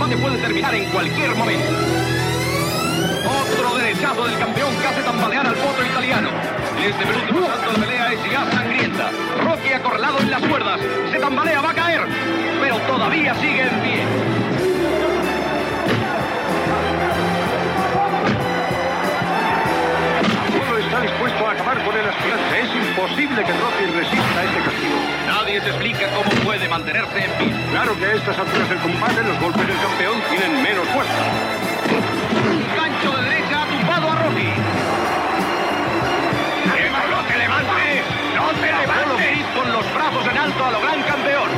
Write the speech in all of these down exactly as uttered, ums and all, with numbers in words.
combate puede terminar en cualquier momento. Otro derechazo del campeón que hace tambalear al potro italiano. Este penúltimo salto de pelea es ya sangrienta. Rocky acorralado en las cuerdas. Se tambalea, va a caer. Pero todavía sigue en pie. Está dispuesto a acabar con el aspirante. Es imposible que Rocky resista este castigo. Nadie se explica cómo puede mantenerse en pie. Claro que a estas alturas del combate los golpes del campeón tienen menos fuerza. Un gancho de derecha ha tumbado a Rocky. ¡No te levantes! ¡No te levantes! Con los brazos en alto a lo gran campeón.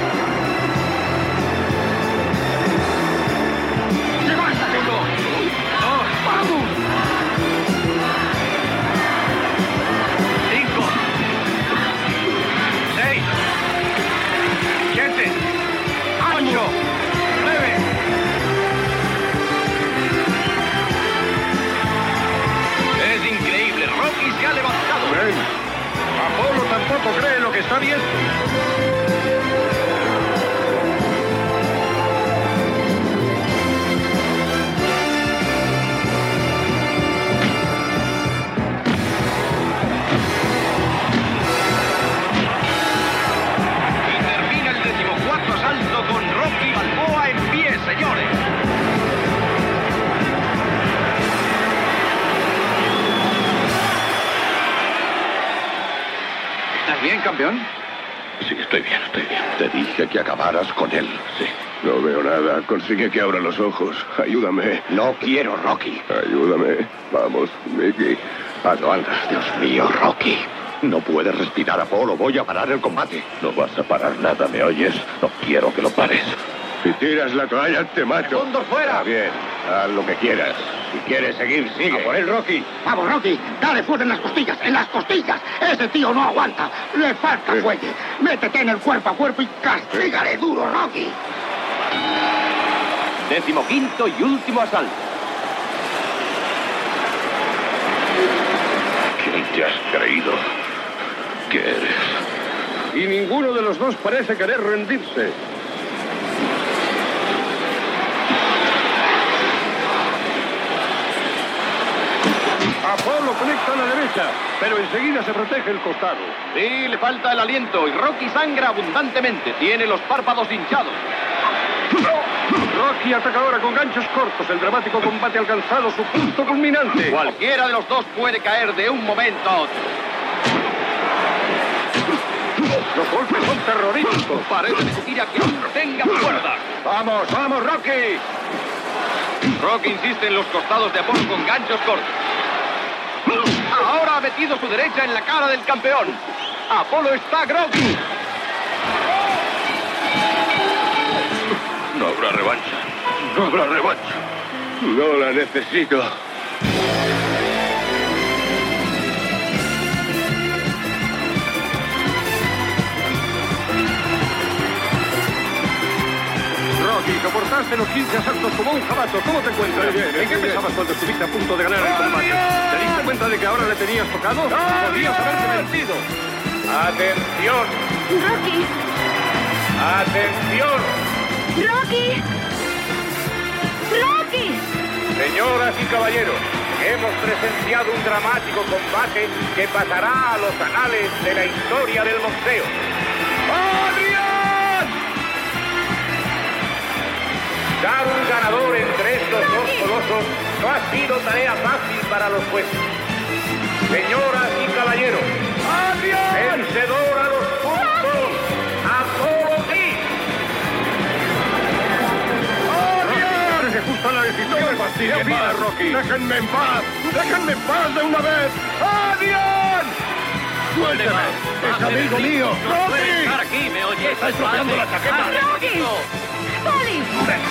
¡Levántate! Uno, dos, ¡vamos! Apolo tampoco cree lo que está viendo. Y termina el decimocuarto asalto con Rocky Balboa en pie, señores. ¿Bien, campeón? Sí, estoy bien, estoy bien. Te dije que acabaras con él. Sí. No veo nada. Consigue que abra los ojos. Ayúdame. No quiero, Rocky. Ayúdame. Vamos, Mickey. Hazlo, anda. Dios mío, Rocky. No puedes respirar, Apolo. Voy a parar el combate. No vas a parar nada, ¿me oyes? No quiero que lo pares. Si tiras la toalla, te mato. ¡Segundos fuera! Está bien. Haz lo que quieras. Si quieres seguir, sigue. ¡A por él, Rocky! Vamos, Rocky, dale fuerte en las costillas, en las costillas. Ese tío no aguanta, le falta fuelle. Métete en el cuerpo a cuerpo y castígale duro, Rocky. Décimo quinto y último asalto. ¿Quién te has creído que eres? Y ninguno de los dos parece querer rendirse. Apolo conecta a la derecha, pero enseguida se protege el costado. Sí, le falta el aliento y Rocky sangra abundantemente. Tiene los párpados hinchados. Rocky ataca ahora con ganchos cortos. El dramático combate ha alcanzado su punto culminante. Cualquiera de los dos puede caer de un momento a otro. Los golpes son terroríficos. Parece decir a que aún tenga fuerza. ¡Vamos, vamos, Rocky! Rocky insiste en los costados de Apolo con ganchos cortos. Ahora ha metido su derecha en la cara del campeón. Apolo está groggy. No habrá revancha. No habrá revancha. No la necesito. Rocky, soportaste los quince asaltos como un jabato. ¿Cómo te encuentras? Bien, ¿En qué bien. pensabas cuando estuviste a punto de ganar el combate? ¿Te diste cuenta de que ahora le tenías tocado? Podías haberte vencido. ¡Atención! ¡Rocky! ¡Atención! ¡Rocky! ¡Rocky! Señoras y caballeros, hemos presenciado un dramático combate que pasará a los anales de la historia del boxeo. ¡Adrián! Dar un ganador entre estos dos colosos no ha sido tarea fácil para los jueces. Señoras y caballeros, ¡Adrián! vencedor a los puntos, Apolo Creed. ¡Adrián! ¡Se justa la decisión! ¡No me fastidia, vida, Rocky! ¡Déjenme en paz! ¡Déjenme en paz de una vez! ¡Adrián! ¡Suélteme! ¡Es amigo mío! ¡Rocky! Estar aquí, ¿me oyes? ¡Está estropeando la chaqueta! ¡Rocky! ¡Poli!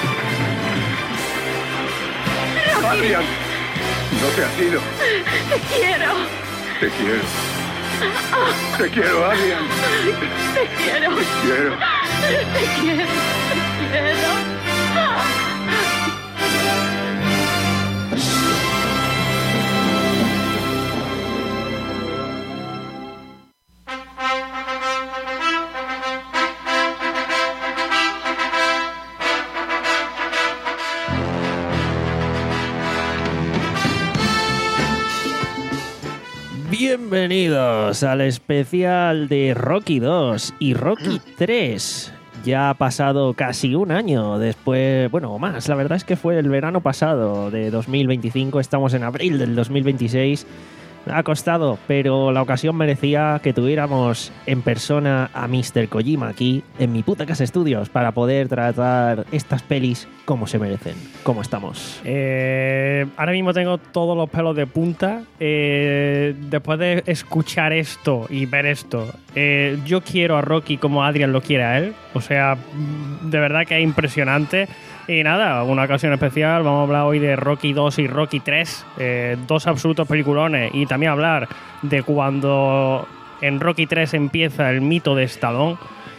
¡Rocky! Adrián, no te has ido. ¡Te quiero! Te quiero. Te quiero, Adrián. ¡Te quiero! Te quiero. ¡Te quiero! ¡Te quiero! Bienvenidos al especial de Rocky dos y Rocky tres. Ya ha pasado casi un año después, bueno, más, la verdad es que fue el verano pasado de dos mil veinticinco, estamos en abril del dos mil veintiséis. Ha costado, pero la ocasión merecía que tuviéramos en persona a míster Kojima aquí, en mi puta casa estudios, para poder tratar estas pelis como se merecen. ¿Cómo estamos? Eh, ahora mismo tengo todos los pelos de punta. Eh, después de escuchar esto y ver esto, eh, yo quiero a Rocky como Adrian lo quiere a él. O sea, de verdad que es impresionante. Y nada, una ocasión especial, vamos a hablar hoy de Rocky dos y Rocky tres, eh, dos absolutos peliculones, y también hablar de cuando en Rocky tres empieza el mito de Stallone.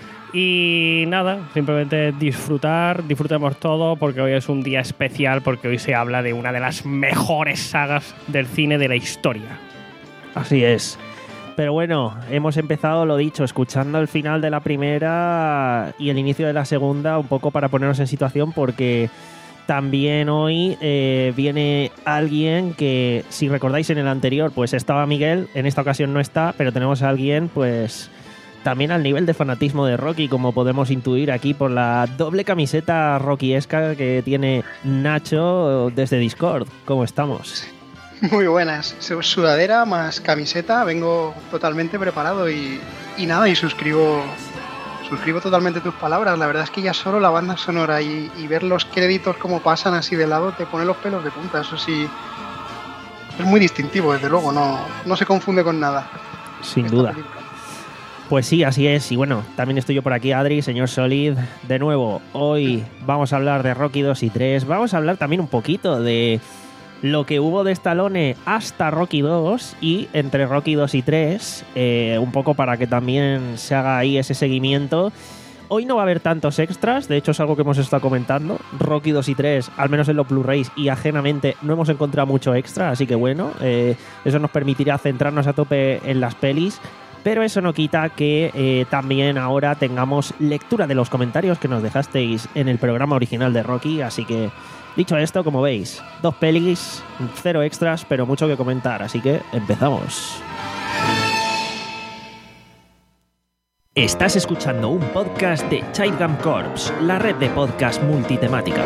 Y nada, simplemente disfrutar, disfrutemos todo, porque hoy es un día especial, porque hoy se habla de una de las mejores sagas del cine de la historia. Así es. Pero bueno, hemos empezado, lo dicho, escuchando el final de la primera y el inicio de la segunda, un poco para ponernos en situación, porque también hoy eh, viene alguien que, si recordáis en el anterior, pues estaba Miguel, en esta ocasión no está, pero tenemos a alguien, pues también al nivel de fanatismo de Rocky, como podemos intuir aquí por la doble camiseta rockiesca que tiene Nacho desde Discord. ¿Cómo estamos? Muy buenas, sudadera más camiseta, vengo totalmente preparado y, y nada, y suscribo suscribo totalmente tus palabras. La verdad es que ya solo la banda sonora y, y ver los créditos como pasan así de lado te pone los pelos de punta. Eso sí, es muy distintivo, desde luego, no, no se confunde con nada. Sin duda. Película. Pues sí, así es. Y bueno, también estoy yo por aquí, Adri, señor Solid. De nuevo, hoy vamos a hablar de Rocky dos y tres. Vamos a hablar también un poquito de lo que hubo de Stallone hasta Rocky dos y entre Rocky dos y tres, eh, un poco para que también se haga ahí ese seguimiento. Hoy no va a haber tantos extras, de hecho es algo que hemos estado comentando. Rocky dos y tres, al menos en los Blu-rays y ajenamente, no hemos encontrado mucho extra, así que bueno, eh, eso nos permitirá centrarnos a tope en las pelis. Pero eso no quita que eh, también ahora tengamos lectura de los comentarios que nos dejasteis en el programa original de Rocky, así que dicho esto, como veis, dos pelis, cero extras, pero mucho que comentar, así que empezamos. Estás escuchando un podcast de Childgum Corps, la red de podcast multitemática.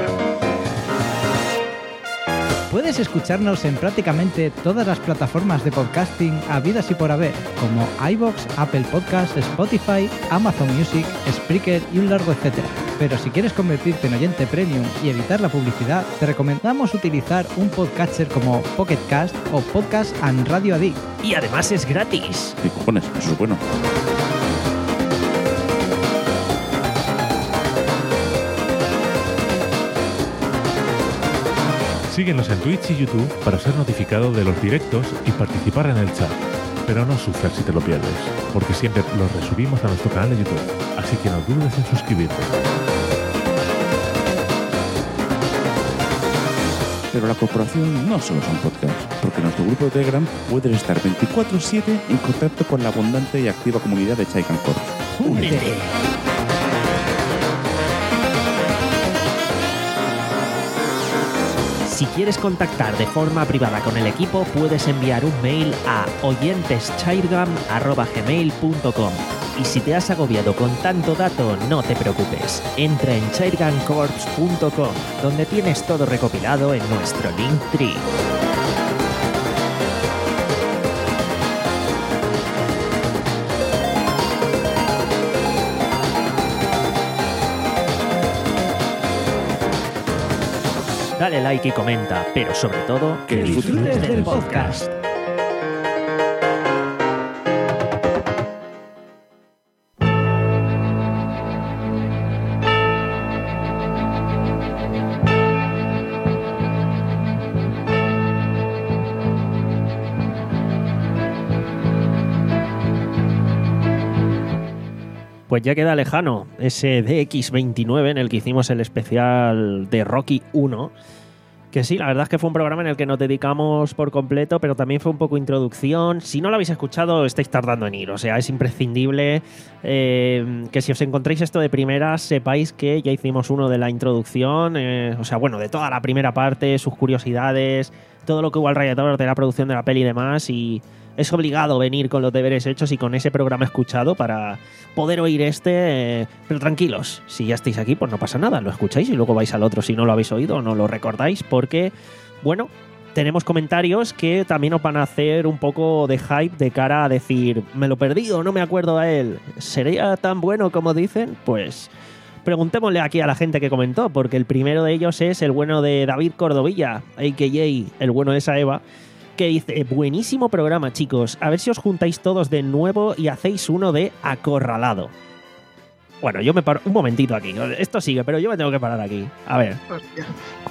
Puedes escucharnos en prácticamente todas las plataformas de podcasting habidas y por haber, como iVoox, Apple Podcasts, Spotify, Amazon Music, Spreaker y un largo etcétera. Pero si quieres convertirte en oyente premium y evitar la publicidad, te recomendamos utilizar un podcatcher como Pocket Cast o Podcast and Radio Addict. Y además es gratis. ¿Qué cojones? Eso es bueno. Síguenos en Twitch y YouTube para ser notificado de los directos y participar en el chat. Pero no sufras si te lo pierdes, porque siempre los resubimos a nuestro canal de YouTube, así que no dudes en suscribirte. Pero la corporación no solo son podcasts, porque en nuestro grupo de Telegram puedes estar veinticuatro siete en contacto con la abundante y activa comunidad de Childgum Corps. ¡Únete! Si quieres contactar de forma privada con el equipo, puedes enviar un mail a oyenteschildgum arroba gmail punto com. Y si te has agobiado con tanto dato, no te preocupes. Entra en childgum corps punto com, donde tienes todo recopilado en nuestro Linktree. Dale like y comenta, pero sobre todo, que disfrutes del podcast. Pues ya queda lejano ese D X veintinueve en el que hicimos el especial de Rocky uno. Que sí, la verdad es que fue un programa en el que nos dedicamos por completo, pero también fue un poco introducción. Si no lo habéis escuchado, estáis tardando en ir. O sea, es imprescindible eh, que si os encontráis esto de primeras, sepáis que ya hicimos uno de la introducción. Eh, o sea, bueno, de toda la primera parte, sus curiosidades, todo lo que hubo alrededor de la producción de la peli y demás, y es obligado venir con los deberes hechos y con ese programa escuchado para poder oír este, eh, pero tranquilos, si ya estáis aquí pues no pasa nada, lo escucháis y luego vais al otro si no lo habéis oído o no lo recordáis, porque, bueno, tenemos comentarios que también os van a hacer un poco de hype de cara a decir, me lo perdí o no me acuerdo a él, ¿sería tan bueno como dicen? Pues preguntémosle aquí a la gente que comentó, porque el primero de ellos es el bueno de David Cordovilla, a k a el bueno de Saeva, que dice, buenísimo programa, chicos, a ver si os juntáis todos de nuevo y hacéis uno de Acorralado. Bueno, yo me paro un momentito aquí, esto sigue, pero yo me tengo que parar aquí. A ver, Hostia.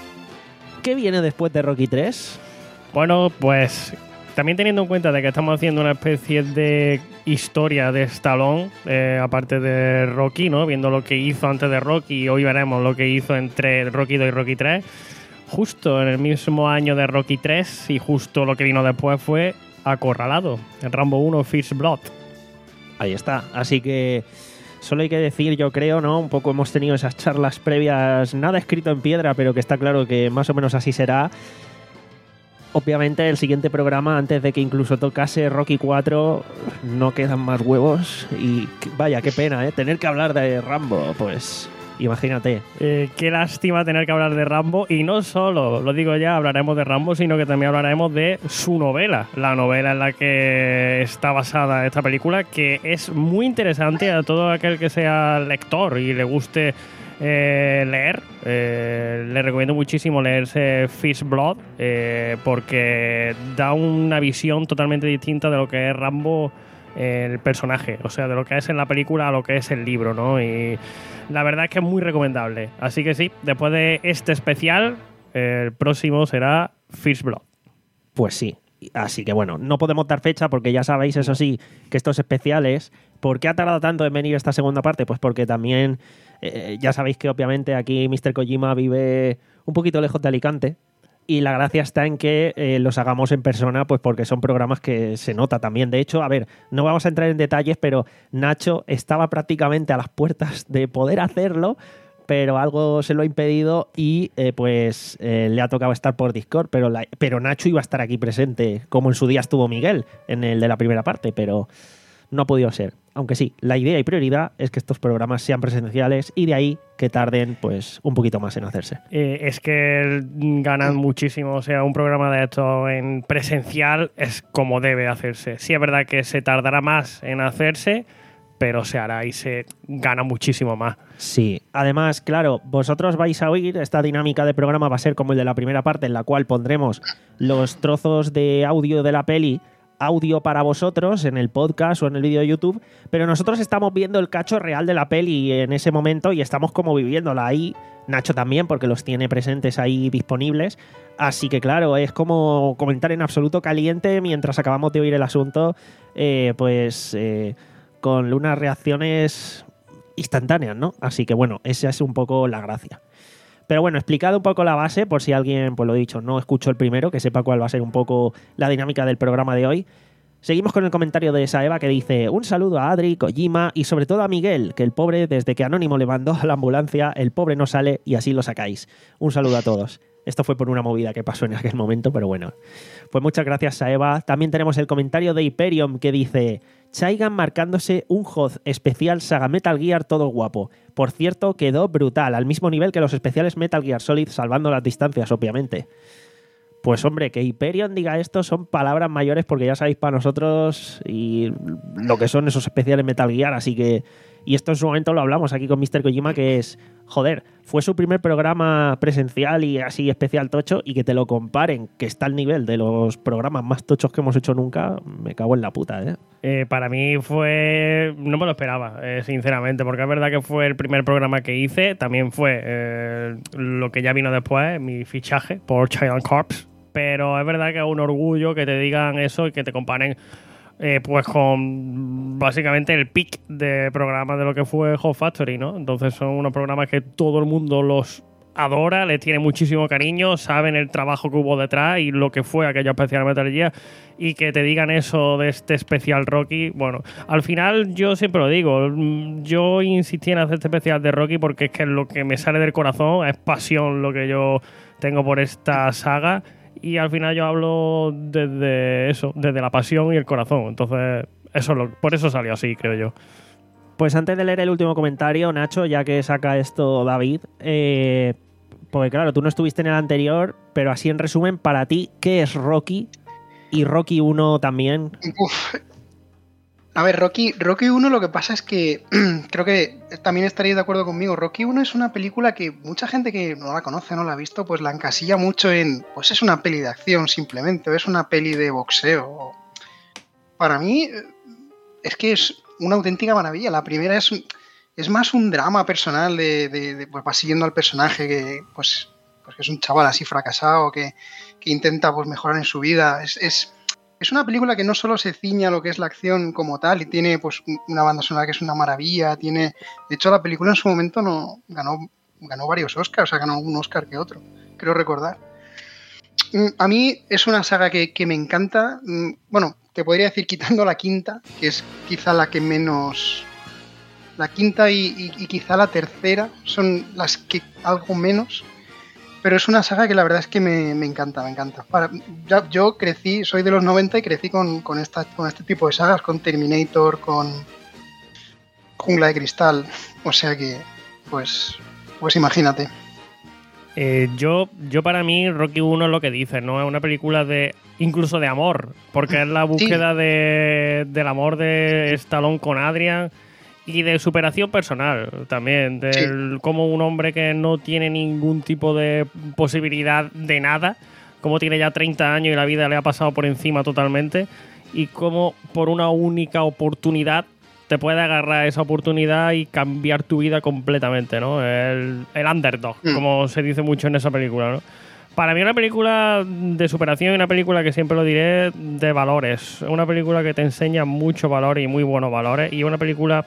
¿qué viene después de Rocky tres? Bueno, pues también teniendo en cuenta de que estamos haciendo una especie de historia de Stallone, eh, aparte de Rocky, ¿no? Viendo lo que hizo antes de Rocky, y hoy veremos lo que hizo entre Rocky dos y Rocky tres. Justo en el mismo año de Rocky tres y justo lo que vino después fue Acorralado, el Rambo uno First Blood. Ahí está, así que solo hay que decir, yo creo, ¿no? Un poco hemos tenido esas charlas previas, nada escrito en piedra, pero que está claro que más o menos así será. Obviamente el siguiente programa, antes de que incluso tocase Rocky cuatro, no quedan más huevos y vaya, qué pena, ¿eh? Tener que hablar de Rambo, pues imagínate. Eh, qué lástima tener que hablar de Rambo, y no solo, lo digo ya, hablaremos de Rambo, sino que también hablaremos de su novela, la novela en la que está basada esta película, que es muy interesante a todo aquel que sea lector y le guste eh, leer. Eh, le recomiendo muchísimo leerse First Blood, eh, porque da una visión totalmente distinta de lo que es Rambo, eh, el personaje, o sea, de lo que es en la película a lo que es el libro, ¿no? Y la verdad es que es muy recomendable. Así que sí, después de este especial, el próximo será First Blood. Pues sí. Así que bueno, no podemos dar fecha porque ya sabéis, eso sí, que estos especiales, ¿por qué ha tardado tanto en venir esta segunda parte? Pues porque también, eh, ya sabéis que obviamente aquí míster Kojima vive un poquito lejos de Alicante, y la gracia está en que eh, los hagamos en persona, pues porque son programas que se nota también. De hecho, a ver, no vamos a entrar en detalles, pero Nacho estaba prácticamente a las puertas de poder hacerlo, pero algo se lo ha impedido y eh, pues eh, le ha tocado estar por Discord, pero, la, pero Nacho iba a estar aquí presente, como en su día estuvo Miguel, en el de la primera parte, pero no ha podido ser. Aunque sí, la idea y prioridad es que estos programas sean presenciales y de ahí que tarden pues un poquito más en hacerse. Eh, es que ganan muchísimo, o sea, un programa de esto en presencial es como debe hacerse. Sí es verdad que se tardará más en hacerse, pero se hará y se gana muchísimo más. Sí, además, claro, vosotros vais a oír, esta dinámica de programa va a ser como el de la primera parte, en la cual pondremos los trozos de audio de la peli, audio para vosotros en el podcast o en el vídeo de YouTube, pero nosotros estamos viendo el cacho real de la peli en ese momento y estamos como viviéndola ahí. Nacho también, porque los tiene presentes ahí disponibles. Así que claro, es como comentar en absoluto caliente mientras acabamos de oír el asunto, eh, pues eh, con unas reacciones instantáneas, ¿no? Así que bueno, esa es un poco la gracia. Pero bueno, explicado un poco la base, por si alguien, pues lo he dicho, no escuchó el primero, que sepa cuál va a ser un poco la dinámica del programa de hoy. Seguimos con el comentario de Saeva, que dice: un saludo a Adri, Kojima y sobre todo a Miguel, que el pobre, desde que Anónimo le mandó a la ambulancia, el pobre no sale y así lo sacáis. Un saludo a todos. Esto fue por una movida que pasó en aquel momento, pero bueno. Pues muchas gracias, Saeva. También tenemos el comentario de Hyperion, que dice: Chaigan marcándose un H O D especial saga Metal Gear todo guapo. Por cierto, quedó brutal, al mismo nivel que los especiales Metal Gear Solid, salvando las distancias, obviamente. Pues hombre, que Hyperion diga esto son palabras mayores, porque ya sabéis para nosotros y lo que son esos especiales Metal Gear, así que... Y esto en su momento lo hablamos aquí con míster Kojima, que es, joder, fue su primer programa presencial y así especial tocho, y que te lo comparen, que está al nivel de los programas más tochos que hemos hecho nunca, me cago en la puta, ¿eh? Eh, para mí fue... no me lo esperaba, eh, sinceramente, porque es verdad que fue el primer programa que hice, también fue eh, lo que ya vino después, mi fichaje por Child Corps, pero es verdad que es un orgullo que te digan eso y que te comparen Eh, pues con básicamente el pic de programas de lo que fue Hot Factory, ¿no? Entonces son unos programas que todo el mundo los adora, les tiene muchísimo cariño, saben el trabajo que hubo detrás y lo que fue aquello especial Metal Gear, y que te digan eso de este especial Rocky, bueno, al final yo siempre lo digo, yo insistí en hacer este especial de Rocky porque es que lo que me sale del corazón es pasión lo que yo tengo por esta saga. y al final yo hablo desde eso, desde la pasión y el corazón. Entonces, eso es lo, por eso salió así, creo yo. Pues antes de leer el último comentario, Nacho, ya que saca esto David, eh, porque claro, tú no estuviste en el anterior, pero así en resumen, para ti, ¿qué es Rocky? Y Rocky uno también. Uf. A ver, Rocky, Rocky uno lo que pasa es que creo que también estaréis de acuerdo conmigo. Rocky uno es una película que mucha gente que no la conoce, no la ha visto, pues la encasilla mucho en, pues es una peli de acción simplemente, o es una peli de boxeo. Para mí es que es una auténtica maravilla. La primera es, es más un drama personal de, de, de pues va siguiendo al personaje que pues, pues que es un chaval así fracasado que, que intenta pues mejorar en su vida. Es, es Es una película que no solo se ciña a lo que es la acción como tal y tiene pues una banda sonora que es una maravilla, tiene, de hecho la película en su momento no ganó, ganó varios Oscars, o sea, ganó un Oscar que otro, creo recordar. A mí es una saga que, que me encanta, bueno, te podría decir quitando la quinta, que es quizá la que menos, la quinta y, y, y quizá la tercera son las que algo menos. Pero es una saga que la verdad es que me, me encanta, me encanta. Para, ya, yo crecí, soy de los noventa y crecí con, con, esta, con este tipo de sagas, con Terminator, con Jungla de Cristal. O sea que, pues, pues imagínate. Eh, yo, yo para mí, Rocky uno es lo que dices, ¿no? Es una película de incluso de amor, porque es la búsqueda sí. de, del amor de Stallone con Adrian. Y de superación personal también, de sí. Como un hombre que no tiene ningún tipo de posibilidad de nada, como tiene ya treinta años y la vida le ha pasado por encima totalmente, y como por una única oportunidad te puede agarrar esa oportunidad y cambiar tu vida completamente, ¿no? El, el underdog, mm. como se dice mucho en esa película, ¿no? Para mí una película de superación y una película que siempre lo diré de valores, una película que te enseña muchos valores y muy buenos valores, y una película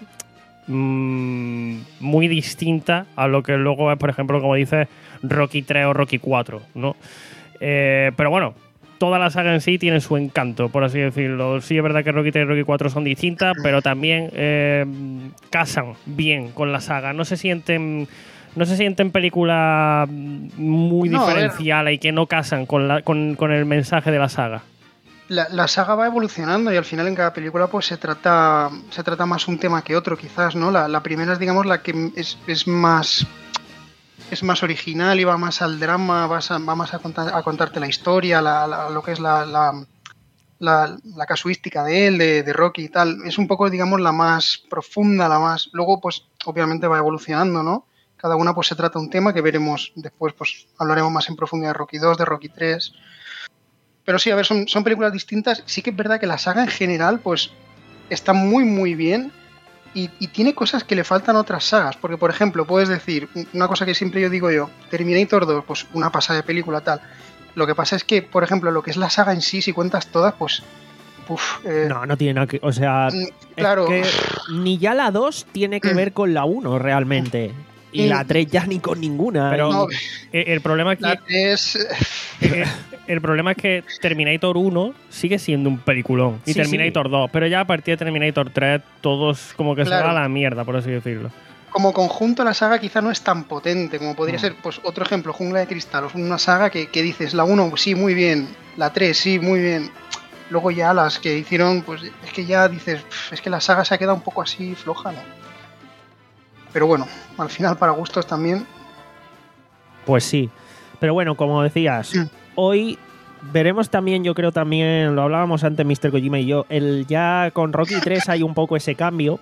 muy distinta a lo que luego es, por ejemplo, como dices, Rocky tres o Rocky cuatro, ¿no? Eh, pero bueno, toda la saga en sí tiene su encanto, por así decirlo. Sí es verdad que Rocky tres y Rocky cuatro son distintas, pero también eh, casan bien con la saga. No se sienten... No se sienten películas muy no, diferenciales y que no casan con, la, con, con el mensaje de la saga. La, la saga va evolucionando y al final en cada película pues se trata se trata más un tema que otro, quizás, ¿no? La, la primera es, digamos, la que es, es más es más original y va más al drama, va, a, va más a, contar, a contarte la historia, la, la, lo que es la, la, la, la casuística de él, de, de Rocky y tal. Es un poco, digamos, la más profunda, la más... Luego, pues, obviamente va evolucionando, ¿no? Cada una pues se trata un tema que veremos después, pues hablaremos más en profundidad de Rocky dos, de Rocky tres. Pero sí, a ver, son, son películas distintas. Sí que es verdad que la saga en general pues está muy muy bien y, y tiene cosas que le faltan a otras sagas. Porque, por ejemplo, puedes decir, una cosa que siempre yo digo yo, Terminator dos, pues una pasada de película tal. Lo que pasa es que, por ejemplo, lo que es la saga en sí, si cuentas todas, pues... Uf, eh, no, no tiene nada que... O sea, claro. Es que ni ya la dos tiene que ver con la uno realmente. Y la tres ya ni con ninguna. Pero no, el, el problema es que... La tres... el, el problema es que Terminator uno sigue siendo un peliculón. Y sí, Terminator sí. dos. Pero ya a partir de Terminator tres, todos como que claro. se va a la mierda, por así decirlo. Como conjunto la saga quizá no es tan potente como podría no. ser, pues otro ejemplo, Jungla de Cristal. Es una saga que, que dices, la uno sí, muy bien. La tres sí, muy bien. Luego ya las que hicieron, pues es que ya dices, es que la saga se ha quedado un poco así floja, ¿no? Pero bueno, al final para gustos también. Pues sí. Pero bueno, como decías, mm. hoy veremos también, yo creo también, lo hablábamos antes míster Kojima y yo, el ya con Rocky tres hay un poco ese cambio.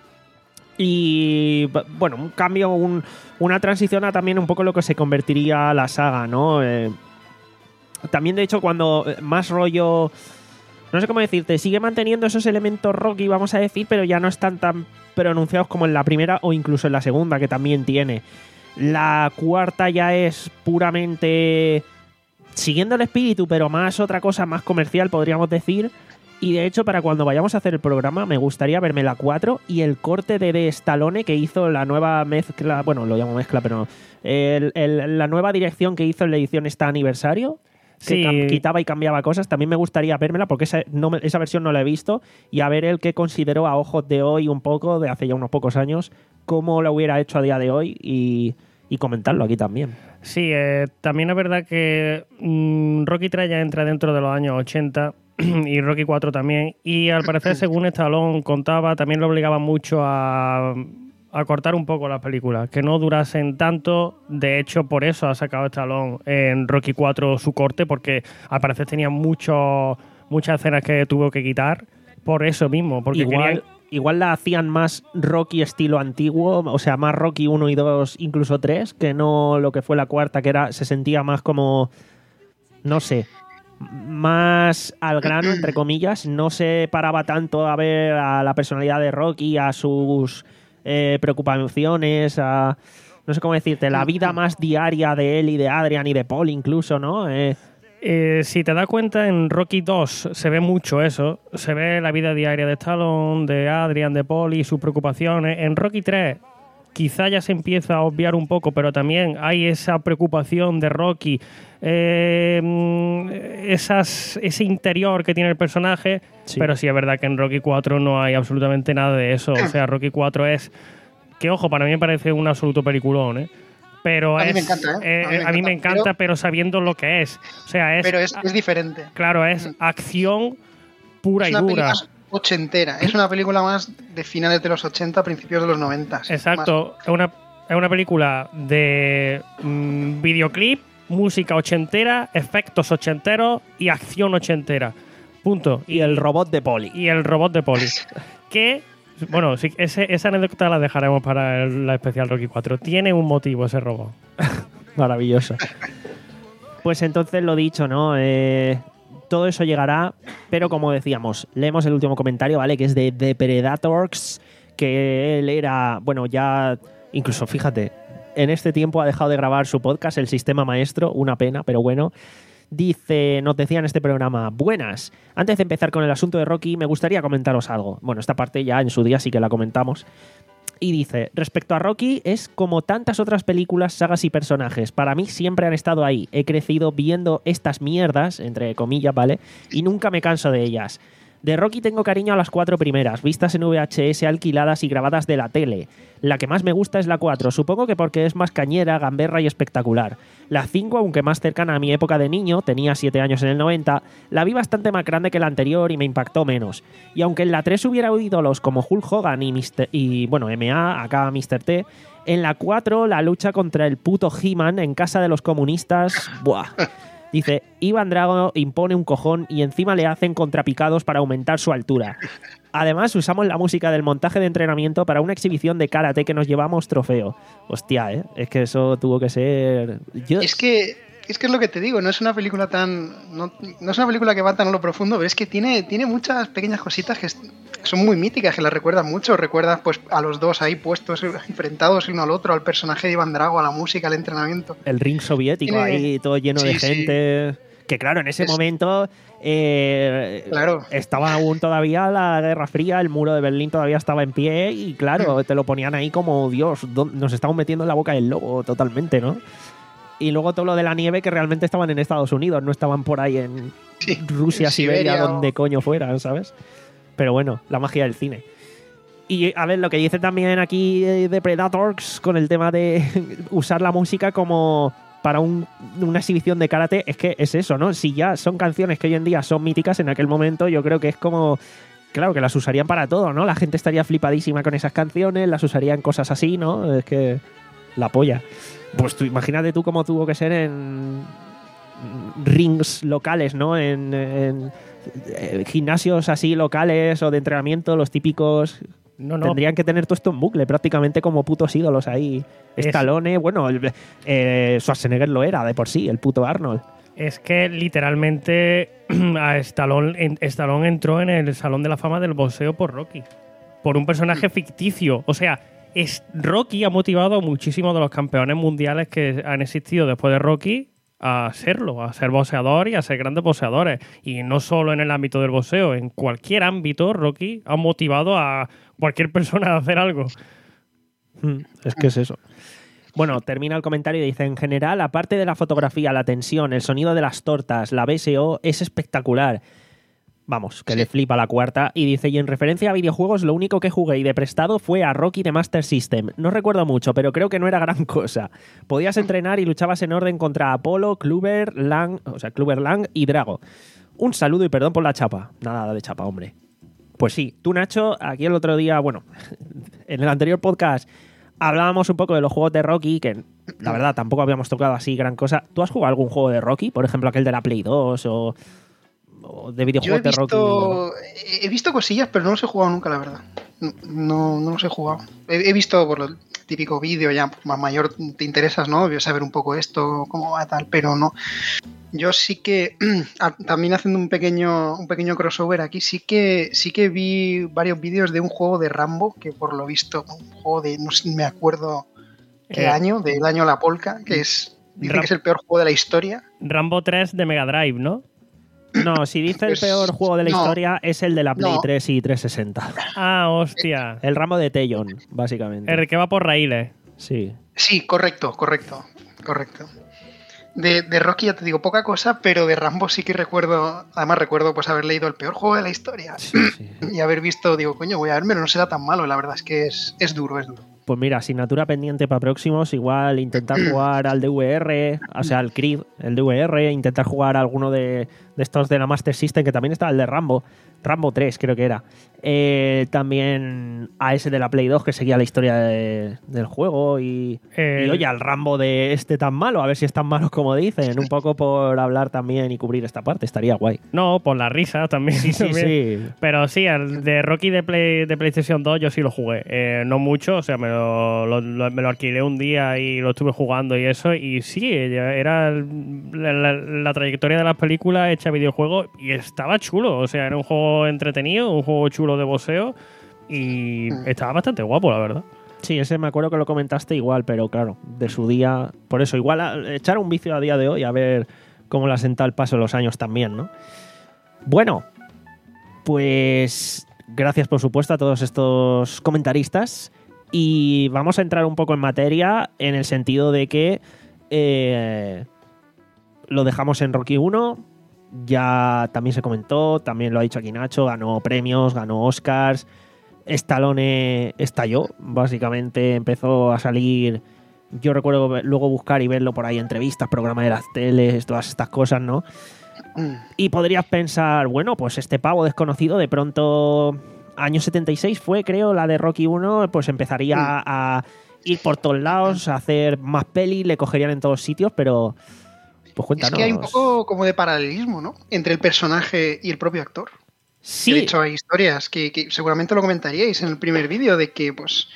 Y bueno, un cambio, un, una transición a también un poco lo que se convertiría la saga, ¿no? Eh, también, de hecho, cuando más rollo... No sé cómo decirte, sigue manteniendo esos elementos Rocky, vamos a decir, pero ya no están tan pronunciados como en la primera o incluso en la segunda, que también tiene. La cuarta ya es puramente siguiendo el espíritu, pero más otra cosa más comercial, podríamos decir. Y de hecho, para cuando vayamos a hacer el programa, me gustaría verme la cuatro y el corte de, de Stallone que hizo la nueva mezcla, bueno, lo llamo mezcla, pero no, el, el, la nueva dirección que hizo en la edición esta aniversario, que sí. quitaba y cambiaba cosas, también me gustaría vérmela porque esa, no, esa versión no la he visto, y a ver el que consideró a ojos de hoy un poco, de hace ya unos pocos años, cómo lo hubiera hecho a día de hoy, y, y comentarlo aquí también. Sí, eh, también es verdad que mmm, Rocky tres ya entra dentro de los años ochenta y Rocky cuatro también, y al parecer, según Stallone contaba, también lo obligaba mucho a, a cortar un poco las películas, que no durasen tanto. De hecho, por eso ha sacado Stallone en Rocky cuatro su corte, porque al parecer tenía mucho, muchas escenas que tuvo que quitar, por eso mismo, porque igual, querían... igual la hacían más Rocky estilo antiguo, o sea, más Rocky uno y dos, incluso tres, que no lo que fue la cuarta, que era se sentía más como, no sé, más al grano, entre comillas. No se paraba tanto a ver a la personalidad de Rocky, a sus eh, preocupaciones, a, no sé cómo decirte, la vida más diaria de él y de Adrian y de Paul incluso, ¿no? Eh, Eh, si te das cuenta, en Rocky dos se ve mucho eso. Se ve la vida diaria de Stallone, de Adrian, de Paul y sus preocupaciones. En Rocky tres quizá ya se empieza a obviar un poco, pero también hay esa preocupación de Rocky, eh, esas, ese interior que tiene el personaje. Sí. Pero sí es verdad que en Rocky cuatro no hay absolutamente nada de eso. O sea, Rocky cuatro es... Que, ojo, para mí me parece un absoluto peliculón, ¿eh? Pero a es, mí me encanta, ¿eh? eh, A mí me a mí encanta, me encanta pero, pero, sabiendo lo que es. O sea, es pero es, es diferente. Claro, es acción pura es y una dura. Película ochentera. Es una película más de finales de los ochenta, principios de los noventa. Exacto. Es una, es una película de mmm, videoclip, música ochentera, efectos ochenteros y acción ochentera. Punto. Y el robot de Poli. Y el robot de Poli. que... Bueno, sí, ese, esa anécdota la dejaremos para el, la especial Rocky cuatro. Tiene un motivo ese robot. Maravilloso. Pues entonces lo dicho, ¿no? Eh, todo eso llegará, pero como decíamos, leemos el último comentario, ¿vale? Que es de The Predators, que él era, bueno, ya, incluso fíjate, en este tiempo ha dejado de grabar su podcast, El Sistema Maestro, una pena, pero bueno. Dice, nos decía en este programa, buenas, antes de empezar con el asunto de Rocky me gustaría comentaros algo. Bueno, esta parte ya en su día sí que la comentamos. Y dice, respecto a Rocky, es como tantas otras películas, sagas y personajes. Para mí siempre han estado ahí. He crecido viendo estas mierdas, entre comillas, ¿vale? Y nunca me canso de ellas. De Rocky tengo cariño a las cuatro primeras, vistas en V H S, alquiladas y grabadas de la tele. La que más me gusta es la cuatro, supongo que porque es más cañera, gamberra y espectacular. La cinco, aunque más cercana a mi época de niño, tenía siete años en el noventa, la vi bastante más grande que la anterior y me impactó menos. Y aunque en la tres hubiera ídolos como Hulk Hogan y, mister y bueno, M A, acá mister T, en la cuatro la lucha contra el puto He-Man en casa de los comunistas, ¡buah! Dice, Iván Drago impone un cojón y encima le hacen contrapicados para aumentar su altura. Además, usamos la música del montaje de entrenamiento para una exhibición de karate que nos llevamos trofeo. Hostia, ¿eh? Es que eso tuvo que ser... Yo... Es que... Es que es lo que te digo, no es una película tan... No, no es una película que va tan a lo profundo, pero es que tiene, tiene muchas pequeñas cositas que son muy míticas, que las recuerdas mucho. Recuerdas pues a los dos ahí puestos, enfrentados uno al otro, al personaje de Iván Drago, a la música, al entrenamiento. El ring soviético tiene... ahí, todo lleno sí, de gente... Sí. Que claro, en ese es... momento eh, claro. estaba aún todavía la Guerra Fría, el muro de Berlín todavía estaba en pie y claro, te lo ponían ahí como, Dios, nos estamos metiendo en la boca del lobo totalmente, ¿no? Y luego todo lo de la nieve, que realmente estaban en Estados Unidos, no estaban por ahí en sí, Rusia, en Siberia, Siberia, donde o... coño fueran, ¿sabes? Pero bueno, la magia del cine. Y a ver, lo que dice también aquí de Predators con el tema de usar la música como para un, una exhibición de karate, es que es eso, ¿no? Si ya son canciones que hoy en día son míticas, en aquel momento yo creo que es como... Claro, que las usarían para todo, ¿no? La gente estaría flipadísima con esas canciones, las usarían cosas así, ¿no? Es que... La polla. Pues tú, imagínate tú cómo tuvo que ser en rings locales, ¿no? En, en, en gimnasios así locales o de entrenamiento, los típicos... No, no. Tendrían que tener todo esto en bucle, prácticamente como putos ídolos ahí. Es... Stallone, bueno, el, eh, Schwarzenegger lo era de por sí, el puto Arnold. Es que literalmente a Stallone, en, Stallone entró en el Salón de la Fama del Boxeo por Rocky. Por un personaje ficticio. O sea... Es, Rocky ha motivado a muchísimos de los campeones mundiales que han existido después de Rocky a serlo, a ser boxeador y a ser grandes boxeadores. Y no solo en el ámbito del boxeo, en cualquier ámbito Rocky ha motivado a cualquier persona a hacer algo. Es que es eso. Bueno, termina el comentario y dice, en general, aparte de la fotografía, la tensión, el sonido de las tortas, la B S O, es espectacular. Vamos, que sí. Le flipa la cuarta. Y dice, y en referencia a videojuegos, lo único que jugué y de prestado fue a Rocky de Master System. No recuerdo mucho, pero creo que no era gran cosa. Podías entrenar y luchabas en orden contra Apolo, Clubber, Lang, o sea, Clubber Lang y Drago. Un saludo y perdón por la chapa. Nada de chapa, hombre. Pues sí, tú, Nacho, aquí el otro día, bueno, en el anterior podcast hablábamos un poco de los juegos de Rocky, que la verdad tampoco habíamos tocado así gran cosa. ¿Tú has jugado algún juego de Rocky? Por ejemplo, aquel de la Play dos o... de videojuegos Yo he visto, de Rocky. He visto cosillas, pero no los he jugado nunca, la verdad. No, no los he jugado. He, he visto por el típico vídeo, ya más mayor te interesas, ¿no? Voy a saber un poco esto, cómo va tal, pero no. Yo sí que, también haciendo un pequeño, un pequeño crossover aquí, sí que, sí que vi varios vídeos de un juego de Rambo, que por lo visto, un juego de, no sé, me acuerdo qué eh, año, del año La Polka, que es, dicen Ram- que es el peor juego de la historia. Rambo tres de Mega Drive, ¿no? No, si dice Pues, el peor juego de la no, historia es el de la Play no. tres y trescientos sesenta. Ah, hostia. El Rambo de Tellon, básicamente. El que va por raíles. Sí. Sí, correcto, correcto, correcto. De, de Rocky ya te digo poca cosa, pero de Rambo sí que recuerdo, además recuerdo pues haber leído el peor juego de la historia. Sí, sí. Y haber visto, digo, coño, voy a verme, no será tan malo, la verdad es que es, es duro, es duro. Pues mira, asignatura pendiente para próximos, igual intentar jugar al D V R, o sea, al Creed, el D V R, intentar jugar a alguno de, de estos de la Master System, que también estaba el de Rambo, Rambo tres creo que era. Eh, también a ese de la Play dos que seguía la historia de, del juego y, El- y oye, al Rambo de este tan malo, a ver si es tan malo como dicen, un poco por hablar también y cubrir esta parte, estaría guay. No, por la risa también. Sí, sí, también. sí. Pero sí, el de Rocky de, Play, de PlayStation dos yo sí lo jugué. Eh, no mucho, o sea, me lo, lo- lo- me lo alquilé un día y lo estuve jugando y eso. Y sí, era el- la, la- la trayectoria de las películas hecha videojuego y estaba chulo. O sea, era un juego entretenido, un juego chulo de boxeo y estaba bastante guapo, la verdad. Sí, ese me acuerdo que lo comentaste igual, pero claro, de su día. Por eso, igual a- echar un vicio a día de hoy a ver cómo le ha sentado el paso de los años también, ¿no? Bueno, pues gracias por supuesto a todos estos comentaristas y vamos a entrar un poco en materia en el sentido de que eh, lo dejamos en Rocky uno, ya también se comentó, también lo ha dicho aquí Nacho, ganó premios, ganó Oscars. Stallone estalló, básicamente empezó a salir, yo recuerdo ve- luego buscar y verlo por ahí, entrevistas, programas de las teles, todas estas cosas, ¿no? Y podrías pensar, bueno, pues este pavo desconocido de pronto, año setenta y seis fue, creo, la de Rocky uno, pues empezaría a ir por todos lados, a hacer más pelis, le cogerían en todos sitios, pero pues Es cuéntanos. que hay un poco como de paralelismo, ¿no? Entre el personaje y el propio actor. Sí. De hecho, hay historias que, que seguramente lo comentaríais en el primer vídeo de que, pues,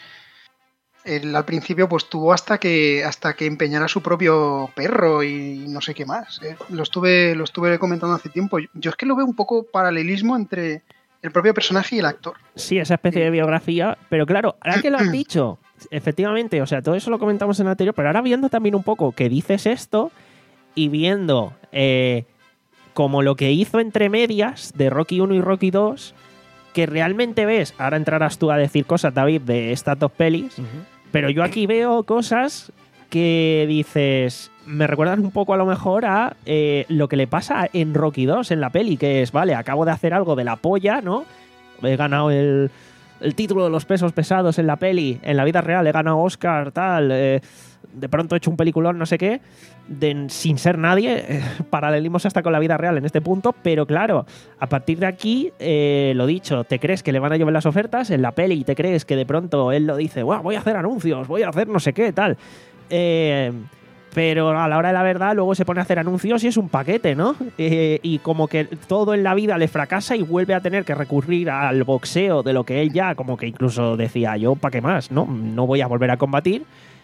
él al principio pues tuvo hasta que hasta que empeñara su propio perro y no sé qué más. Eh, Lo estuve lo estuve comentando hace tiempo. Yo, yo es que lo veo un poco paralelismo entre el propio personaje y el actor. Sí, esa especie de biografía, pero claro, ahora que lo has dicho, efectivamente, o sea, todo eso lo comentamos en el anterior, pero ahora viendo también un poco que dices esto y viendo eh, como lo que hizo entre medias de Rocky uno y Rocky dos, que realmente ves, ahora entrarás tú a decir cosas, David, de estas dos pelis, pero yo aquí veo cosas que dices, me recuerdan un poco a lo mejor a eh, lo que le pasa en Rocky dos en la peli, que es, vale, acabo de hacer algo de la polla, ¿no? He ganado el, el título de los pesos pesados en la peli, en la vida real he ganado Oscar, tal, eh, de pronto he hecho un peliculón, no sé qué, de, sin ser nadie, eh, paralelismos hasta con la vida real en este punto, pero claro, a partir de aquí, eh, lo dicho, te crees que le van a llover las ofertas, en la peli te crees que de pronto él lo dice, "Buah, voy a hacer anuncios, voy a hacer no sé qué, tal", eh, pero a la hora de la verdad luego se pone a hacer anuncios y es un paquete, ¿no? Eh, y como que todo en la vida le fracasa y vuelve a tener que recurrir al boxeo, de lo que él ya como que incluso decía, yo, ¿para qué más? No, no voy a volver a combatir.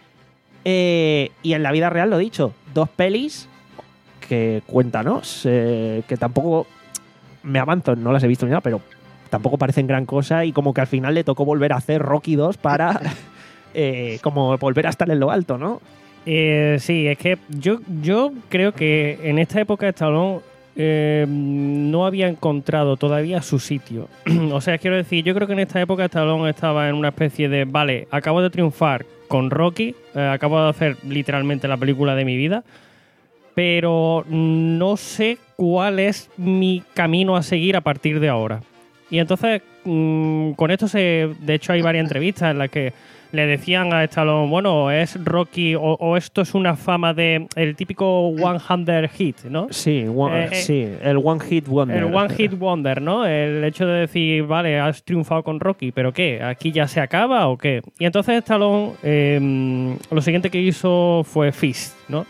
Eh, y en la vida real, lo dicho, dos pelis que cuéntanos, eh, que tampoco me avanzo, no las he visto ni nada, pero tampoco parecen gran cosa y como que al final le tocó volver a hacer Rocky dos para eh, como volver a estar en lo alto, ¿no? Eh, sí, es que yo, yo creo que en esta época Stallone eh, no había encontrado todavía su sitio. O sea, quiero decir, yo creo que en esta época Stallone estaba en una especie de, vale, acabo de triunfar con Rocky, eh, acabo de hacer literalmente la película de mi vida, pero no sé cuál es mi camino a seguir a partir de ahora. Y entonces, mmm, con esto se... De hecho, hay varias entrevistas en las que le decían a Stallone, bueno, es Rocky o, o esto es una fama de el típico one-hander hit, ¿no? Sí, one, Eh, eh, sí, el one hit wonder. El one hit wonder, ¿no? El hecho de decir, vale, has triunfado con Rocky, ¿pero qué? ¿Aquí ya se acaba o qué? Y entonces Stallone, eh, lo siguiente que hizo fue Fist, ¿no?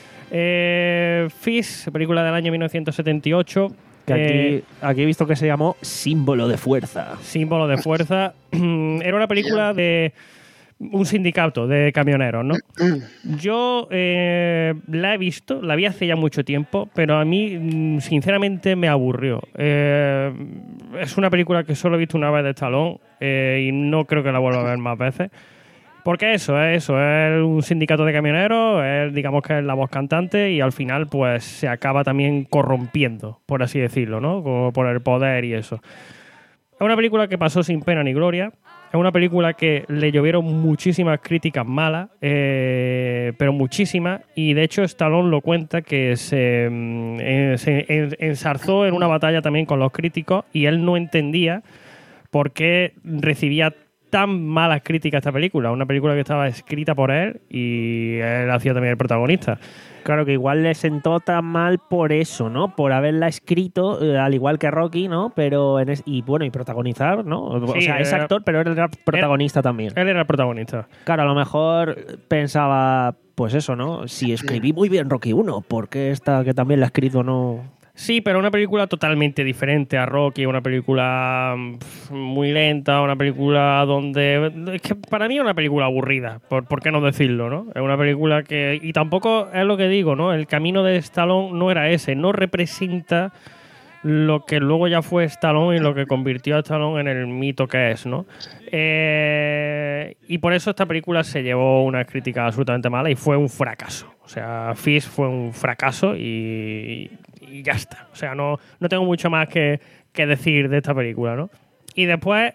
Eh, Fist, película del año mil novecientos setenta y ocho. Que aquí, eh, aquí he visto que se llamó Símbolo de Fuerza. Símbolo de Fuerza. Era una película de un sindicato de camioneros, ¿no? Yo eh, la he visto, la vi hace ya mucho tiempo, pero a mí, sinceramente, me aburrió. Eh, es una película que solo he visto una vez de Stallone eh, y no creo que la vuelva a ver más veces. Porque eso, es eso, es un sindicato de camioneros, es, digamos que es la voz cantante y al final pues se acaba también corrompiendo, por así decirlo, ¿no? Como por el poder y eso. Es una película que pasó sin pena ni gloria. Es una película que le llovieron muchísimas críticas malas, eh, pero muchísimas. Y de hecho Stallone lo cuenta que se, eh, se en, ensarzó en una batalla también con los críticos y él no entendía por qué recibía tan malas críticas esta película. Una película que estaba escrita por él y él hacía también el protagonista. Claro que igual le sentó tan mal por eso, ¿no? Por haberla escrito, eh, al igual que Rocky, ¿no? Pero en es, y bueno, y protagonizar, ¿no? O Sí, sea, es era- actor, pero él era protagonista también. Él era el protagonista. Claro, a lo mejor pensaba, pues eso, ¿no? Si escribí muy bien Rocky uno, ¿por qué esta que también la ha escrito no...? Sí, pero una película totalmente diferente a Rocky, una película pff, muy lenta, una película donde... Es que para mí es una película aburrida, por, por qué no decirlo, ¿no? Es una película que... Y tampoco es lo que digo, ¿no? El camino de Stallone no era ese, no representa lo que luego ya fue Stallone y lo que convirtió a Stallone en el mito que es, ¿no? Eh, y por eso esta película se llevó una crítica absolutamente mala y fue un fracaso. O sea, Fist fue un fracaso y, y ya está. O sea, no, no tengo mucho más que, que decir de esta película, ¿no? Y después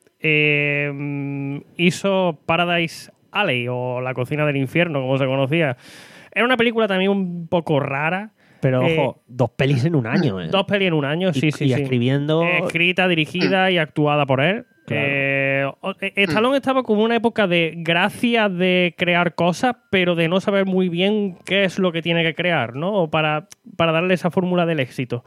eh, hizo Paradise Alley, o La cocina del infierno, como se conocía. Era una película también un poco rara. Pero, Eh, ojo, dos pelis en un año, ¿eh? Dos pelis en un año, sí, Y- sí, y sí. escribiendo- Escrita, dirigida y actuada por él. Claro. Eh, o- eh, Stallone estaba como una época de gracia de crear cosas, pero de no saber muy bien qué es lo que tiene que crear, ¿no? O para, para darle esa fórmula del éxito.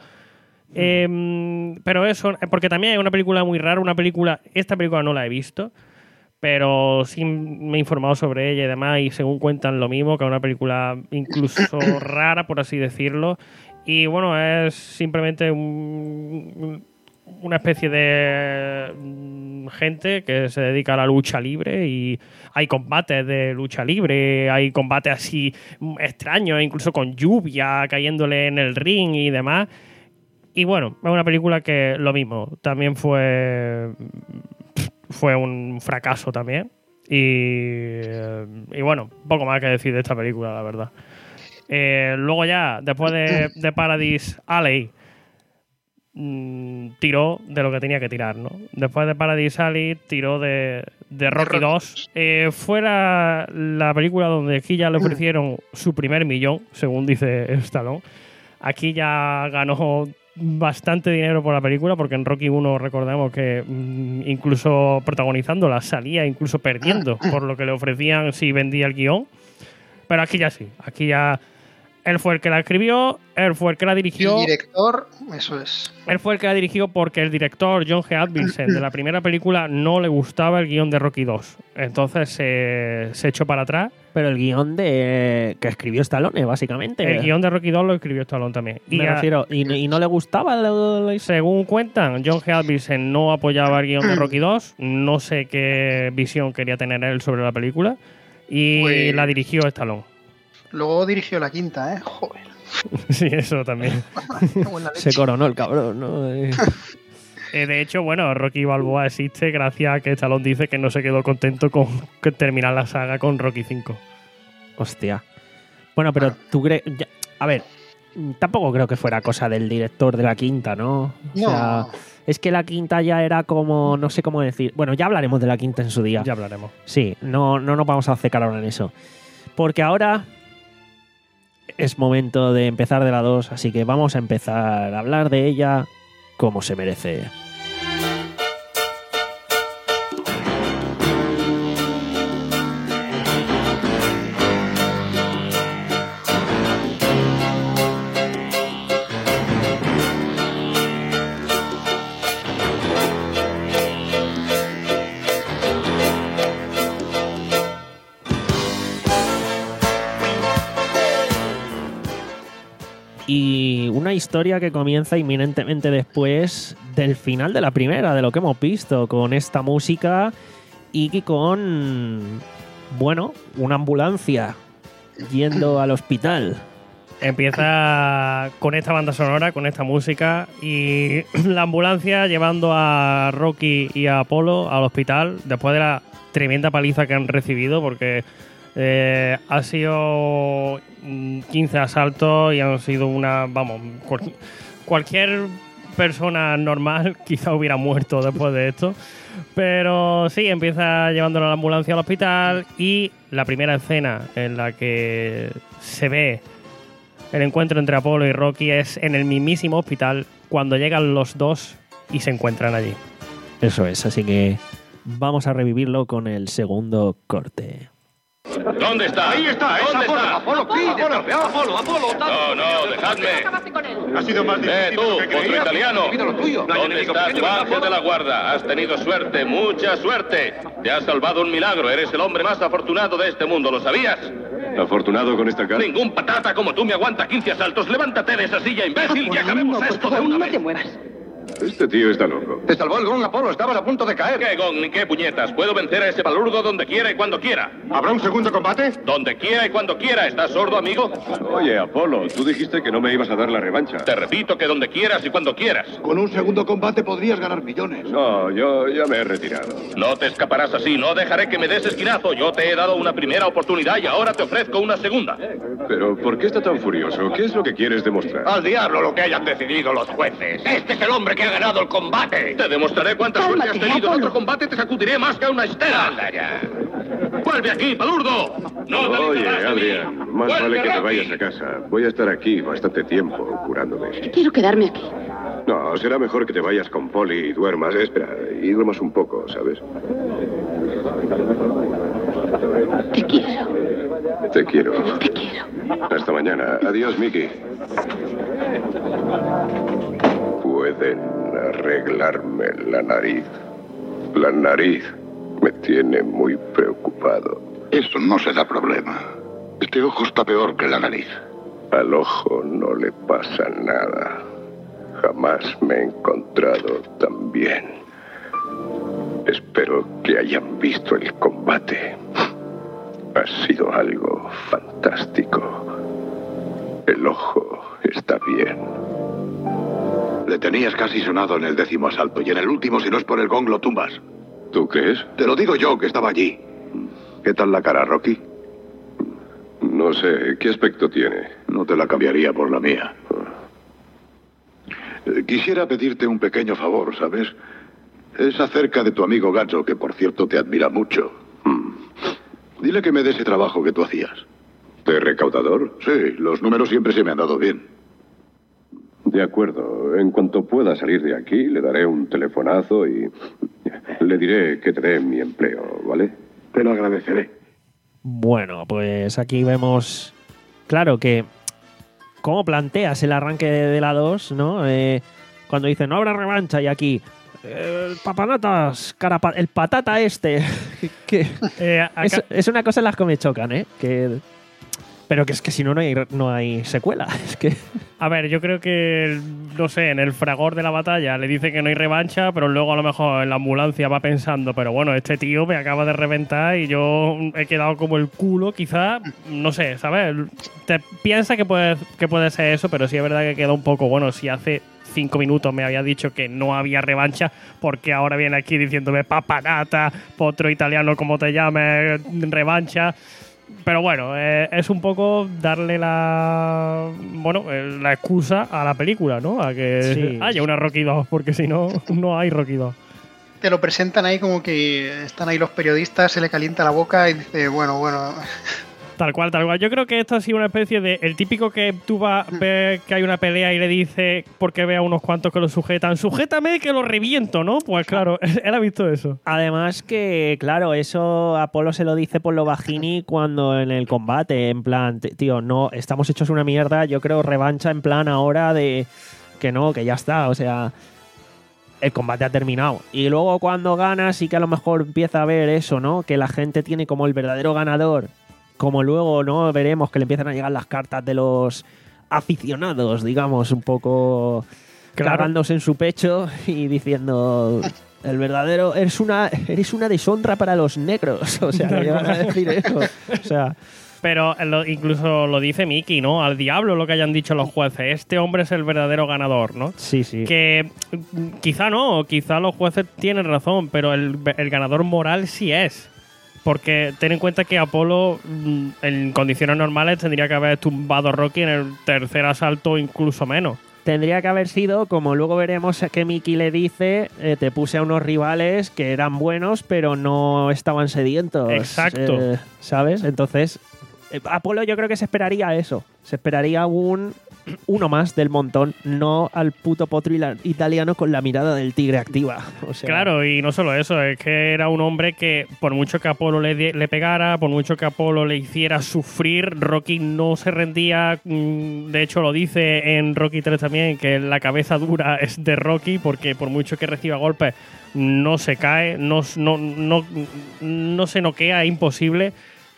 Eh, pero eso, porque también es una película muy rara, una película, esta película no la he visto, pero sí me he informado sobre ella y demás, y según cuentan lo mismo, que es una película incluso rara, por así decirlo. Y bueno, es simplemente un, una especie de mm, gente que se dedica a la lucha libre y hay combates de lucha libre, hay combates así mm, extraños, incluso con lluvia cayéndole en el ring y demás. Y bueno, es una película que lo mismo, también fue fue un fracaso también. Y, y bueno, poco más que decir de esta película, la verdad. Eh, luego ya, después de, de Paradise Alley, mmm, tiró de lo que tenía que tirar, ¿no? Después de Paradise Alley, tiró de, de Rocky dos. Eh, fue la, la película donde aquí ya le ofrecieron su primer millón, según dice Stallone. Aquí ya ganó bastante dinero por la película, porque en Rocky uno recordemos que mmm, incluso protagonizándola salía incluso perdiendo por lo que le ofrecían si vendía el guión. Pero aquí ya sí, aquí ya él fue el que la escribió, él fue el que la dirigió. El director, eso es. Él fue el que la dirigió porque el director John G. Avildsen de la primera película no le gustaba el guión de Rocky dos. Entonces se, se echó para atrás. Pero el guión de que escribió Stallone, básicamente. El guión de Rocky dos lo escribió Stallone también. Me a- refiero, y, y no le gustaba lo- lo- Según cuentan, John G. Avildsen no apoyaba el guión de Rocky dos. No sé qué visión quería tener él sobre la película. Y Pues- la dirigió Stallone. Luego dirigió la quinta, ¿eh? Joder. Sí, eso también. Qué buena Se leche. coronó el cabrón, ¿no? Eh, Eh, de hecho, bueno, Rocky Balboa existe gracias a que Stallone dice que no se quedó contento con que terminar la saga con Rocky cinco. Hostia. Bueno, pero tú crees... ya- A ver, mm, tampoco creo que fuera cosa del director de la quinta, ¿no? O No. sea, es que la quinta ya era como... No sé cómo decir... Bueno, ya hablaremos de la quinta en su día. Ya hablaremos. Sí, no, no nos vamos a acercar ahora en eso. Porque ahora... es momento de empezar de la dos, así que vamos a empezar a hablar de ella como se merece. Y una historia que comienza inminentemente después del final de la primera, de lo que hemos visto, con esta música y con, bueno, una ambulancia yendo al hospital. Empieza con esta banda sonora, con esta música y la ambulancia llevando a Rocky y a Apolo al hospital después de la tremenda paliza que han recibido, porque Eh, ha sido quince asaltos y han sido una, vamos, cual, cualquier persona normal quizá hubiera muerto después de esto. Pero sí, empieza llevándolo a la ambulancia al hospital y la primera escena en la que se ve el encuentro entre Apolo y Rocky es en el mismísimo hospital cuando llegan los dos y se encuentran allí. Eso es, así que vamos a revivirlo con el segundo corte. ¿Dónde está? Ahí está, es ¿Dónde Apolo, está? Apolo, pide, Apolo, Apolo. No, no, dejadme. Ha sido más difícil Eh, tú, de lo que otro creía. italiano. Pide lo tuyo. ¿Dónde está tu ángel de la guarda? Has tenido suerte, mucha suerte. Te has salvado un milagro. Eres el hombre más afortunado de este mundo. ¿Lo sabías? ¿Afortunado con esta cara? Ningún patata como tú me aguanta quince asaltos. Levántate de esa silla, imbécil, y acabemos esto de una vez. No te muevas. Este tío está loco. Te salvó el gong, Apolo. Estabas a punto de caer. ¿Qué gong ni qué puñetas? Puedo vencer a ese balurdo donde quiera y cuando quiera. ¿Habrá un segundo combate? Donde quiera y cuando quiera. ¿Estás sordo, amigo? Oye, Apolo, tú dijiste que no me ibas a dar la revancha. Te repito que donde quieras y cuando quieras. Con un segundo combate podrías ganar millones. No, yo ya me he retirado. No te escaparás así. No dejaré que me des esquinazo. Yo te he dado una primera oportunidad y ahora te ofrezco una segunda. Pero, ¿por qué está tan furioso? ¿Qué es lo que quieres demostrar? Al diablo lo que hayan decidido los jueces. Este es el hombre que ha ganado el combate. Te demostraré cuánta suerte has tenido. En otro combate te sacudiré más que a una estera. Anda ya. ¡Vuelve aquí, palurdo! No, Oye, te alejes de mí. Adrián, más Vuelve, vale que te Rocky. vayas a casa. Voy a estar aquí bastante tiempo curándome. Quiero quedarme aquí. No, será mejor que te vayas con Polly y duermas. Espera, y duermas un poco, ¿sabes? Te quiero. Te quiero. Te quiero. Hasta mañana. Adiós, Mickey. Pueden arreglarme la nariz. La nariz me tiene muy preocupado. Eso no será problema. Este ojo está peor que la nariz. Al ojo no le pasa nada. Jamás me he encontrado tan bien. Espero que hayan visto el combate. Ha sido algo fantástico. El ojo está bien. Le tenías casi sonado en el décimo asalto y en el último, si no es por el gong, lo tumbas. ¿Tú crees? Te lo digo yo, que estaba allí. ¿Qué tal la cara, Rocky? No sé, ¿qué aspecto tiene? No te la cambiaría por la mía. Eh, Quisiera pedirte un pequeño favor, ¿sabes? Es acerca de tu amigo Gazzo, que por cierto te admira mucho. Mm. Dile que me dé ese trabajo que tú hacías. ¿De recaudador? Sí, los números siempre se me han dado bien. De acuerdo. En cuanto pueda salir de aquí, le daré un telefonazo y le diré que te dé mi empleo, ¿vale? Te lo agradeceré. Bueno, pues aquí vemos, claro que, cómo planteas el arranque de, de la dos, ¿no? Eh, cuando dice, no habrá revancha, y aquí, eh, el papanatas, carapa, el patata este. que Eh, acá- es, es una cosa en las que me chocan, ¿eh? Que, pero que es que si no, no hay, no hay secuela. Es que... A ver, yo creo que, no sé, en el fragor de la batalla le dice que no hay revancha, pero luego a lo mejor en la ambulancia va pensando, pero bueno, este tío me acaba de reventar y yo he quedado como el culo, quizá, no sé, ¿sabes? Te piensa que puede, que puede ser eso, pero sí es verdad que queda un poco, bueno, si hace cinco minutos me había dicho que no había revancha, porque ahora viene aquí diciéndome papanata, potro italiano, como te llames, revancha. Pero bueno, eh, es un poco darle la bueno eh, la excusa a la película, ¿no? A que Sí. haya una Rocky dos, porque si no, no hay Rocky dos. Te lo presentan ahí como que están ahí los periodistas, se le calienta la boca y dice, bueno, bueno, Tal cual, tal cual. Yo creo que esto ha sido una especie de... El típico que tú vas a ver que hay una pelea y le dice, porque ve a unos cuantos que lo sujetan, sujétame que lo reviento, ¿no? Pues claro, él ha visto eso. Además que, claro, eso Apolo se lo dice por lo bajini cuando en el combate, en plan, tío, no, estamos hechos una mierda, yo creo revancha en plan ahora de que no, que ya está, o sea... El combate ha terminado. Y luego cuando gana sí que a lo mejor empieza a ver eso, ¿no? Que la gente tiene como el verdadero ganador. Como luego, ¿no? Veremos que le empiezan a llegar las cartas de los aficionados, digamos, un poco Claro. clavándose en su pecho y diciendo... El verdadero... Eres una, eres una deshonra para los negros. O sea, que van a decir eso. O sea... Pero lo, incluso lo dice Mickey, ¿no? Al diablo lo que hayan dicho los jueces. Este hombre es el verdadero ganador, ¿no? Sí, sí. Que mm, quizá no, quizá los jueces tienen razón, pero el, el ganador moral sí es. Porque ten en cuenta que Apolo, mm, en condiciones normales, tendría que haber tumbado a Rocky en el tercer asalto, incluso menos. Tendría que haber sido, como luego veremos que Mickey le dice, eh, te puse a unos rivales que eran buenos, pero no estaban sedientos. Exacto. Eh, ¿Sabes? Entonces, eh, Apolo yo creo que se esperaría eso. Se esperaría un uno más del montón, no al puto potro ila- italiano con la mirada del tigre activa. O sea, Claro, y no solo eso, es que era un hombre que, por mucho que Apolo le, di- le pegara, por mucho que Apolo le hiciera sufrir, Rocky no se rendía. mm, De hecho, lo dice en Rocky tres también, que la cabeza dura es de Rocky, porque por mucho que reciba golpes, no se cae, no, no, no, no se noquea, es imposible.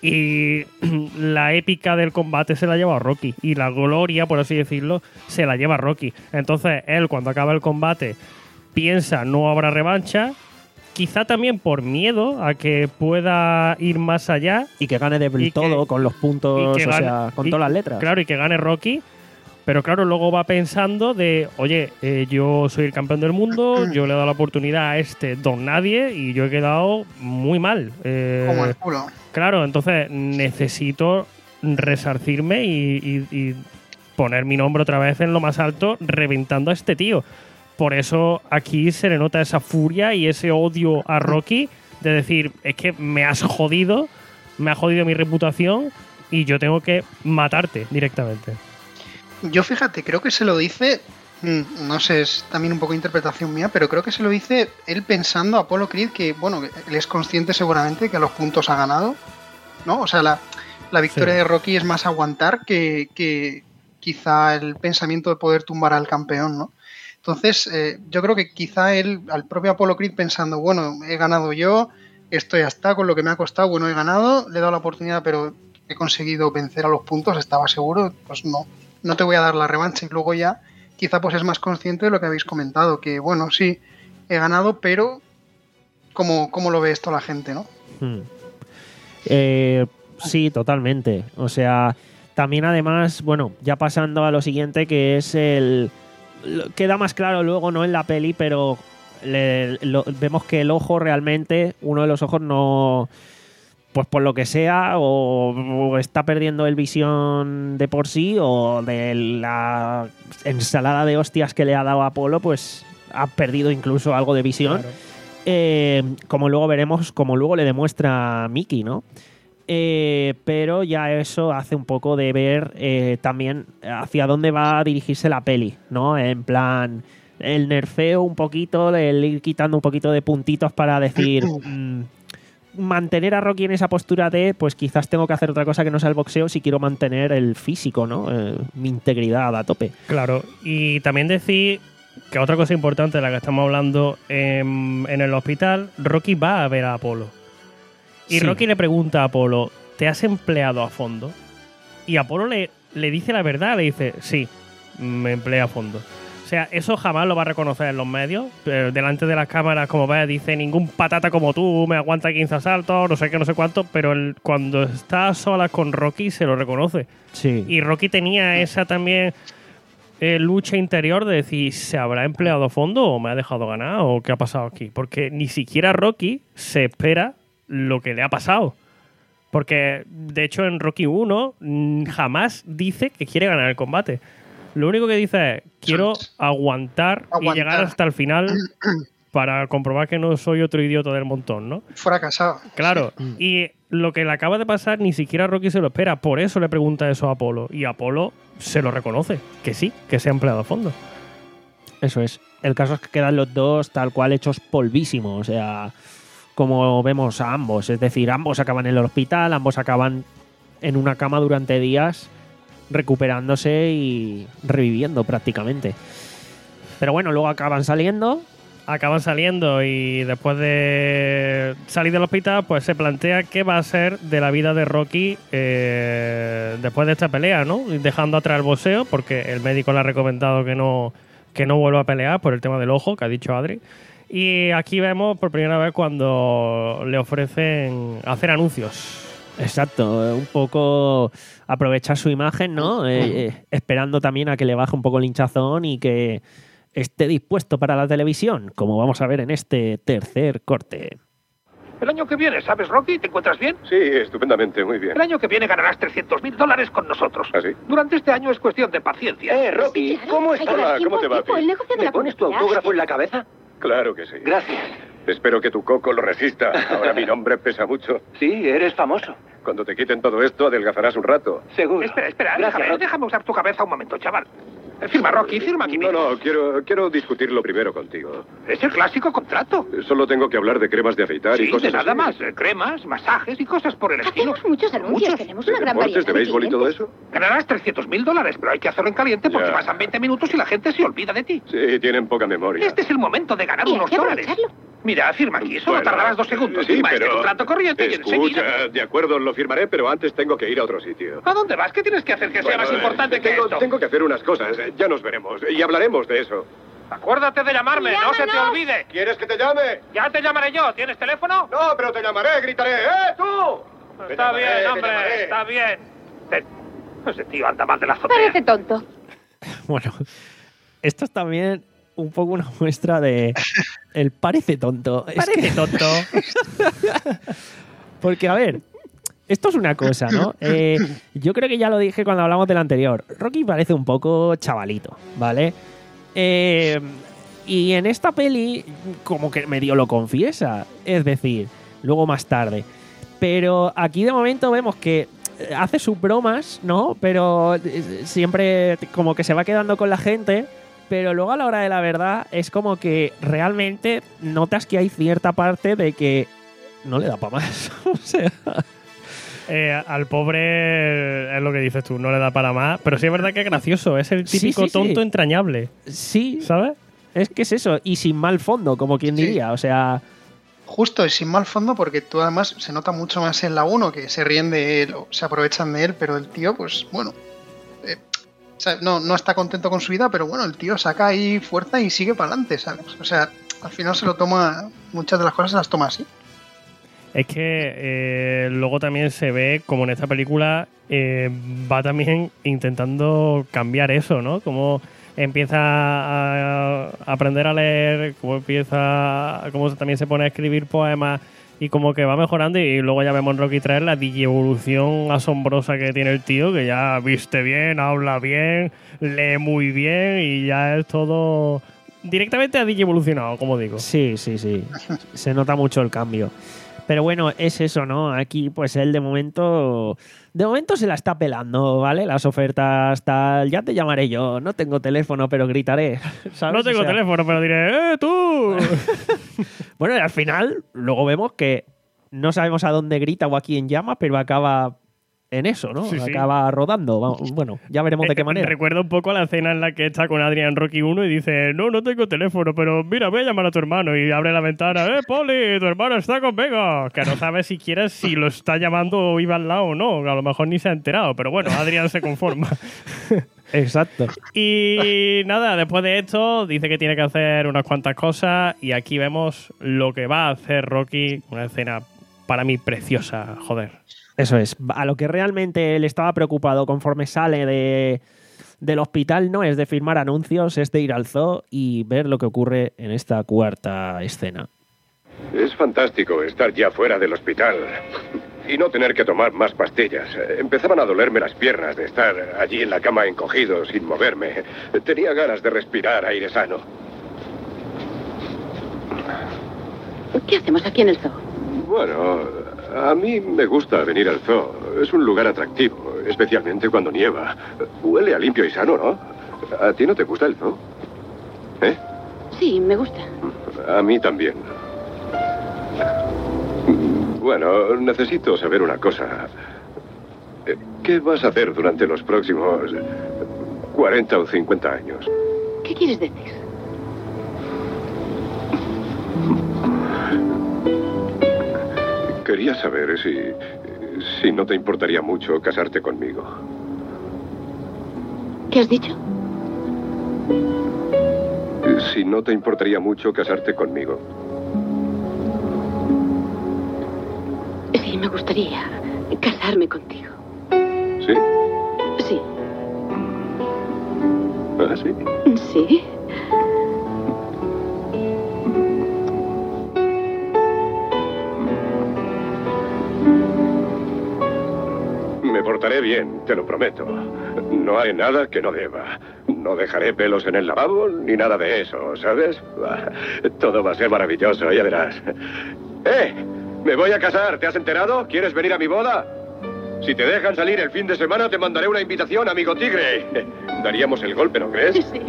Y la épica del combate se la lleva a Rocky. Y la gloria, por así decirlo, se la lleva a Rocky. Entonces, él, cuando acaba el combate, piensa no habrá revancha. Quizá también por miedo a que pueda ir más allá. Y que gane del Y que- todo con los puntos, y que o gane- sea, con y- todas las letras. Claro, y que gane Rocky. Pero claro, luego va pensando de, oye, eh, yo soy el campeón del mundo, yo le he dado la oportunidad a este don nadie y yo he quedado muy mal. Eh, Como el culo. Claro, entonces necesito resarcirme y, y- y poner mi nombre otra vez en lo más alto, reventando a este tío. Por eso aquí se le nota esa furia y ese odio a Rocky de decir, es que me has jodido, me ha jodido mi reputación y yo tengo que matarte directamente. Yo fíjate, creo que se lo dice, mm, no sé, es también un poco interpretación mía, pero creo que se lo dice él pensando a Apollo Creed que, bueno, él es consciente seguramente que a los puntos ha ganado, ¿no? O sea, la, la victoria Sí. de Rocky es más aguantar que, que quizá el pensamiento de poder tumbar al campeón, ¿no? Entonces, eh, yo creo que quizá él, al propio Apollo Creed pensando, bueno, he ganado yo, esto ya está, con lo que me ha costado, bueno, he ganado, le he dado la oportunidad, pero he conseguido vencer a los puntos, estaba seguro, pues no. No te voy a dar la revancha. Y luego ya quizá pues es más consciente de lo que habéis comentado, que bueno, sí, he ganado, pero ¿cómo, cómo lo ve esto la gente, no? Hmm. Eh, sí, totalmente. O sea, también además, bueno, ya pasando a lo siguiente, que es el... lo- queda más claro luego, no en la peli, pero le- lo- vemos que el ojo realmente, uno de los ojos no... Pues por lo que sea, o, o está perdiendo el visión de por sí, o de la ensalada de hostias que le ha dado Apolo, pues ha perdido incluso algo de visión. Claro. Eh, como luego veremos, como luego le demuestra Mickey, ¿no? Eh, pero ya eso hace un poco de ver eh, también hacia dónde va a dirigirse la peli, ¿no? En plan, el nerfeo un poquito, el ir quitando un poquito de puntitos para decir... mm, mantener a Rocky en esa postura de, pues quizás tengo que hacer otra cosa que no sea el boxeo si quiero mantener el físico, ¿no? Eh, mi integridad a tope. Claro, y también decir que otra cosa importante de la que estamos hablando en, en el hospital, Rocky va a ver a Apolo. Y Sí. Rocky le pregunta a Apolo, ¿te has empleado a fondo? Y Apolo le, le dice la verdad, le dice, sí, me empleé a fondo. O sea, eso jamás lo va a reconocer en los medios. Eh, delante de las cámaras, como ves, dice ningún patata como tú, me aguanta quince asaltos, no sé qué, no sé cuánto, pero él, cuando está a solas con Rocky se lo reconoce. Sí. Y Rocky tenía esa también eh, lucha interior de decir, ¿se habrá empleado a fondo o me ha dejado ganar o qué ha pasado aquí? Porque ni siquiera Rocky se espera lo que le ha pasado. Porque, de hecho, en Rocky uno mm, jamás dice que quiere ganar el combate. Lo único que dice es, quiero aguantar, y Aguantar. llegar hasta el final para comprobar que no soy otro idiota del montón, ¿no? Fracasado. Claro, y lo que le acaba de pasar ni siquiera Rocky se lo espera. Por eso le pregunta eso a Apolo. Y Apolo se lo reconoce, que sí, que se ha empleado a fondo. Eso es. El caso es que quedan los dos tal cual hechos polvísimos. O sea, como vemos a ambos. Es decir, ambos acaban en el hospital, ambos acaban en una cama durante días recuperándose y reviviendo prácticamente. Pero bueno, luego acaban saliendo. Acaban saliendo y después de salir del hospital, pues se plantea qué va a ser de la vida de Rocky eh, después de esta pelea, ¿no? Dejando atrás el boxeo, porque el médico le ha recomendado que no, que no vuelva a pelear por el tema del ojo, que ha dicho Adri. Y aquí vemos por primera vez cuando le ofrecen hacer anuncios. Exacto, un poco aprovechar su imagen, ¿no? Eh, eh, esperando también a que le baje un poco el hinchazón y que esté dispuesto para la televisión, como vamos a ver en este tercer corte. El año que viene, ¿sabes, Rocky? ¿Te encuentras bien? Sí, estupendamente, muy bien. El año que viene ganarás trescientos mil dólares con nosotros. ¿Ah, sí? Durante este año es cuestión de paciencia. Eh, Rocky, Sí, claro. ¿cómo Hay que estás? dar Hola, ¿cómo te va, tiempo, Pi? el negocio de ¿Me la pones tu publicidad. autógrafo en la cabeza? Claro que sí. Gracias. Espero que tu coco lo resista. Ahora mi nombre pesa mucho. Sí, eres famoso. Cuando te quiten todo esto, adelgazarás un rato. Seguro. Espera, espera, Gracias, déjame, Rocky. déjame usar tu cabeza un momento, chaval. Eh, Firma, Rocky, firma aquí No, mismo. no, quiero, quiero discutirlo primero contigo. Es el clásico contrato. Solo tengo que hablar de cremas de afeitar Sí, y cosas de nada así. más. eh, Cremas, masajes y cosas por el estilo. Hacemos muchos anuncios, Muchos. tenemos ¿De una gran deportes, variedad de béisbol y todo clientes. eso? Ganarás trescientos mil dólares, pero hay que hacerlo en caliente porque Ya. pasan veinte minutos y la gente se olvida de ti. Sí, tienen poca memoria. Este es el momento de ganar Y hay unos que dólares. aprovecharlo. Mira, firma aquí. Solo Bueno, tardarás dos segundos. Sí, Firma pero... este contrato corriente y Escucha, enseguida... de acuerdo, lo firmaré, pero antes tengo que ir a otro sitio. ¿A dónde vas? ¿Qué tienes que hacer que sea Bueno, más importante eh, que tengo, esto? tengo que hacer unas cosas. eh, Ya nos veremos. Y hablaremos de eso. Acuérdate de llamarme, no se te ¡Llámanos! olvide. ¿Quieres que te llame? Ya te llamaré yo. ¿Tienes teléfono? No, pero te llamaré, gritaré. ¡Eh, tú! Te Está llamaré, bien, te hombre, llamaré. está bien. Ven. Ese tío anda mal de la azotea. Parece tonto. Bueno, esto es también un poco una muestra de el parece tonto. Es Parece que- tonto. Porque, a ver, esto es una cosa, ¿no? Eh, yo creo que ya lo dije cuando hablamos del anterior. Rocky parece un poco chavalito, ¿vale? Eh, y en esta peli, como que medio lo confiesa. Es decir, luego más tarde. Pero aquí de momento vemos que hace sus bromas, ¿no? Pero eh, siempre como que se va quedando con la gente. Pero luego a la hora de la verdad es como que realmente notas que hay cierta parte de que no le da para más. O sea, Eh, al pobre es lo que dices tú, no le da para más. Pero sí es verdad que es gracioso, es el Sí, típico sí, sí. tonto entrañable, sí, ¿sabes? es que es eso. Y sin mal fondo, como quien Sí. diría. O sea, Justo y sin mal fondo, porque tú además se nota mucho más en la uno que se ríen de él o se aprovechan de él, pero el tío, pues bueno, eh, o sea, no, no está contento con su vida, pero bueno, el tío saca ahí fuerza y sigue para adelante, ¿sabes? O sea, al final se lo toma, muchas de las cosas se las toma así. Es que eh, luego también se ve como en esta película eh, va también intentando cambiar eso, ¿no? Como empieza a aprender a leer, como empieza, como también se pone a escribir poemas y como que va mejorando y luego ya vemos en Rocky tres la digievolución asombrosa que tiene el tío, que ya viste bien, habla bien, lee muy bien y ya es todo directamente a digievolucionado, como digo. sí, sí, sí. Se nota mucho el cambio. Pero bueno, es eso, ¿no? Aquí, pues él de momento. De momento se la está pelando, ¿vale? Las ofertas, tal. Ya te llamaré yo. No tengo teléfono, pero gritaré. ¿sabes? No tengo O sea, teléfono, pero diré, ¡eh, tú! Bueno, y al final, luego vemos que no sabemos a dónde grita o a quién llama, pero acaba en eso, ¿no? Sí, sí. Acaba rodando. Vamos, bueno, ya veremos de qué Eh, manera. Recuerdo un poco la escena en la que está con Adrian Rocky uno y dice, no, no tengo teléfono, pero mira, voy a llamar a tu hermano. Y abre la ventana, ¡eh, Poli! Tu hermano está conmigo. Que no sabe siquiera si lo está llamando o iba al lado o no. A lo mejor ni se ha enterado, pero bueno, Adrian se conforma. Exacto. Y nada, después de esto dice que tiene que hacer unas cuantas cosas y aquí vemos lo que va a hacer Rocky, una escena para mí preciosa, joder. Eso es. A lo que realmente él estaba preocupado conforme sale de, del hospital no es de firmar anuncios, es de ir al zoo y ver lo que ocurre en esta cuarta escena. Es fantástico estar ya fuera del hospital y no tener que tomar más pastillas. Empezaban a dolerme las piernas de estar allí en la cama encogido, sin moverme. Tenía ganas de respirar aire sano. ¿Qué hacemos aquí en el zoo? Bueno, A mí me gusta venir al zoo. Es un lugar atractivo, especialmente cuando nieva. Huele a limpio y sano, ¿no? ¿A ti no te gusta el zoo? ¿Eh? Sí, me gusta. A mí también. Bueno, necesito saber una cosa. ¿Qué vas a hacer durante los próximos cuarenta o cincuenta años? ¿Qué quieres decir? Quería saber si, si no te importaría mucho casarte conmigo. ¿Qué has dicho? Si no te importaría mucho casarte conmigo. Sí, me gustaría casarme contigo. ¿Sí? Sí. ¿Ah, sí? Sí. Me portaré bien, te lo prometo. No hay nada que no deba. No dejaré pelos en el lavabo ni nada de eso, ¿sabes? Todo va a ser maravilloso, ya verás. ¡Eh! Me voy a casar, ¿te has enterado? ¿Quieres venir a mi boda? Si te dejan salir el fin de semana, te mandaré una invitación, amigo tigre. Daríamos el golpe, ¿no crees? Sí.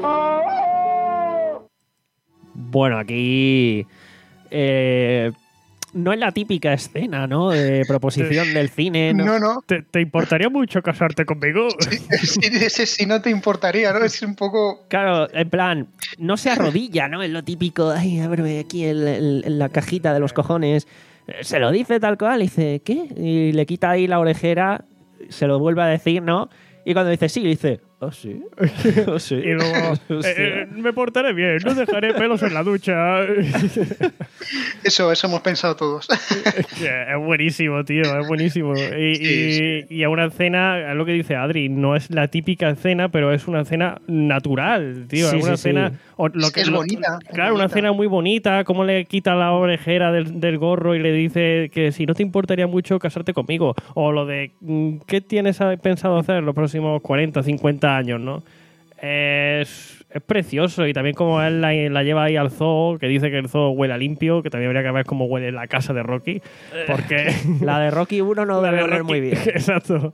Bueno, aquí... Eh, no es la típica escena, ¿no? De proposición del cine. No, no. no. ¿Te, ¿Te importaría mucho casarte conmigo? Sí, sí, ese sí no te importaría, ¿no? Es un poco... Claro, en plan, no se arrodilla, ¿no? Es lo típico, ay, ábreme aquí en, en, en la cajita de los cojones. Se lo dice tal cual, y dice, ¿qué? Y le quita ahí la orejera, se lo vuelve a decir, ¿no? Y cuando dice sí, dice, ¿oh sí? ¿Oh sí? Y luego, eh, eh, me portaré bien, no dejaré pelos en la ducha. Eso, eso hemos pensado todos. Es buenísimo, tío, es buenísimo. Y, Sí, y, sí. y a una escena, es lo que dice Adri, no es la típica escena, pero es una escena natural, tío. Sí, es una sí, escena... sí. o lo que, Es lo- bonita, es Claro, una bonita. escena muy bonita, cómo le quita la orejera del, del gorro y le dice que si no te importaría mucho casarte conmigo. O lo de, mm, ¿qué tienes pensado hacer en los próximos cuarenta, cincuenta años, no? Es, es precioso y también como él la, la lleva ahí al zoo, que dice que el zoo huele a limpio, que también habría que ver cómo huele la casa de Rocky, porque... La de Rocky uno no La debe de oler Rocky, muy bien. Exacto.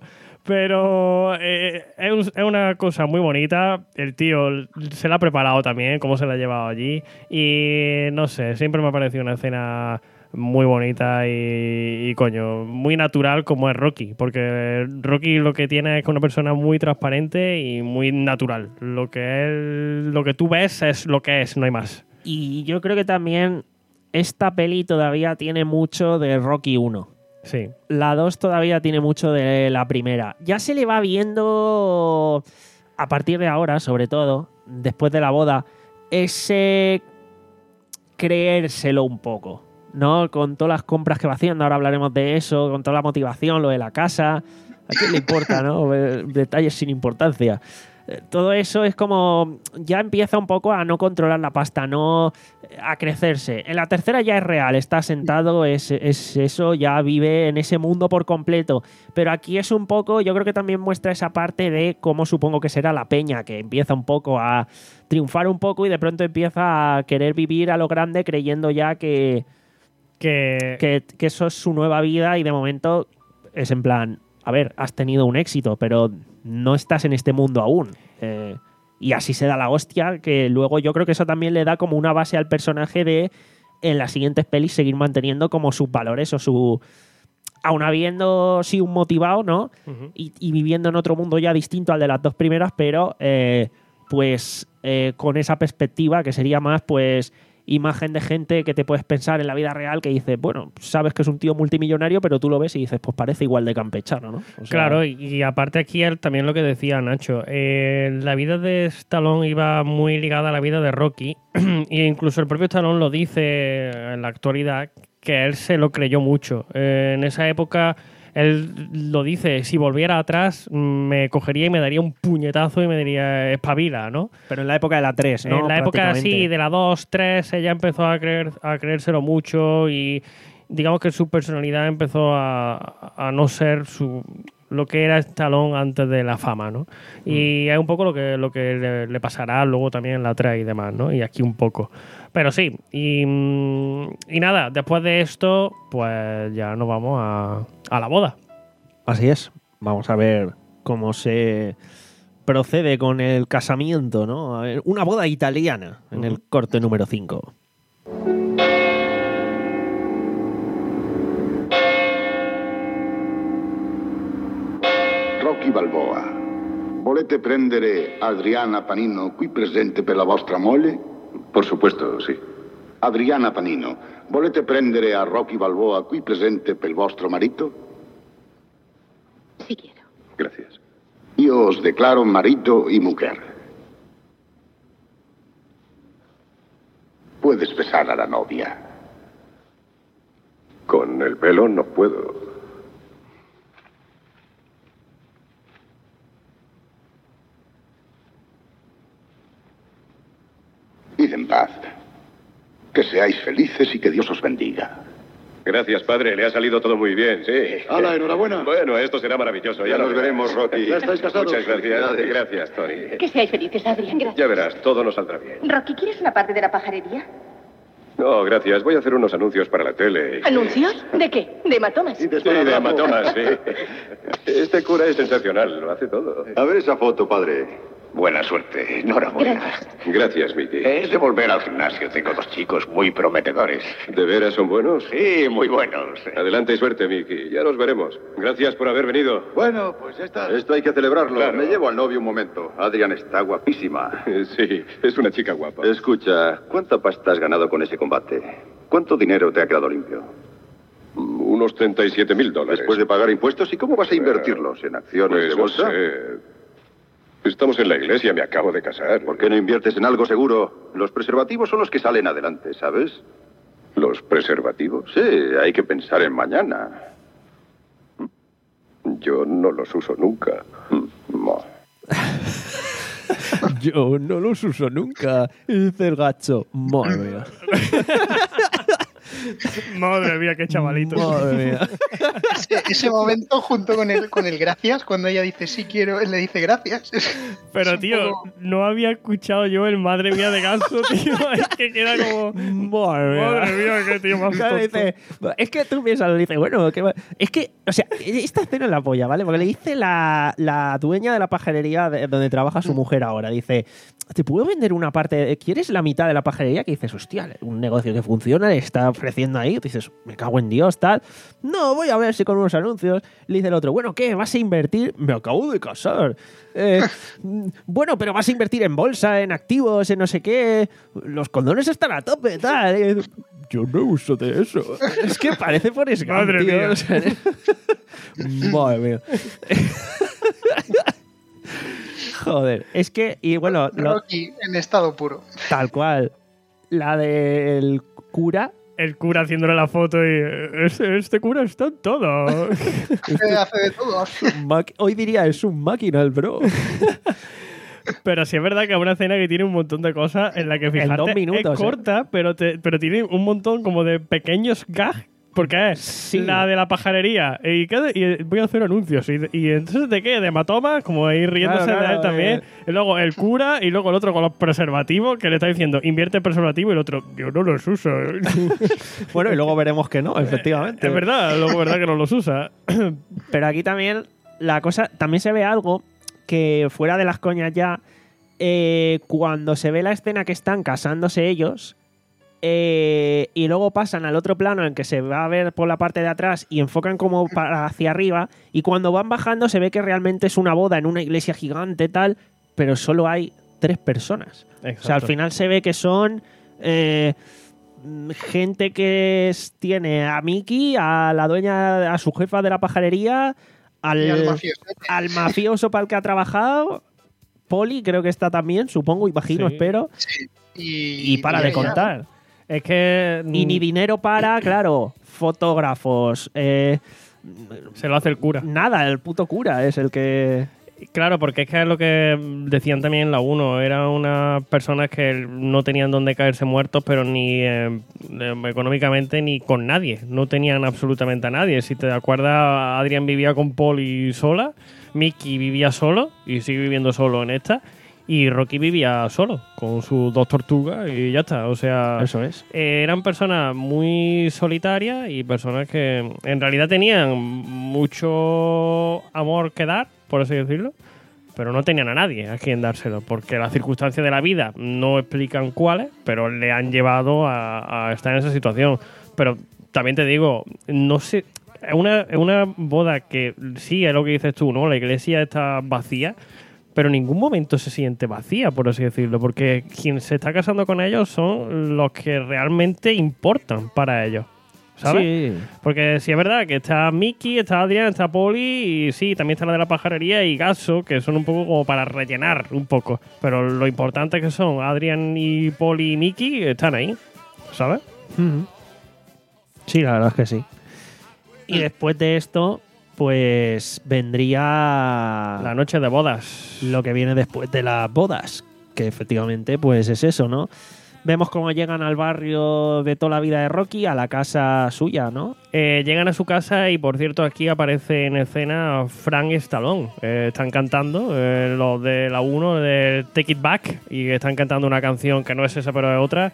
Pero eh, es, un- es una cosa muy bonita. El tío se la ha preparado también, cómo se la ha llevado allí. Y no sé, siempre me ha parecido una escena muy bonita y, y, coño, muy natural como es Rocky. Porque Rocky lo que tiene es que una persona muy transparente y muy natural. Lo que, él, lo que tú ves es lo que es, no hay más. Y yo creo que también esta peli todavía tiene mucho de Rocky uno. Sí. La dos todavía tiene mucho de la primera. Ya se le va viendo, a partir de ahora, sobre todo, después de la boda, ese creérselo un poco, ¿no? Con todas las compras que va haciendo, ahora hablaremos de eso, con toda la motivación, lo de la casa. ¿A quién le importa, no? Detalles sin importancia. Todo eso es como... Ya empieza un poco a no controlar la pasta, no a crecerse. En la tercera ya es real, está sentado, es, es eso, ya vive en ese mundo por completo. Pero aquí es un poco... Yo creo que también muestra esa parte de cómo supongo que será la peña, que empieza un poco a triunfar un poco y de pronto empieza a querer vivir a lo grande creyendo ya que... Que, que, que eso es su nueva vida y de momento es en plan... A ver, has tenido un éxito, pero no estás en este mundo aún. Eh, y así se da la hostia, que luego yo creo que eso también le da como una base al personaje de, en las siguientes pelis, seguir manteniendo como sus valores o su... Aun habiendo sido un motivado, ¿no? Uh-huh. Y, y viviendo en otro mundo ya distinto al de las dos primeras, pero eh, pues eh, con esa perspectiva que sería más, pues... imagen de gente que te puedes pensar en la vida real que dices, bueno, sabes que es un tío multimillonario, pero tú lo ves y dices, pues parece igual de campechano, ¿no? O sea, claro, y, y aparte aquí él, también lo que decía Nacho, eh, la vida de Stallone iba muy ligada a la vida de Rocky, e incluso el propio Stallone lo dice en la actualidad, que él se lo creyó mucho. Eh, en esa época... Él lo dice, si volviera atrás me cogería y me daría un puñetazo y me diría espabila, ¿no? Pero en la época de la tres, ¿no? En la época Prácticamente. sí, de la dos, tres, ella empezó a creer a creérselo mucho y digamos que su personalidad empezó a, a no ser su lo que era Stallone antes de la fama, ¿no? Y es un poco lo que, lo que le, le pasará luego también en la tres y demás, ¿no? Y aquí un poco. Pero sí, y, y nada, después de esto, pues ya nos vamos a, a la boda. Así es. Vamos a ver cómo se procede con el casamiento, ¿no? A ver, una boda italiana en uh-huh. el corte número cinco. Rocky Balboa, volete prendere Adriana Panino qui presente per la vostra moglie? Por supuesto, sì. Adriana Panino, volete prendere a Rocky Balboa qui presente per il vostro marito? Sí quiero. Gracias. Io os declaro marito y mujer. Puedes besar a la novia. Con el pelo no puedo. Id en paz. Que seáis felices y que Dios os bendiga. Gracias, padre. Le ha salido todo muy bien, sí. ¡Hala, enhorabuena! Bueno, esto será maravilloso. Ya, Ya nos nos veremos, Rocky. Ya estáis casados. Muchas gracias. Felicidades. Gracias, Tony. Que seáis felices, Adrián. Gracias. Ya verás, todo nos saldrá bien. Rocky, ¿quieres una parte de la pajarería? No, gracias. Voy a hacer unos anuncios para la tele. ¿Anuncios? ¿De qué? ¿De hematomas? Sí, de hematomas, sí. Este cura es sensacional, lo hace todo. A ver esa foto, padre. Buena suerte. Enhorabuena. Gracias. Gracias, Mickey. Es de volver al gimnasio. Tengo dos chicos muy prometedores. ¿De veras son buenos? Sí, muy buenos. Adelante y suerte, Mickey. Ya nos veremos. Gracias por haber venido. Bueno, pues ya está. Esto hay que celebrarlo. Claro. Me llevo al novio un momento. Adrián está guapísima. Sí, es una chica guapa. Escucha, ¿cuánta pasta has ganado con ese combate? ¿Cuánto dinero te ha quedado limpio? Unos treinta y siete mil dólares. Después de pagar impuestos, ¿y cómo vas a invertirlos? ¿En acciones Pues, de bolsa? No sé. Estamos en la iglesia, me acabo de casar. ¿Por qué no inviertes en algo seguro? Los preservativos son los que salen adelante, ¿sabes? ¿Los preservativos? Sí, hay que pensar en mañana. Yo no los uso nunca. No. Yo no los uso nunca, dice el gacho. Madre mía. Madre mía, qué chavalito. Madre mía. Ese, ese momento junto con el, con el gracias, cuando ella dice sí quiero, él le dice gracias. Pero, es tío, poco... no había escuchado yo el madre mía de ganso, tío. Es que queda como... Madre mía. Madre mía, qué tío más Claro, tonto. dice, es que tú piensas, le dice, bueno, que va- es que, o sea, esta escena es la polla, ¿vale? Porque le dice la, la dueña de la pajarería de, donde trabaja su mujer ahora, dice, ¿te puedo vender una parte? ¿Quieres la mitad de la pajarería? Que dices, hostia, un negocio que funciona, le está ofreciendo ahí. Dices, me cago en Dios, tal. No, voy a ver si con unos anuncios. Le dice el otro, bueno, ¿qué? ¿Vas a invertir? Me acabo de casar. Eh, bueno, pero vas a invertir en bolsa, en activos, en no sé qué. Los condones están a tope, tal. Y dice, yo no uso de eso. Es que parece por Gump, Madre tío. mía. O sea, madre mía. Joder, es que, y bueno, lo- Rocky en estado puro. tal cual. La del cura. El cura haciéndole la foto y... Este, este cura está en todo. Este hace de todo. Maqui- Hoy diría, es un máquina el bro. Pero sí es verdad que es una escena que tiene un montón de cosas en la que fijarte dos minutos, es corta, pero, te, pero tiene un montón como de pequeños gags. Porque es Sí. la de la pajarería. Y, ¿qué? Y voy a hacer anuncios. Y, y entonces, ¿de qué? De hematomas, como ahí riéndose Claro, de claro, él también. eh. Y luego el cura y luego el otro con los preservativos que le está diciendo, invierte en preservativo y el otro, yo no los uso. Bueno, y luego veremos que no, efectivamente. Es verdad, luego es verdad que no los usa. Pero aquí también la cosa, también se ve algo que fuera de las coñas ya, eh, cuando se ve la escena que están casándose ellos, eh, y luego pasan al otro plano en que se va a ver por la parte de atrás y enfocan como para hacia arriba, y cuando van bajando se ve que realmente es una boda en una iglesia gigante tal, pero solo hay tres personas. O sea, al Exacto. final se ve que son eh, gente que es- tiene a Mickey, a la dueña, a su jefa de la pajarería, al, Y al mafioso. al mafioso para el que ha trabajado, Poli creo que está también, supongo, imagino, Sí. espero, Sí. Y, y para y de ya. contar. Es que... Y ni dinero para, claro, fotógrafos, eh, Se lo hace el cura. nada, el puto cura es el que... Claro, porque es que es lo que decían también en la uno, eran unas personas que no tenían dónde caerse muertos, pero ni eh, económicamente ni con nadie, no tenían absolutamente a nadie. Si te acuerdas, Adrian vivía con Polly sola, Mickey vivía solo y sigue viviendo solo en esta, y Rocky vivía solo con sus dos tortugas y ya está. O sea, eso es. Eh, eran personas muy solitarias y personas que en realidad tenían mucho amor que dar, por así decirlo, pero no tenían a nadie a quien dárselo, porque las circunstancias de la vida no explican cuáles, pero le han llevado a, a estar en esa situación. Pero también te digo, no sé, es una, es una boda que sí es lo que dices tú, ¿no? La iglesia está vacía, pero en ningún momento se siente vacía, por así decirlo, porque quien se está casando con ellos son los que realmente importan para ellos, ¿sabes? Sí. Porque sí es verdad que está Mickey, está Adrian, está Polly y sí, también está la de la pajarería y Gaso, que son un poco como para rellenar un poco, pero lo importante que son Adrian y Polly y Mickey están ahí, ¿sabes? Mm-hmm. Sí, la verdad es que sí. Y después de esto, pues vendría la noche de bodas. Lo que viene después de las bodas, que efectivamente pues es eso, ¿no? Vemos cómo llegan al barrio de toda la vida de Rocky, a la casa suya, ¿no? Eh, llegan a su casa y, por cierto, aquí aparece en escena Frank Stallone. Eh, están cantando eh, los de la uno, de Take It Back, y están cantando una canción que no es esa, pero es otra.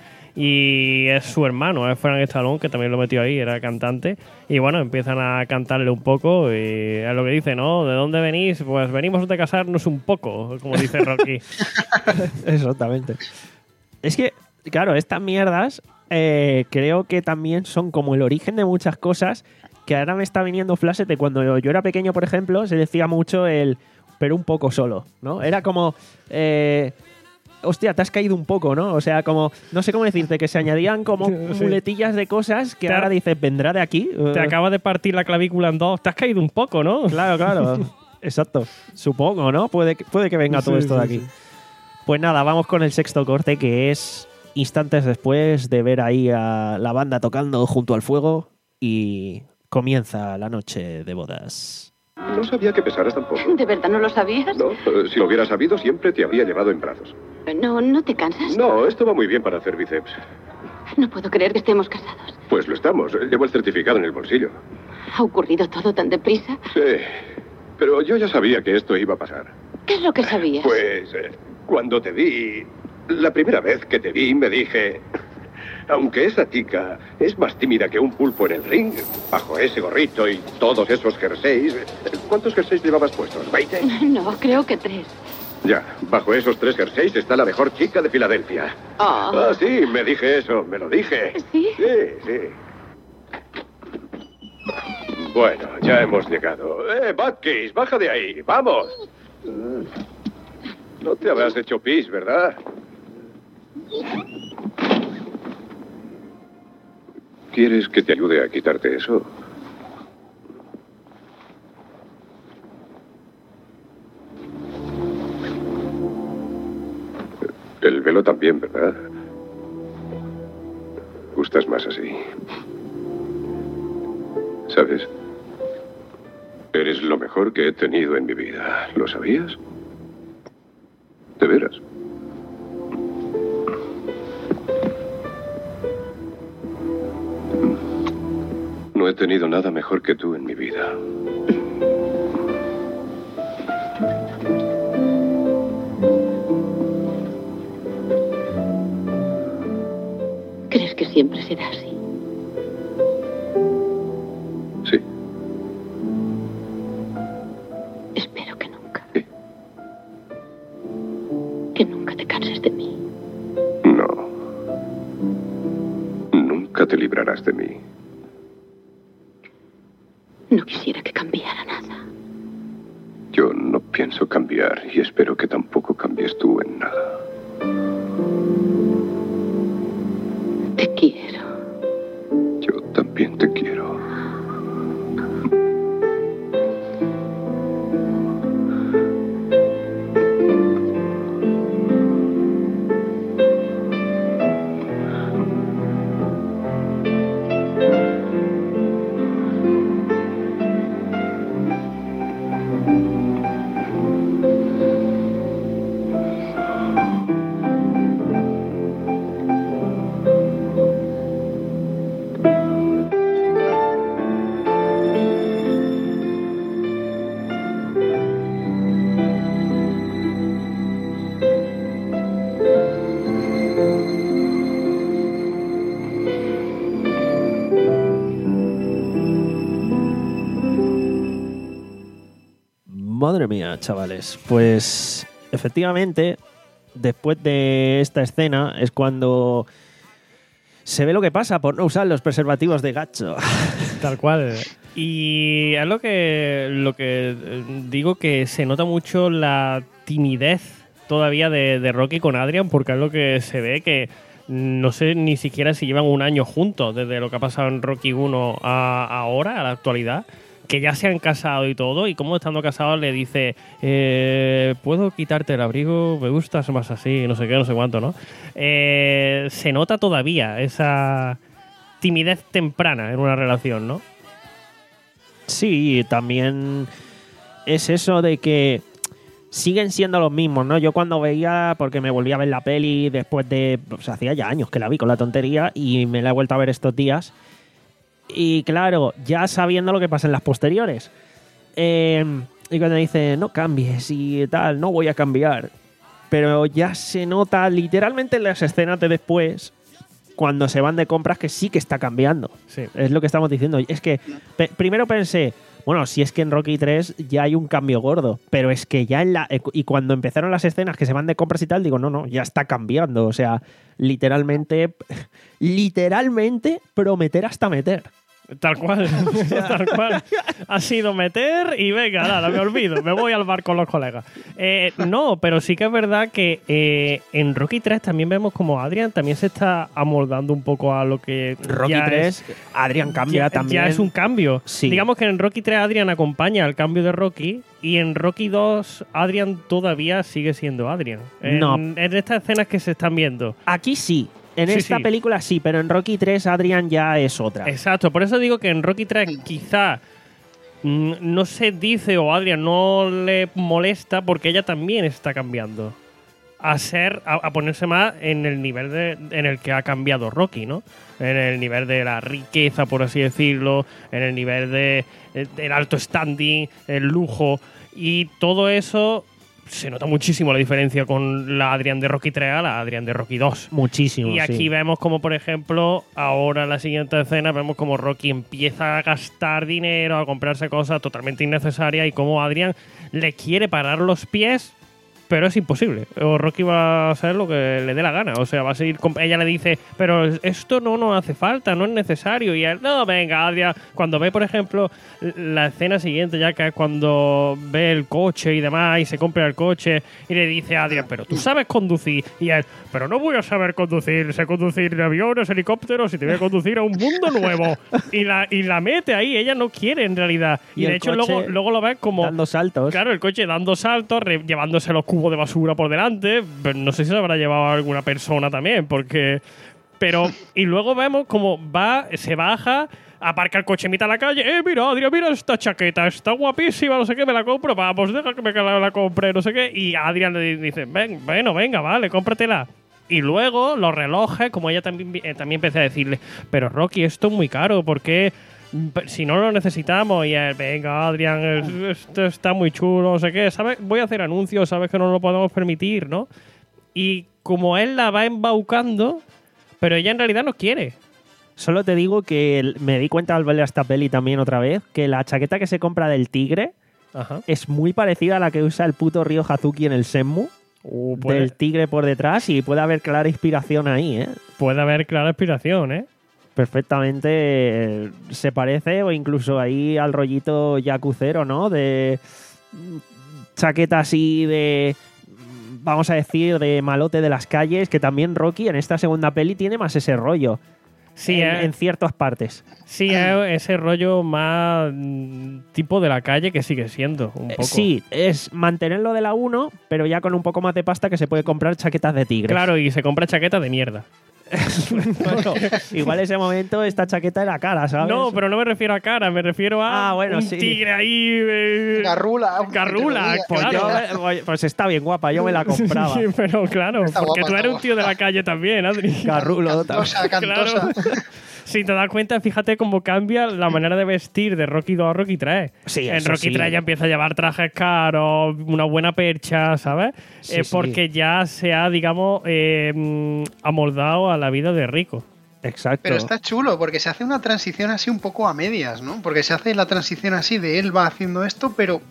Y es su hermano, es Frank Stallone, que también lo metió ahí, era cantante. Y bueno, empiezan a cantarle un poco y es lo que dice, ¿no? ¿De dónde venís? Pues venimos de casarnos un poco, como dice Rocky. Exactamente. Es que, claro, estas mierdas eh, creo que también son como el origen de muchas cosas que ahora me está viniendo flashes de cuando yo era pequeño, por ejemplo, se decía mucho el pero un poco solo, ¿no? Era como... Eh, hostia, te has caído un poco, ¿no? O sea, como, no sé cómo decirte, que se añadían como sí. muletillas de cosas que te ahora dices, ¿vendrá de aquí? Te acaba de partir la clavícula en dos, te has caído un poco, ¿no? Claro, claro. Exacto. Supongo, ¿no? Puede que, puede que venga todo sí, esto sí, de aquí. Sí. Pues nada, vamos con el sexto corte, que es instantes después de ver ahí a la banda tocando junto al fuego y comienza la noche de bodas. No sabía que pesaras tampoco. ¿De verdad no lo sabías? No, eh, si lo hubiera sabido siempre te habría llevado en brazos. No, ¿no te cansas? No, esto va muy bien para hacer bíceps. No puedo creer que estemos casados. Pues lo estamos. Llevo el certificado en el bolsillo. ¿Ha ocurrido todo tan deprisa? Sí, pero yo ya sabía que esto iba a pasar. ¿Qué es lo que sabías? Pues eh, cuando te vi, la primera vez que te vi me dije... Aunque esa chica es más tímida que un pulpo en el ring, bajo ese gorrito y todos esos jerseys... ¿Cuántos jerseys llevabas puestos? ¿veinte? No, creo que tres. Ya, bajo esos tres jerseys está la mejor chica de Filadelfia. Oh. Ah, sí, me dije eso, me lo dije. ¿Sí? Sí, sí. Bueno, ya hemos llegado. ¡Eh, Butkiss, baja de ahí! ¡Vamos! No te habrás hecho pis, ¿verdad? ¿Quieres que te ayude a quitarte eso? El velo también, ¿verdad? Gustas más así. ¿Sabes? Eres lo mejor que he tenido en mi vida. ¿Lo sabías? ¿De veras? No he tenido nada mejor que tú en mi vida. ¿Crees que siempre será así? Sí. Espero que nunca. ¿Sí? Que nunca te canses de mí. No. Nunca te librarás de mí. No quisiera que cambiara nada. Yo no pienso cambiar y espero que tampoco cambies tú en nada. Te quiero. Yo también te quiero. Madre mía, chavales. Pues efectivamente, después de esta escena es cuando se ve lo que pasa por no usar los preservativos de Gacho. Tal cual. Y es lo que, lo que digo, que se nota mucho la timidez todavía de, de Rocky con Adrian, porque es lo que se ve que no sé ni siquiera si llevan un año juntos desde lo que ha pasado en Rocky uno a ahora, a la actualidad, que ya se han casado y todo, y como estando casados le dice eh, ¿puedo quitarte el abrigo? Me gustas más así, no sé qué, no sé cuánto, ¿no? Eh, se nota todavía esa timidez temprana en una relación, ¿no? Sí, también es eso de que siguen siendo los mismos, ¿no? Yo cuando veía, porque me volví a ver la peli después de... O sea, hacía ya años que la vi con la tontería y me la he vuelto a ver estos días. Y claro, ya sabiendo lo que pasa en las posteriores. Eh, y cuando dice, no cambies y tal, no voy a cambiar. Pero ya se nota literalmente en las escenas de después, cuando se van de compras, que sí que está cambiando. Sí. Es lo que estamos diciendo. Es que pe- primero pensé... Bueno, si es que en Rocky tres ya hay un cambio gordo, pero es que ya en la... Y cuando empezaron las escenas que se van de compras y tal, digo, no, no, ya está cambiando. O sea, literalmente, literalmente prometer hasta meter. Tal cual, tal cual. Ha sido meter y venga, nada, me olvido, me voy al bar con los colegas. Eh, no, pero sí que es verdad que eh, en Rocky tres también vemos como Adrian también se está amoldando un poco a lo que Rocky ya tres, es, Adrian cambia ya, también. Ya es un cambio. Sí. Digamos que en Rocky tres Adrian acompaña al cambio de Rocky y en Rocky dos Adrian todavía sigue siendo Adrian. En, No. en estas escenas que se están viendo. Aquí sí. En Sí, esta sí. película sí, pero en Rocky tres Adrian ya es otra. Exacto, por eso digo que en Rocky tres quizá mm, no se dice o Adrian no le molesta porque ella también está cambiando a ser a, a ponerse más en el nivel de, en el que ha cambiado Rocky, ¿no? En el nivel de la riqueza, por así decirlo, en el nivel de, del alto standing, el lujo y todo eso. Se nota muchísimo la diferencia con la Adrian de Rocky tres a la Adrian de Rocky dos. Muchísimo, Y aquí sí. vemos como, por ejemplo, ahora en la siguiente escena vemos como Rocky empieza a gastar dinero, a comprarse cosas totalmente innecesarias y como Adrian le quiere parar los pies, pero es imposible. O Rocky va a hacer lo que le dé la gana. O sea, va a seguir... comp- Ella le dice, pero esto no nos hace falta, no es necesario. Y él, no, venga, Adrian. Cuando ve, por ejemplo, la escena siguiente, ya que es cuando ve el coche y demás, y se compra el coche, y le dice a Adrian, pero tú sabes conducir. Y él, pero no voy a saber conducir. Sé conducir aviones, helicópteros, y te voy a conducir a un mundo nuevo. Y la, y la mete ahí. Ella no quiere, en realidad. Y, Y de el hecho, coche luego, luego lo ves como... dando saltos. Claro, el coche dando saltos, re- llevándose los cubos de basura por delante. Pero no sé si se habrá llevado alguna persona también, porque... Pero... Y luego vemos como va, se baja, aparca el coche en mitad de la calle. ¡Eh, mira, Adrián, mira esta chaqueta! Está guapísima, no sé qué, me la compro. Vamos, deja que me la, la compre, no sé qué. Y Adrián le dice, ven, bueno, venga, vale, cómpratela. Y luego los relojes, como ella también, eh, también empecé a decirle, pero Rocky, esto es muy caro, ¿por qué...? Si no lo necesitamos, y él, venga, Adrián, es- esto está muy chulo, no sé qué, ¿sabes? Voy a hacer anuncios, sabes que no lo podemos permitir, ¿no? Y como él la va embaucando, pero ella en realidad no quiere. Solo te digo que el- me di cuenta al ver esta peli también otra vez que la chaqueta que se compra del tigre Ajá. es muy parecida a la que usa el puto Ryo Hazuki en el Senmu. Uh, puede, Del tigre por detrás, y puede haber clara inspiración ahí, ¿eh? puede haber clara inspiración, ¿eh? Perfectamente eh, se parece, o incluso ahí al rollito yakucero, ¿no? De mm, chaqueta así de, mm, vamos a decir, de malote de las calles, que también Rocky en esta segunda peli tiene más ese rollo. Sí, en, eh. en ciertas partes. Sí, es ese rollo más mm, tipo de la calle que sigue siendo, un Eh, poco. Sí, es mantenerlo de la uno, pero ya con un poco más de pasta que se puede comprar chaquetas de tigres. Claro, y se compra chaqueta de mierda. Bueno, igual ese momento esta chaqueta era cara, ¿sabes? No, pero no me refiero a cara, me refiero a Ah, bueno, un sí. tigre ahí. Eh, Garrula. Garrula, Pues, claro. yo- pues está bien guapa, yo me la compraba. Sí, pero claro, Está porque guapa, tú está eres un guapa. tío de la calle también, Adri. Carrulo. Cantosa, cantosa. Claro. Si te das cuenta, fíjate cómo cambia la manera de vestir de Rocky dos a Rocky tres. Sí, en eso Rocky sí. tres ya empieza a llevar trajes caros, una buena percha, ¿sabes? Sí, Eh, sí. porque ya se ha, digamos, eh, mm, amoldado a la vida de rico. Exacto. Pero está chulo, porque se hace una transición así un poco a medias, ¿no? Porque se hace la transición así de él va haciendo esto, pero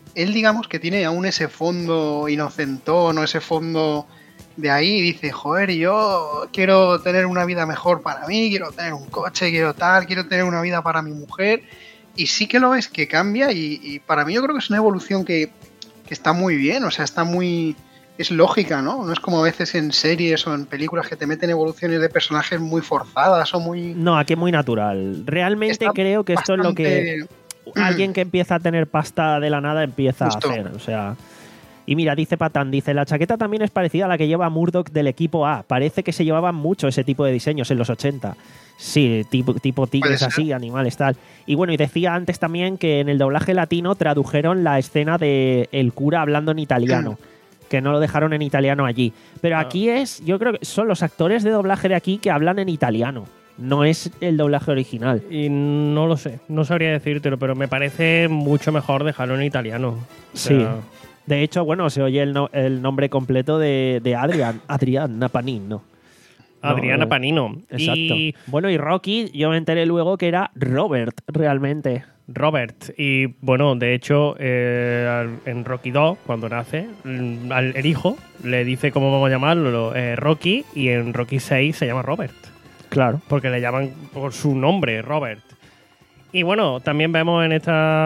él digamos que tiene aún ese fondo inocentón o ese fondo de ahí y dice, joder, yo quiero tener una vida mejor para mí, quiero tener un coche, quiero tal, quiero tener una vida para mi mujer. Y sí que lo ves que cambia y, y para mí yo creo que es una evolución que, que está muy bien, o sea, está muy... es lógica, ¿no? No es como a veces en series o en películas que te meten evoluciones de personajes muy forzadas o muy... No, aquí es muy natural. Realmente Está creo que esto bastante... es lo que alguien que empieza a tener pasta de la nada empieza Justo. a hacer. O sea... Y mira, dice Patán, dice, la chaqueta también es parecida a la que lleva Murdoch del equipo A. Parece que se llevaban mucho ese tipo de diseños en los ochenta. Sí, tipo, tipo tigres así, animales, tal. Y bueno, y decía antes también que en el doblaje latino tradujeron la escena de el cura hablando en italiano. Que no lo dejaron en italiano allí. Pero Ah. aquí es, yo creo que son los actores de doblaje de aquí que hablan en italiano. No es el doblaje original. Y no lo sé, no sabría decírtelo, pero me parece mucho mejor dejarlo en italiano. O sea, Sí. De hecho, bueno, se oye el, no- el nombre completo de, de Adrian. Adrián Napanino. Adriana No, Panino. Exacto. Y Bueno, y Rocky, yo me enteré luego que era Robert, realmente. Robert. Y bueno, de hecho, eh, al- en Rocky dos, cuando nace, mm, al el hijo le dice cómo vamos a llamarlo, eh, Rocky, y en Rocky seis se llama Robert. Claro. Porque le llaman por su nombre, Robert. Y bueno, también vemos en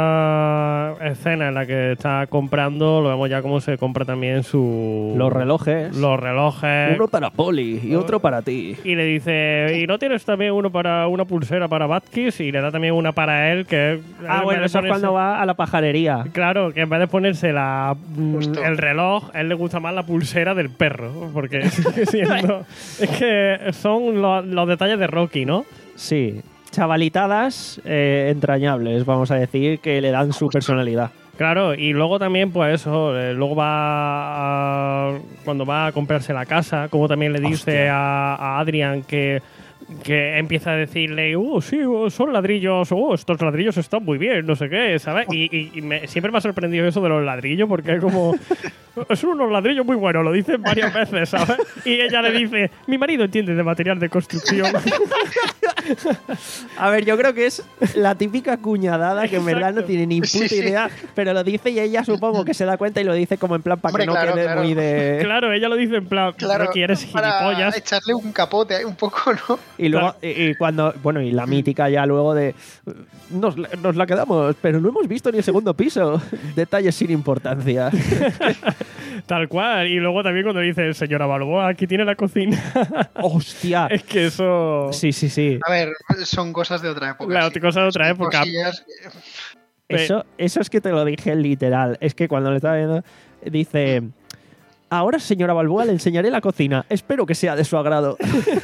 esta escena en la que está comprando, lo vemos ya cómo se compra también su... Los relojes. Los relojes. Uno para Polly y otro para ti. Y le dice, ¿y no tienes también uno para una pulsera para Batkis? Y le da también una para él, que... Ah, en bueno, vez eso de es cuando ponerse- va a la pajarería. Claro, que en vez de ponerse la, mm, el reloj, a él le gusta más la pulsera del perro. Porque sigue siendo... es que son lo- los detalles de Rocky, ¿no? Sí. Chavalitadas eh, entrañables, vamos a decir, que le dan su personalidad. Claro, y luego también, pues eso, eh, luego va a- cuando va a comprarse la casa, como también le dice a, a Adrian que, que empieza a decirle, uh, sí, uh, son ladrillos, uh, estos ladrillos están muy bien, no sé qué, ¿sabes? Y, y- y me- siempre me ha sorprendido eso de los ladrillos, porque es como, son unos ladrillos muy buenos, lo dicen varias veces, ¿sabes? Y ella le dice, mi marido entiende de material de construcción. A ver, yo creo que es la típica cuñadada que en verdad no tiene ni puta Sí, sí. idea, pero lo dice y ella supongo que se da cuenta y lo dice como en plan para que Hombre, no claro, quede claro. muy de... Claro, ella lo dice en plan, Claro, no quieres para gilipollas. echarle un capote ahí un poco, ¿no? Y luego, y, y cuando, bueno, y la mítica ya luego de nos, la- nos la quedamos, pero no hemos visto ni el segundo piso. Detalles sin importancia. Tal cual. Y luego también cuando dice, señora Balboa, aquí tiene la cocina. Hostia. Es que eso... Sí, sí, sí. A ver, son cosas de otra época. La sí. cosa de otra Son época. cosillas- Eso, eso es que te lo dije literal. Es que cuando lo estaba viendo, dice: ahora, señora Balboa, le enseñaré la cocina. Espero que sea de su agrado.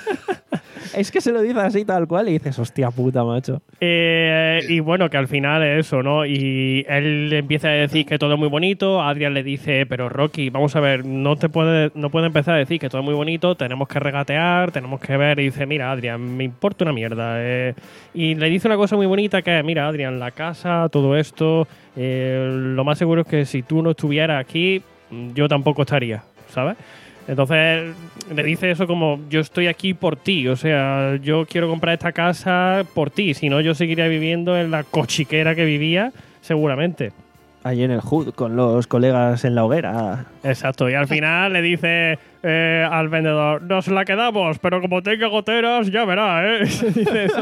Es que se lo dice así tal cual y dices, hostia puta, macho. Eh, y bueno, que al final es eso, ¿no? Y él le empieza a decir que todo es muy bonito. Adrian le dice, pero Rocky, vamos a ver, no te puede, no puede empezar a decir que todo es muy bonito, tenemos que regatear, tenemos que ver. Y dice, mira, Adrian, me importa una mierda. eh". Y le dice una cosa muy bonita que es, mira, Adrian, la casa, todo esto, eh, lo más seguro es que si tú no estuvieras aquí, yo tampoco estaría, ¿sabes? Entonces le dice eso como, yo estoy aquí por ti, o sea, yo quiero comprar esta casa por ti, si no yo seguiría viviendo en la cochiquera que vivía, seguramente. Allí en el Hood, con los colegas en la hoguera. Exacto, y al final le dice eh, al vendedor, nos la quedamos, pero como tenga goteras, ya verá, ¿eh? Dice eso.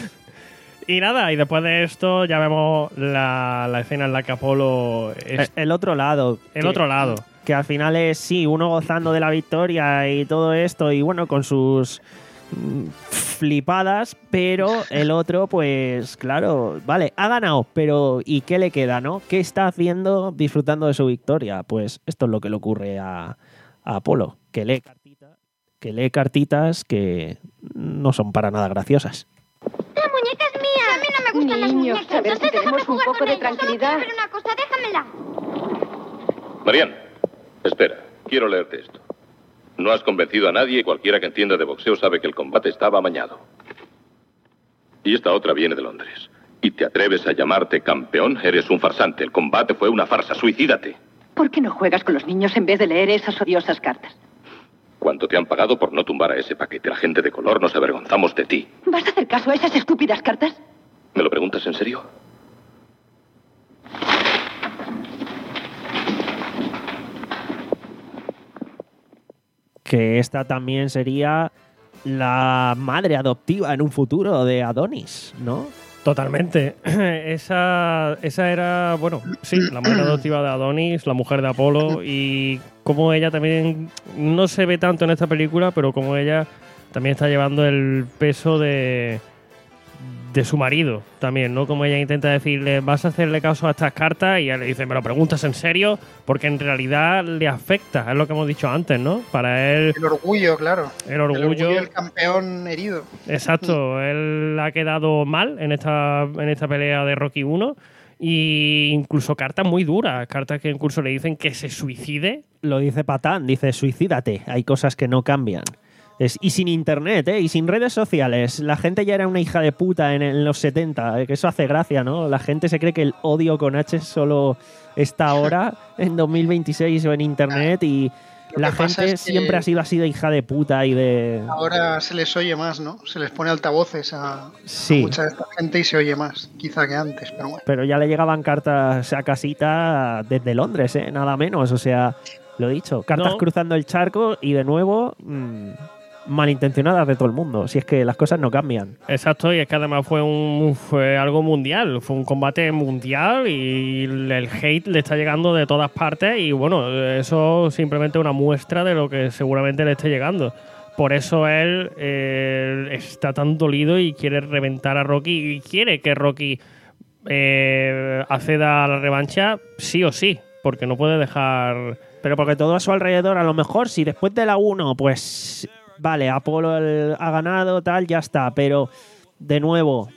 Y nada, y después de esto ya vemos la, la escena en la que Apolo... es- El otro lado. el que- otro lado. Que al final es, sí, uno gozando de la victoria y todo esto, y bueno, con sus mm, flipadas, pero el otro, pues claro, vale, ha ganado, pero ¿y qué le queda, no? ¿Qué está haciendo disfrutando de su victoria? Pues esto es lo que le ocurre a, a Apolo, que lee cartitas, que lee cartitas que no son para nada graciosas. La muñeca es mía. A mí no me gustan las Niños, muñecas. a ver si Déjame tenemos un jugar poco con de ellas. Solo tranquilidad. quiero ver una cosa, déjamela. Marian, espera, quiero leerte esto. No has convencido a nadie y cualquiera que entienda de boxeo sabe que el combate estaba amañado. Y esta otra viene de Londres. ¿Y te atreves a llamarte campeón? Eres un farsante. El combate fue una farsa. Suicídate. ¿Por qué no juegas con los niños en vez de leer esas odiosas cartas? ¿Cuánto te han pagado por no tumbar a ese paquete? La gente de color nos avergonzamos de ti. ¿Vas a hacer caso a esas estúpidas cartas? ¿Me lo preguntas en serio? que esta también sería la madre adoptiva en un futuro de Adonis, ¿no? Totalmente. Esa, esa era, bueno, sí, la madre adoptiva de Adonis, la mujer de Apolo, y como ella también, no se ve tanto en esta película, pero como ella también está llevando el peso de, de su marido también, ¿no? Como ella intenta decirle, vas a hacerle caso a estas cartas, y él le dice, ¿me lo preguntas en serio? Porque en realidad le afecta, es lo que hemos dicho antes, ¿no? Para él... El orgullo, claro. El orgullo... El orgullo del campeón herido. Exacto, él ha quedado mal en esta, en esta pelea de Rocky uno, y incluso cartas muy duras, cartas que incluso le dicen que se suicide. Lo dice Patán, dice, suicídate, hay cosas que no cambian. Es, y sin internet, ¿eh? Y sin redes sociales. La gente ya era una hija de puta en, en los setenta, que eso hace gracia, ¿no? La gente se cree que el odio con H solo está ahora, en dos mil veintiséis o en internet, y Lo la que pasa gente es que siempre ha sido así de hija de puta y de... ahora se les oye más, ¿no? Se les pone altavoces a, Sí. a mucha de esta gente y se oye más, quizá que antes, pero bueno. Pero ya le llegaban cartas a casita desde Londres, ¿eh? Nada menos, o sea, lo he dicho. Cartas No. cruzando el charco y de nuevo... Mmm, malintencionadas de todo el mundo, si es que las cosas no cambian. Exacto, y es que además fue un fue algo mundial, fue un combate mundial y el hate le está llegando de todas partes, y bueno, eso simplemente es una muestra de lo que seguramente le esté llegando. Por eso él eh, está tan dolido y quiere reventar a Rocky, y quiere que Rocky eh, acceda a la revancha sí o sí, porque no puede dejar... Pero porque todo a su alrededor, a lo mejor, si después de la uno, pues... Vale, Apolo el- ha ganado, tal, ya está. Pero, de nuevo,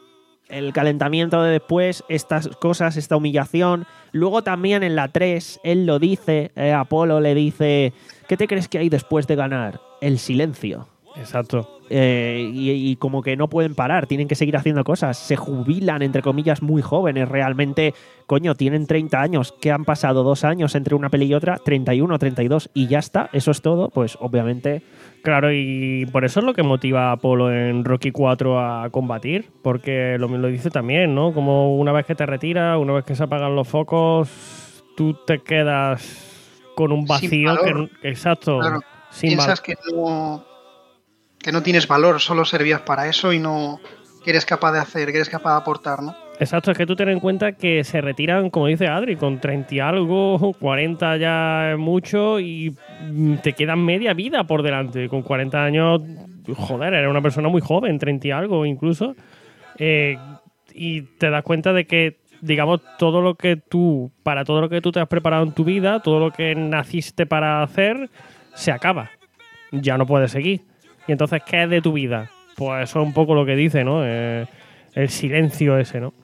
el calentamiento de después, estas cosas, esta humillación. Luego también en la tres, él lo dice, eh, Apolo le dice, ¿qué te crees que hay después de ganar? El silencio. Exacto. Eh, y, y como que no pueden parar, tienen que seguir haciendo cosas. Se jubilan, entre comillas, muy jóvenes. Realmente, coño, tienen treinta años. ¿Qué han pasado? Dos años entre una peli y otra, treinta y uno, treinta y dos, y ya está. Eso es todo. Pues obviamente... Claro, y por eso es lo que motiva a Apolo en Rocky cuatro a combatir, porque lo, lo dice también, ¿no? Como una vez que te retiras, una vez que se apagan los focos, tú te quedas con un vacío. valor. Que, exacto. Claro, sin piensas val- que no, que no tienes valor, solo servías para eso y no que eres capaz de hacer, que eres capaz de aportar, ¿no? Exacto, es que tú ten en cuenta que se retiran, como dice Adri, con treinta y algo, cuarenta ya es mucho, y mm, te quedan media vida por delante. Con cuarenta años, joder, eres una persona muy joven, treinta y algo incluso, eh, y te das cuenta de que, digamos, todo lo que tú, para todo lo que tú te has preparado en tu vida, todo lo que naciste para hacer, se acaba. Ya no puedes seguir. Y entonces, ¿qué es de tu vida? Pues eso es un poco lo que dice, ¿no? Eh, el silencio ese, ¿no?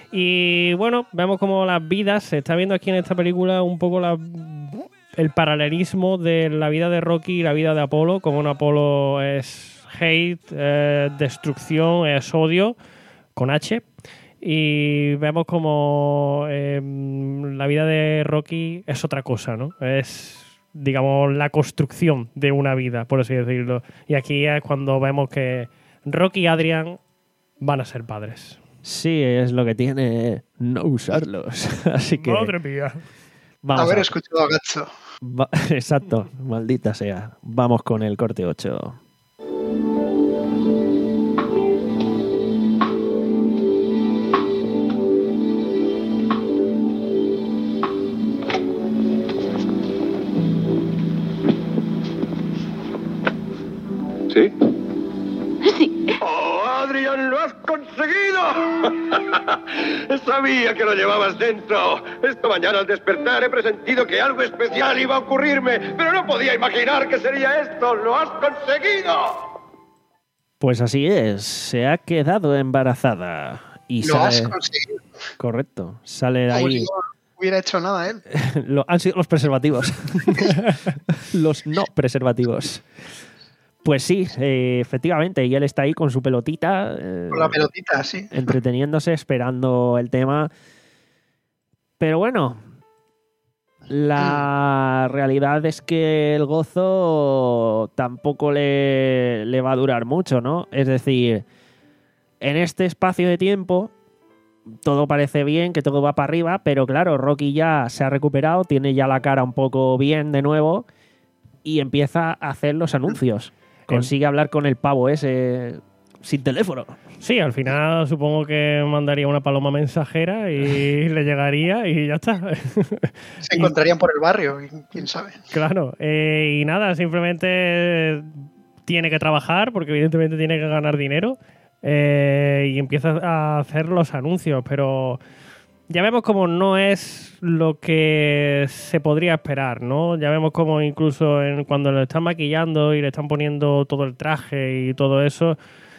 Y bueno, vemos como las vidas, se está viendo aquí en esta película un poco la, el paralelismo de la vida de Rocky y la vida de Apolo, como un Apolo es hate, eh, destrucción, es odio, con H. Y vemos como eh, la vida de Rocky es otra cosa, ¿no? Es, digamos, la construcción de una vida, por así decirlo. Y aquí es cuando vemos que Rocky y Adrian van a ser padres. Sí, es lo que tiene no usarlos. Así que... Madre mía. Vamos Haber a- escuchado a Gacho. Va- Exacto, maldita sea. Vamos con el corte ocho. ¿Sí? Sí. ¡Oh, Adrian, lo has conseguido! Sabía que lo llevabas dentro. Esta mañana al despertar he presentido que algo especial iba a ocurrirme, pero no podía imaginar que sería esto. ¡Lo has conseguido! Pues así es, se ha quedado embarazada. Y Lo has sale... conseguido. Correcto, sale de Como ahí. si no hubiera hecho nada él. Lo- han sido los preservativos. Los no preservativos. Pues sí, eh, efectivamente, y él está ahí con su pelotita. eh, Con la pelotita, sí. entreteniéndose, esperando el tema. Pero bueno, la realidad es que el gozo tampoco le, le va a durar mucho, ¿no? Es decir, en este espacio de tiempo todo parece bien, que todo va para arriba, pero claro, Rocky ya se ha recuperado, tiene ya la cara un poco bien de nuevo y empieza a hacer los anuncios. Consigue hablar con el pavo ese sin teléfono. Sí, al final supongo que mandaría una paloma mensajera y le llegaría y ya está. Se encontrarían por el barrio, quién sabe. Claro, eh, y nada, simplemente tiene que trabajar porque evidentemente tiene que ganar dinero eh, y empieza a hacer los anuncios, pero ya vemos como no es lo que se podría esperar, ¿no? Ya vemos como incluso en, cuando lo están maquillando y le están poniendo todo el traje y todo eso,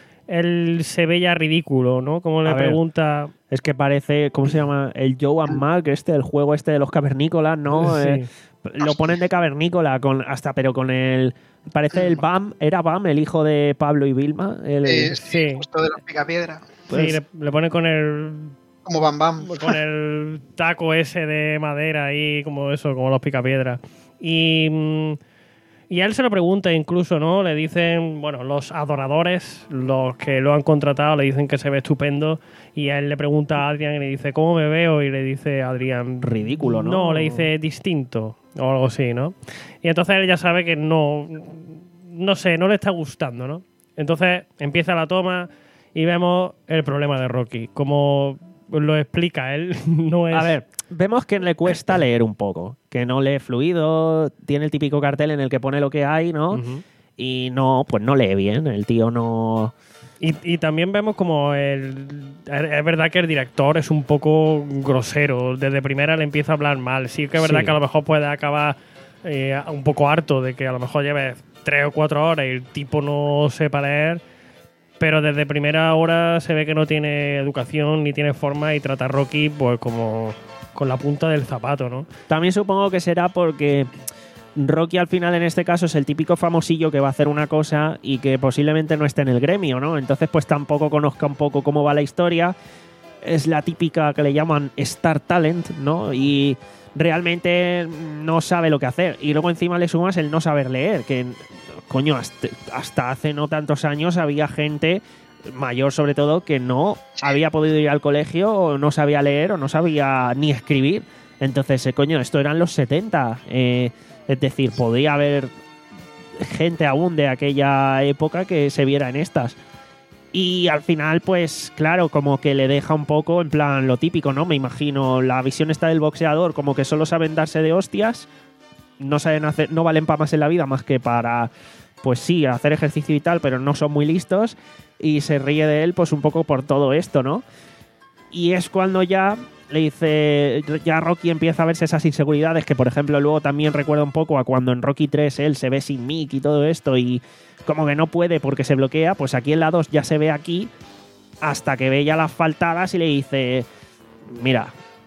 él se ve ya ridículo, ¿no? Como le A ver, pregunta... Es que parece, ¿cómo se llama? El Joe and Mark, este, el juego este de los cavernícolas, ¿no? Sí. Eh, lo ponen de cavernícola, con, hasta pero con el... Parece el Bam, era Bam, el hijo de Pablo y Vilma. El, Eh, sí, justo de los picapiedra. Pues- sí, le, le ponen con el... Como Bam Bam. Con el taco ese de madera ahí, como eso, como los picapiedras. Y, mm, y a él se lo pregunta incluso, ¿no? Le dicen, bueno, los adoradores, los que lo han contratado, le dicen que se ve estupendo. Y a él le pregunta a Adrián y le dice, ¿cómo me veo? Y le dice Adrián... Ridículo, ¿no? No, le dice distinto o algo así, ¿no? Y entonces él ya sabe que no... No sé, no le está gustando, ¿no? Entonces empieza la toma y vemos el problema de Rocky. Como lo explica él, no es... A ver, vemos que le cuesta leer un poco, que no lee fluido, tiene el típico cartel en el que pone lo que hay, ¿no? Ujú. Y no, pues no lee bien, el tío no... Y, y también vemos como el... Es verdad que el director es un poco grosero. Desde primera le empieza a hablar mal. Sí que es verdad Sí. que a lo mejor puede acabar eh, un poco harto de que a lo mejor lleve tres o cuatro horas y el tipo no sepa leer. Pero desde primera hora se ve que no tiene educación ni tiene forma y trata a Rocky pues como con la punta del zapato, ¿no? También supongo que será porque Rocky al final en este caso es el típico famosillo que va a hacer una cosa y que posiblemente no esté en el gremio, ¿no? Entonces pues tampoco conozca un poco cómo va la historia. Es la típica que le llaman Star Talent, ¿no? Y realmente no sabe lo que hacer. Y luego encima le sumas el no saber leer, que coño, hasta, hasta hace no tantos años había gente mayor sobre todo que no había podido ir al colegio o no sabía leer o no sabía ni escribir. Entonces, eh, coño, esto eran los setenta. Eh, es decir, podría haber gente aún de aquella época que se viera en estas. Y al final, pues claro, como que le deja un poco en plan lo típico, ¿no? Me imagino la visión esta del boxeador, como que solo saben darse de hostias, no saben hacer, no valen para más en la vida más que para, pues sí, hacer ejercicio y tal, pero no son muy listos y se ríe de él pues un poco por todo esto, ¿no? Y es cuando ya le dice, ya Rocky empieza a verse esas inseguridades que, por ejemplo, luego también recuerda un poco a cuando en Rocky tres él se ve sin Mick y todo esto y como que no puede porque se bloquea, pues aquí en la dos ya se ve aquí hasta que ve ya las faltadas y le dice, mira,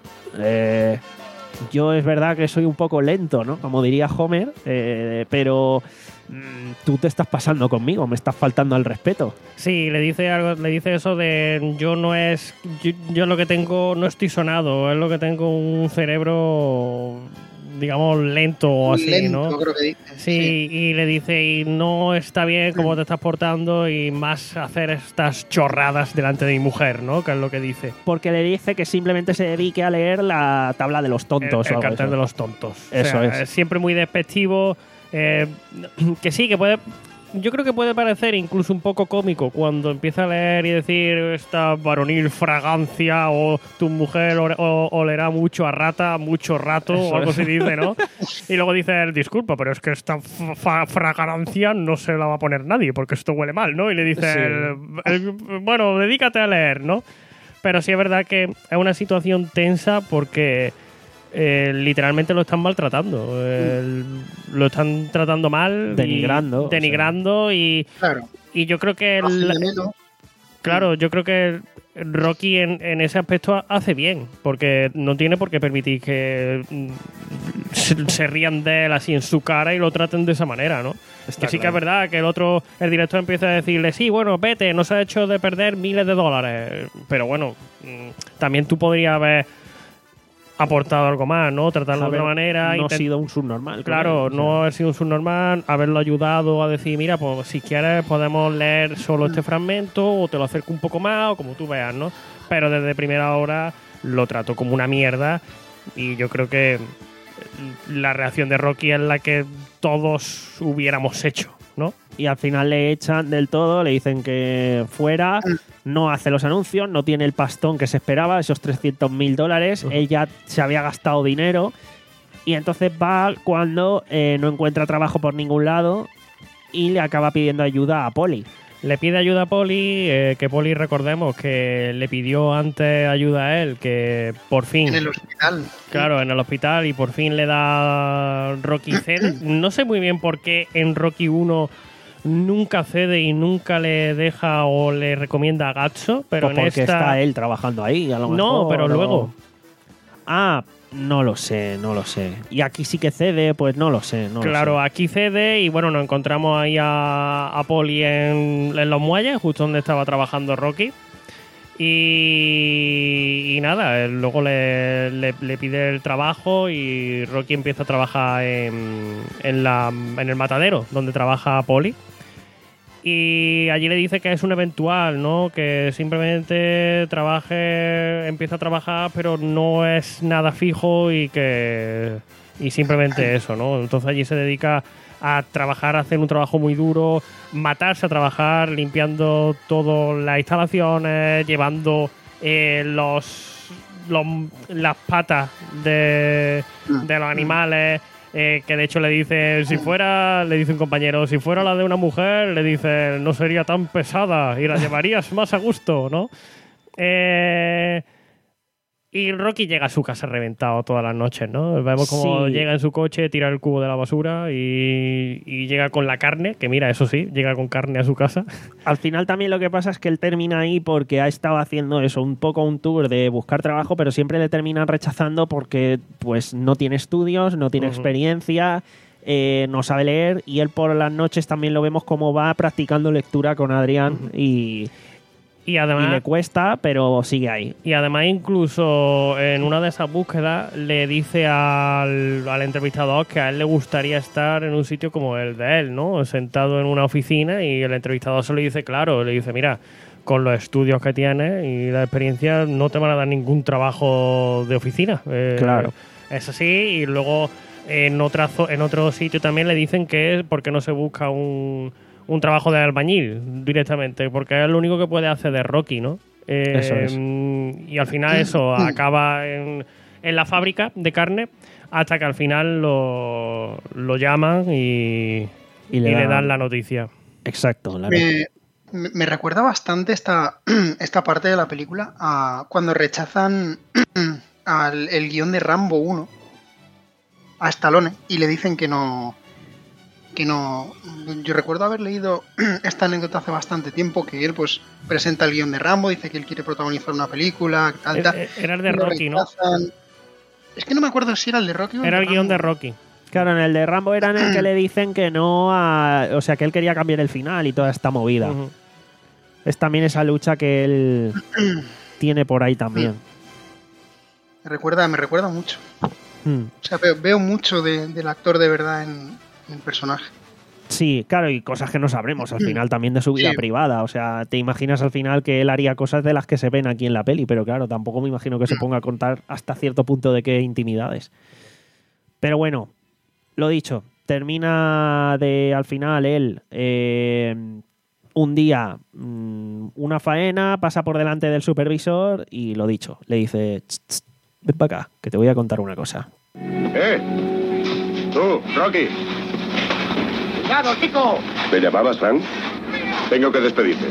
eh, yo es verdad que soy un poco lento, ¿no? Como diría Homer, eh, pero mmm, tú te estás pasando conmigo, me estás faltando al respeto. Sí, le dice algo, le dice eso de yo no es, yo, yo lo que tengo no estoy sonado, es lo que tengo un cerebro, digamos, lento o así, Lento, ¿no? creo que dice. Sí, y le dice, y no está bien cómo te estás portando y más hacer estas chorradas delante de mi mujer, ¿no? Que es lo que dice. Porque le dice que simplemente se dedique a leer la tabla de los tontos. El, el o algo cartel eso. de los tontos. Eso O sea, es. Siempre muy despectivo. Eh, que sí, que puede... Yo creo que puede parecer incluso un poco cómico cuando empieza a leer y decir esta varonil fragancia o tu mujer o- o- olerá mucho a rata, mucho rato Eso o algo es. así dice, ¿no? Y luego dice él, disculpa, pero es que esta fa- fragancia no se la va a poner nadie porque esto huele mal, ¿no? Y le dice Sí. él, él, bueno, dedícate a leer, ¿no? Pero sí es verdad que es una situación tensa porque eh, literalmente lo están maltratando. Eh, lo están tratando mal. y- Denigrando, denigrando y, Claro. y yo creo que... Hacen el- de menos. Claro, yo creo que Rocky en, en ese aspecto hace bien, porque no tiene por qué permitir que mm, se, se rían de él así en su cara y lo traten de esa manera, ¿no? Está que sí que claro. es verdad que el otro, el director empieza a decirle, sí, bueno, vete, nos ha hecho de perder miles de dólares, pero bueno, mm, también tú podrías haber aportado algo más, ¿no? Tratarlo de Haber otra manera. no intent- sido un subnormal. Claro, o sea. no haber sido un subnormal, haberlo ayudado a decir, mira, pues si quieres podemos leer solo este fragmento o te lo acerco un poco más o como tú veas, ¿no? Pero desde primera hora lo trato como una mierda y yo creo que la reacción de Rocky es la que todos hubiéramos hecho, ¿no? Y al final le echan del todo, le dicen que fuera, no hace los anuncios, no tiene el pastón que se esperaba, esos trescientos mil dólares, uh-huh. Él ya se había gastado dinero y entonces va cuando eh, no encuentra trabajo por ningún lado y le acaba pidiendo ayuda a Polly. Le pide ayuda a Polly, eh, que Polly, recordemos, que le pidió antes ayuda a él, que por fin... En el hospital. Claro, en el hospital, y por fin le da Rocky cede. No sé muy bien por qué en Rocky uno nunca cede y nunca le deja o le recomienda a Gazzo, pero pues en porque esta... está él trabajando ahí, a lo mejor. No, pero o... luego... Ah, no lo sé, no lo sé. Y aquí sí que cede, pues no lo sé. No claro, lo sé. Aquí cede y bueno, nos encontramos ahí a, a Polly en, en los muelles, justo donde estaba trabajando Rocky. Y, y nada, luego le, le, le pide el trabajo y Rocky empieza a trabajar en, en, la, en el matadero, donde trabaja Polly. Y allí le dice que es un eventual, ¿no? Que simplemente trabaje, empieza a trabajar, pero no es nada fijo y que y simplemente eso, ¿no? Entonces allí se dedica a trabajar, a hacer un trabajo muy duro, matarse a trabajar, limpiando todas las instalaciones, llevando eh, los, los las patas de, de los animales. Eh, que de hecho le dice, si fuera, le dice un compañero, si fuera la de una mujer, le dice, no sería tan pesada y la llevarías más a gusto, ¿no? Eh, y Rocky llega a su casa reventado todas las noches, ¿no? Vemos cómo Sí. llega en su coche, tira el cubo de la basura y, y llega con la carne, que mira, eso sí, llega con carne a su casa. Al final también lo que pasa es que él termina ahí porque ha estado haciendo eso, un poco un tour de buscar trabajo, pero siempre le terminan rechazando porque pues no tiene estudios, no tiene Uh-huh. experiencia, eh, no sabe leer, y él por las noches también lo vemos como va practicando lectura con Adrián Uh-huh. y, Y además... y le cuesta, pero sigue ahí. Y además incluso en una de esas búsquedas le dice al, al entrevistador que a él le gustaría estar en un sitio como el de él, ¿no? Sentado en una oficina, y el entrevistador se lo dice claro, le dice, mira, con los estudios que tienes y la experiencia no te van a dar ningún trabajo de oficina. Eh, Claro. Es así. Y luego en, otra, zo- en otro sitio también le dicen que es porque no se busca un... un trabajo de albañil directamente, porque es lo único que puede hacer de Rocky, ¿no? Eh, Eso es. Y al final eso acaba en, en la fábrica de carne hasta que al final lo, lo llaman y, Y le y le dan- dan la noticia. Exacto. La Me, me- me recuerda bastante esta, esta parte de la película a cuando rechazan al, el guión de Rambo uno a Stallone y le dicen que no que no yo recuerdo haber leído esta anécdota hace bastante tiempo, que él pues presenta el guión de Rambo, dice que él quiere protagonizar una película, tal, tal, Eh, eh, Era el de y lo Rocky, ¿no? rechazan. Es que no me acuerdo si era el de Rocky o Era el de guión de Rambo. Rocky. Claro, en el de Rambo era en el que le dicen que no a, o sea, que él quería cambiar el final y toda esta movida. Ujú. Es también esa lucha que él tiene por ahí también. Me recuerda, me recuerda mucho. Hmm. O sea, veo, veo mucho de- del actor de verdad en, en el personaje. Sí, claro, y cosas que no sabremos al final también de su vida Sí. privada. O sea, te imaginas al final que él haría cosas de las que se ven aquí en la peli, pero claro, tampoco me imagino que se ponga a contar hasta cierto punto de qué intimidades. Pero bueno, lo dicho, termina de al final él eh, un día mm, una faena, pasa por delante del supervisor y lo dicho, le dice, "Tss, tss, ven para acá, que te voy a contar una cosa. ¡Eh! ¡Tú, Rocky! ¡Cuidado, chico! ¿Me llamabas, Frank? Tengo que despedirte.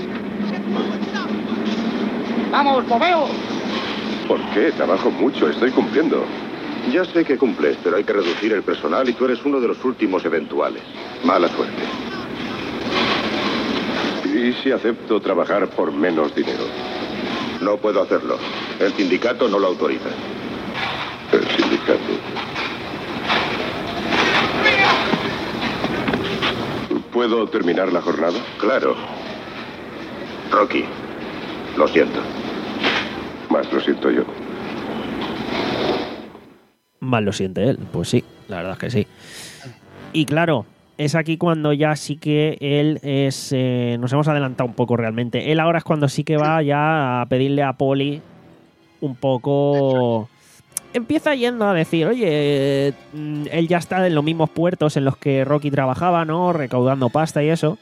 ¡Vamos, moveo! ¿Por qué? Trabajo mucho, estoy cumpliendo. Ya sé que cumples, pero hay que reducir el personal y tú eres uno de los últimos eventuales. Mala suerte. ¿Y si acepto trabajar por menos dinero? No puedo hacerlo. El sindicato no lo autoriza. El sindicato. ¿Puedo terminar la jornada? Claro. Rocky, lo siento. Más lo siento yo. Mal lo siente él, pues sí, la verdad es que sí. Y claro, es aquí cuando ya sí que él es... eh, nos hemos adelantado un poco realmente. Él ahora es cuando sí que va ya a pedirle a Polly un poco empieza yendo a decir, oye, mm, él ya está en los mismos puertos en los que Rocky trabajaba, ¿no? Recaudando pasta y eso.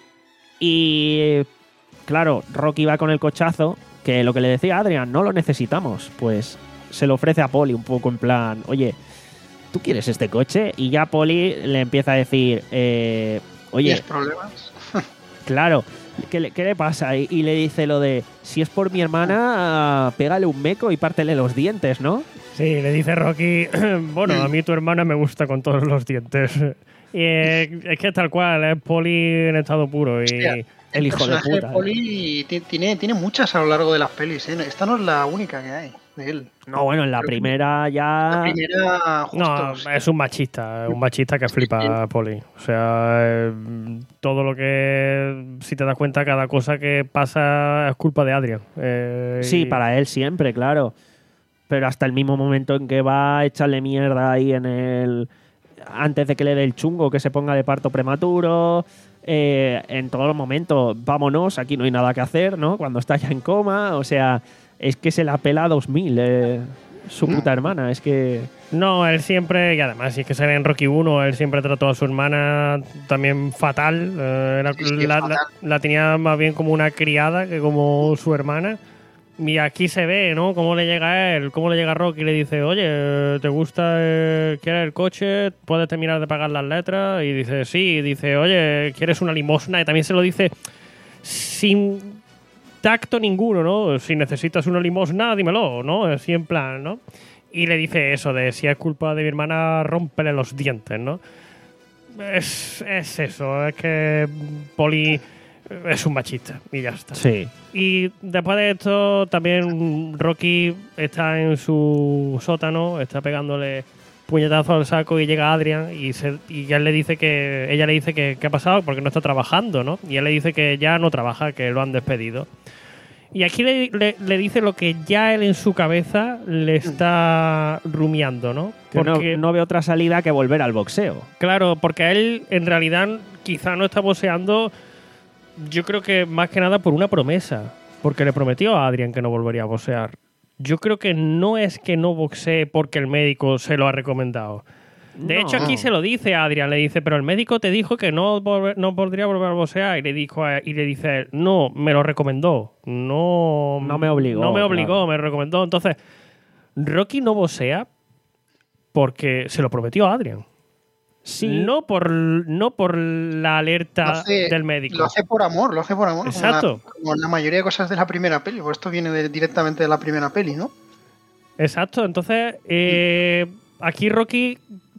Y claro, Rocky va con el cochazo, que lo que le decía Adrian, no lo necesitamos. Pues se lo ofrece a Polly un poco en plan, oye, ¿tú quieres este coche? Y ya Polly le empieza a decir, eh, oye... ¿Tienes problemas? Claro, ¿qué le, qué le pasa? Y, y le dice lo de, si es por mi hermana, pégale un meco y pártele los dientes, ¿no? Sí, le dice Rocky, bueno, a mí tu hermana me gusta con todos los dientes. Y eh, es que tal cual, es Polly en estado puro. Y Hostia, el hijo de personaje puta. de Polly ti- tiene, tiene muchas a lo largo de las pelis, ¿eh? Esta no es la única que hay de él. No, bueno, en la Pero primera ya... La primera, justo, no, es un machista, es un machista que flipa Polly. O sea, eh, todo lo que, si te das cuenta, cada cosa que pasa es culpa de Adrian. Eh, Sí, y- para él siempre, claro. Pero hasta el mismo momento en que va a echarle mierda ahí en el... Antes de que le dé el chungo, que se ponga de parto prematuro... Eh, en todos los momentos, vámonos, aquí no hay nada que hacer, ¿no? Cuando está ya en coma, o sea, es que se la pela a dos mil, eh, su puta hermana, es que... No, él siempre, y además, si es que se ve en Rocky uno, él siempre trató a su hermana también fatal. eh, era- Sí, sí, la, fatal. la- la tenía más bien como una criada que como su hermana. Y aquí se ve, ¿no? Cómo le llega a él, cómo le llega a Rocky y le dice, oye, ¿te gusta, eh, quieres el coche? ¿Puedes terminar de pagar las letras? Y dice, sí. Y dice, oye, ¿quieres una limosna? Y también se lo dice sin tacto ninguno, ¿no? Si necesitas una limosna, dímelo, ¿no? Así en plan, ¿no? Y le dice eso de, si es culpa de mi hermana, rómpele los dientes, ¿no? Es, es eso, es que Polly es un machista y ya está. Sí. Y después de esto, también Rocky está en su sótano, está pegándole puñetazo al saco y llega Adrian y, se, y él le dice que ella le dice que qué ha pasado porque no está trabajando, ¿no? Y él le dice que ya no trabaja, que lo han despedido. Y aquí le, le, le dice lo que ya él en su cabeza le está rumiando, ¿no? Que no, Porque, no ve otra salida que volver al boxeo. claro, porque él en realidad quizá no está boxeando, yo creo que más que nada por una promesa, porque le prometió a Adrian que no volvería a boxear. Yo creo que no es que no boxee porque el médico se lo ha recomendado. De No. hecho, aquí se lo dice a Adrian, le dice, pero el médico te dijo que no, volver- no podría volver a boxear. Y le, dijo a- y le dice, él, no, me lo recomendó. No, No me obligó, No me obligó, claro. me lo recomendó. Entonces, Rocky no boxea porque se lo prometió a Adrian. Sí. No por, no por la alerta Lo hace- del médico. Lo hace por amor, lo hace por amor. como la- Exacto. Como la, mayoría de cosas de la primera peli, pues esto viene de- directamente de la primera peli, ¿no? Exacto, entonces eh, aquí Rocky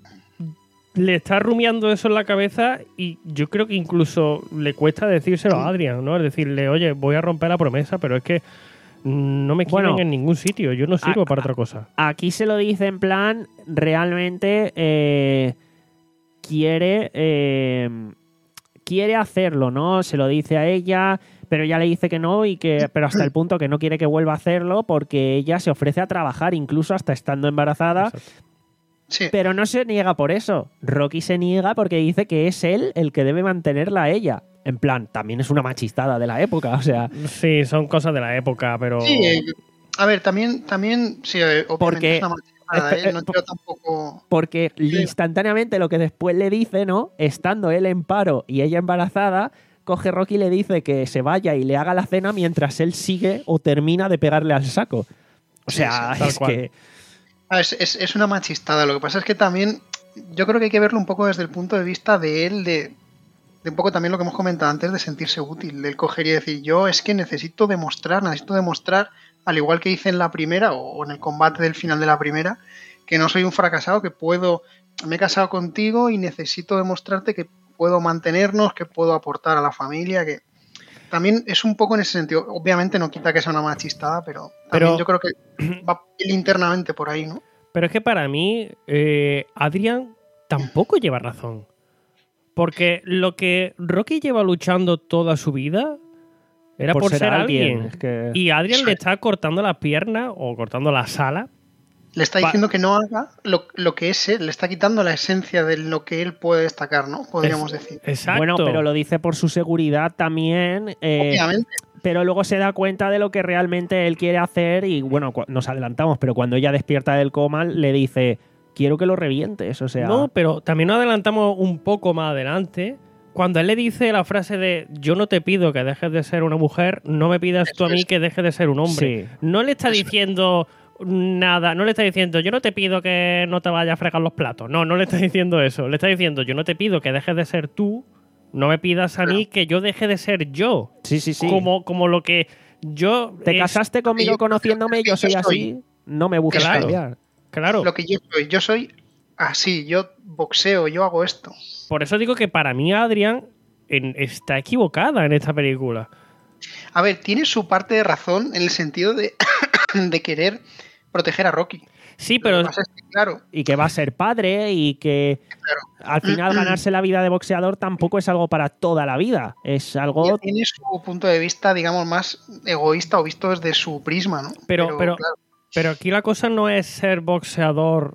le está rumiando eso en la cabeza y yo creo que incluso le cuesta decírselo a Adrian, ¿no? Es decirle, oye, voy a romper la promesa, pero es que mm, no me quieren Bueno, en ningún sitio, yo no sirvo a- para otra cosa. Aquí se lo dice en plan, realmente eh, quiere, eh, quiere hacerlo, ¿no? Se lo dice a ella, pero ella le dice que no, y que, pero hasta el punto que no quiere que vuelva a hacerlo porque ella se ofrece a trabajar incluso hasta estando embarazada. Exacto. Sí. Pero no se niega por eso. Rocky se niega porque dice que es él el que debe mantenerla a ella. En plan, también es una machistada de la época, o sea... Sí, son cosas de la época, pero... Sí, eh, a ver, también, también sí, eh, obviamente Porque- es una machista, espe- ¿eh? No eh, quiero tampoco... Porque Sí. instantáneamente lo que después le dice, ¿no? Estando él en paro y ella embarazada, coge Rocky y le dice que se vaya y le haga la cena mientras él sigue o termina de pegarle al saco. O Sí, sea, sí, tal es cual. que... Ah, es, es- es una machistada. Lo que pasa es que también yo creo que hay que verlo un poco desde el punto de vista de él, de, de un poco también lo que hemos comentado antes, de sentirse útil, del coger y decir, yo es que necesito demostrar, necesito demostrar, al igual que hice en la primera o, o en el combate del final de la primera, que no soy un fracasado, que puedo, me he casado contigo y necesito demostrarte que puedo mantenernos, que puedo aportar a la familia, que también es un poco en ese sentido. Obviamente no quita que sea una machistada, pero también Pero- yo creo que va internamente por ahí, ¿no? Pero es que para mí, eh, Adrian tampoco lleva razón. Porque lo que Rocky lleva luchando toda su vida era por, ser, alguien. Es que- Y Adrian Eso le es. está cortando las piernas o cortando las alas. Le está Pa- diciendo que no haga lo, lo que es él, le está quitando la esencia de lo que él puede destacar, ¿no? Podríamos Es- decir. Exacto. Bueno, pero lo dice por su seguridad también. eh, Obviamente. pero luego se da cuenta de lo que realmente él quiere hacer y, bueno, nos adelantamos, pero cuando ella despierta del coma le dice, quiero que lo revientes, o sea... No, pero también nos adelantamos un poco más adelante. Cuando él le dice la frase de yo no te pido que dejes de ser una mujer, no me pidas tú a mí que dejes de ser un hombre. Sí. No le está diciendo nada, no le está diciendo yo no te pido que no te vayas a fregar los platos. No, no le está diciendo eso. Le está diciendo yo no te pido que dejes de ser tú, no me pidas a mí que yo deje de ser yo. Sí, sí, sí. Como, como lo que yo... Te es, casaste conmigo conociéndome, yo soy así, no me busques claro, cambiar. Claro. Lo que yo soy, yo soy así, yo boxeo, yo hago esto. Por eso digo que para mí Adrian en, está equivocada en esta película. A ver, tiene su parte de razón en el sentido de, de querer proteger a Rocky. Sí, pero... Es que, claro. Y que va a ser padre y que claro. al final ganarse la vida de boxeador tampoco es algo para toda la vida. Es algo... Y tiene su punto de vista, digamos, más egoísta o visto desde su prisma, ¿no? Pero, pero, pero, claro. pero aquí la cosa no es ser boxeador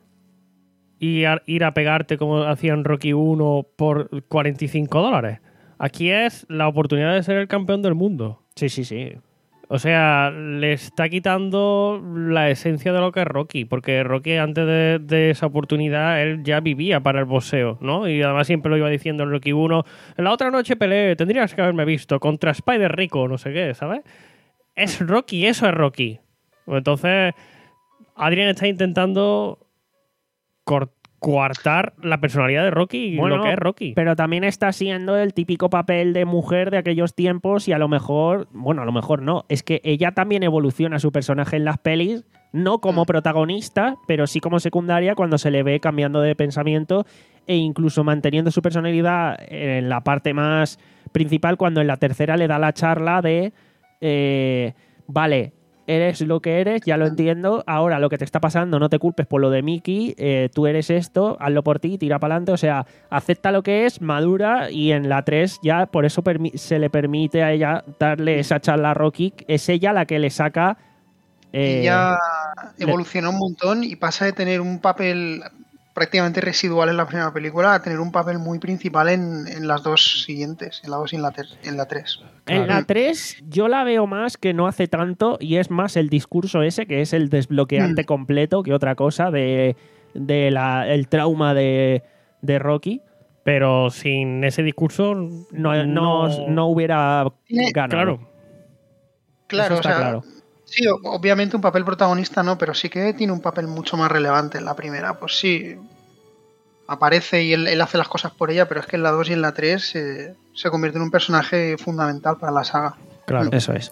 y a, ir a pegarte como hacían Rocky uno por cuarenta y cinco dólares. Aquí es la oportunidad de ser el campeón del mundo. Sí, sí, sí. O sea, le está quitando la esencia de lo que es Rocky, porque Rocky antes de, de esa oportunidad él ya vivía para el boxeo, ¿no? Y además siempre lo iba diciendo en Rocky uno, en la otra noche peleé, tendrías que haberme visto contra Spider Rico, no sé qué, ¿sabes? Es Rocky, eso es Rocky. Entonces, Adrian está intentando cortar coartar la personalidad de Rocky y bueno, lo que es Rocky. Pero también está siendo el típico papel de mujer de aquellos tiempos y a lo mejor, bueno, a lo mejor no, es que ella también evoluciona su personaje en las pelis, no como protagonista, pero sí como secundaria cuando se le ve cambiando de pensamiento e incluso manteniendo su personalidad en la parte más principal cuando en la tercera le da la charla de eh, vale, eres lo que eres, ya lo entiendo, ahora lo que te está pasando no te culpes por lo de Mickey, eh, tú eres esto, hazlo por ti, tira para adelante, o sea, acepta lo que es, madura y en la tres ya por eso se le permite a ella darle esa charla a Rocky, es ella la que le saca... Eh, ella evoluciona un montón y pasa de tener un papel prácticamente residual en la primera película a tener un papel muy principal en, en las dos siguientes, en la dos y en la, ter, en la tres. Claro. En la tres yo la veo más que no hace tanto y es más el discurso ese, que es el desbloqueante mm. completo que otra cosa de, de la, el trauma de, de Rocky. Pero sin ese discurso no, no, no, no hubiera ¿Tiene? ganado. Claro, claro, Eso está o sea, claro. Sí, obviamente un papel protagonista no, pero sí que tiene un papel mucho más relevante en la primera. Pues sí, aparece y él, él hace las cosas por ella, pero es que en la dos y en la tres eh, se convierte en un personaje fundamental para la saga. Claro, eso es.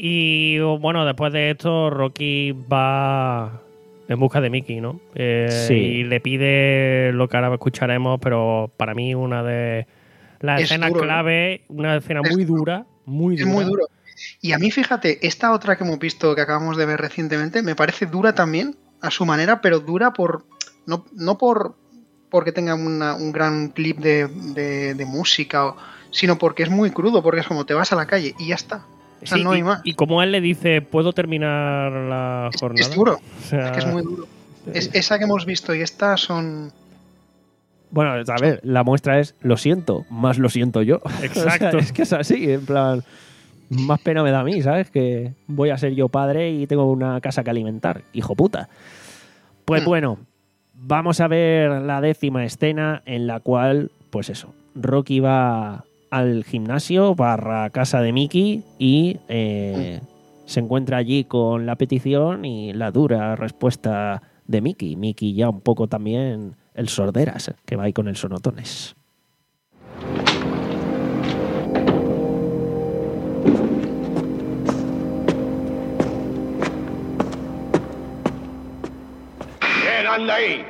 Y bueno, después de esto, Rocky va en busca de Mickey, ¿no? Eh, sí. Y le pide lo que ahora escucharemos, pero para mí una de las Es escenas duro, clave, una escena Es muy duro. dura, muy Es dura. muy duro. Y a mí, fíjate, esta otra que hemos visto, que acabamos de ver recientemente, me parece dura también, a su manera, pero dura por no, no por porque tenga una, un gran clip de, de, de música, o, sino porque es muy crudo, porque es como te vas a la calle y ya está. O sea, Sí, no hay y, más. y como él le dice, ¿puedo terminar la jornada? Es duro, O sea, es que es muy duro. Es, esa que hemos visto y esta son... Bueno, a ver, la muestra es lo siento, más lo siento yo. Exacto. O sea, es que es así, en plan... Más pena me da a mí, ¿sabes? Que voy a ser yo padre y tengo una casa que alimentar. Hijo puta. Pues bueno, vamos a ver la décima escena en la cual, pues eso, Rocky va al gimnasio barra casa de Mickey y eh, se encuentra allí con la petición y la dura respuesta de Mickey. Mickey ya un poco también el sorderas, que va ahí con el sonotones. ¿Quién anda ahí?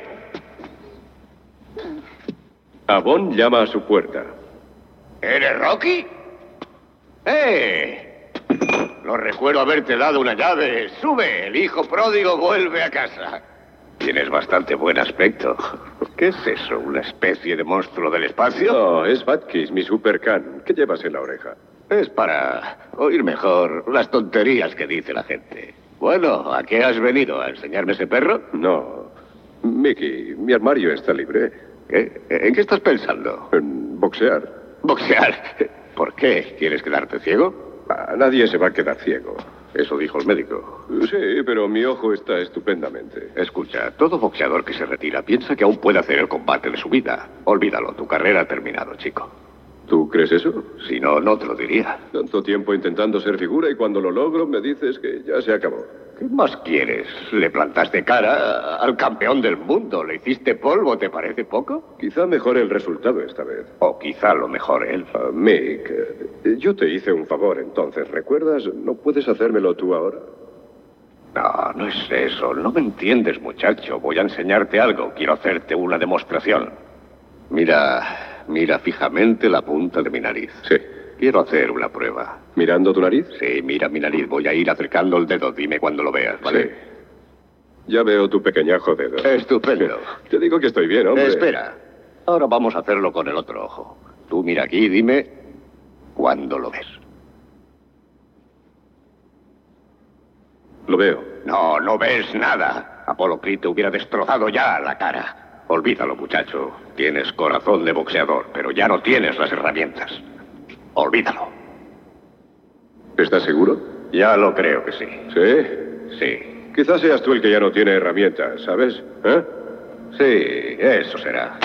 Avon llama a su puerta. ¿Eres Rocky? ¡Eh! No recuerdo haberte dado una llave. Sube, el hijo pródigo vuelve a casa. Tienes bastante buen aspecto. ¿Qué es eso? ¿Una especie de monstruo del espacio? No, es Batkiss, mi supercan. ¿Qué llevas en la oreja? Es para oír mejor las tonterías que dice la gente. Bueno, ¿a qué has venido? ¿A enseñarme ese perro? No. Mickey, mi armario está libre. ¿Qué? ¿En qué estás pensando? En boxear. ¿Boxear? ¿Por qué? ¿Quieres quedarte ciego? Ah, nadie se va a quedar ciego. Eso dijo el médico. Sí, pero mi ojo está estupendamente. Escucha, todo boxeador que se retira piensa que aún puede hacer el combate de su vida. Olvídalo, tu carrera ha terminado, chico. ¿Tú crees eso? Si no, no te lo diría. Tanto tiempo intentando ser figura y cuando lo logro me dices que ya se acabó. ¿Qué más quieres? Le plantaste cara al campeón del mundo. Le hiciste polvo, ¿te parece poco? Quizá mejore el resultado esta vez. O quizá lo mejore él. Uh, Mick, eh, yo te hice un favor entonces, ¿recuerdas? ¿No puedes hacérmelo tú ahora? No, no es eso. No me entiendes, muchacho. Voy a enseñarte algo. Quiero hacerte una demostración. Mira, mira fijamente la punta de mi nariz. Sí. Quiero hacer una prueba. ¿Mirando tu nariz? Sí, mira mi nariz. Voy a ir acercando el dedo. Dime cuando lo veas, ¿vale? Sí. Ya veo tu pequeñajo dedo. Estupendo. Te digo que estoy bien, hombre. Espera. Ahora vamos a hacerlo con el otro ojo. Tú mira aquí y dime cuándo lo ves. Lo veo. No, no ves nada. Apolo Creed te hubiera destrozado ya la cara. Olvídalo, muchacho. Tienes corazón de boxeador, pero ya no tienes las herramientas. Olvídalo. ¿Estás seguro? Ya lo creo que sí. ¿Sí? Sí. Quizás seas tú el que ya no tiene herramientas, ¿sabes? ¿Eh? Sí, eso será.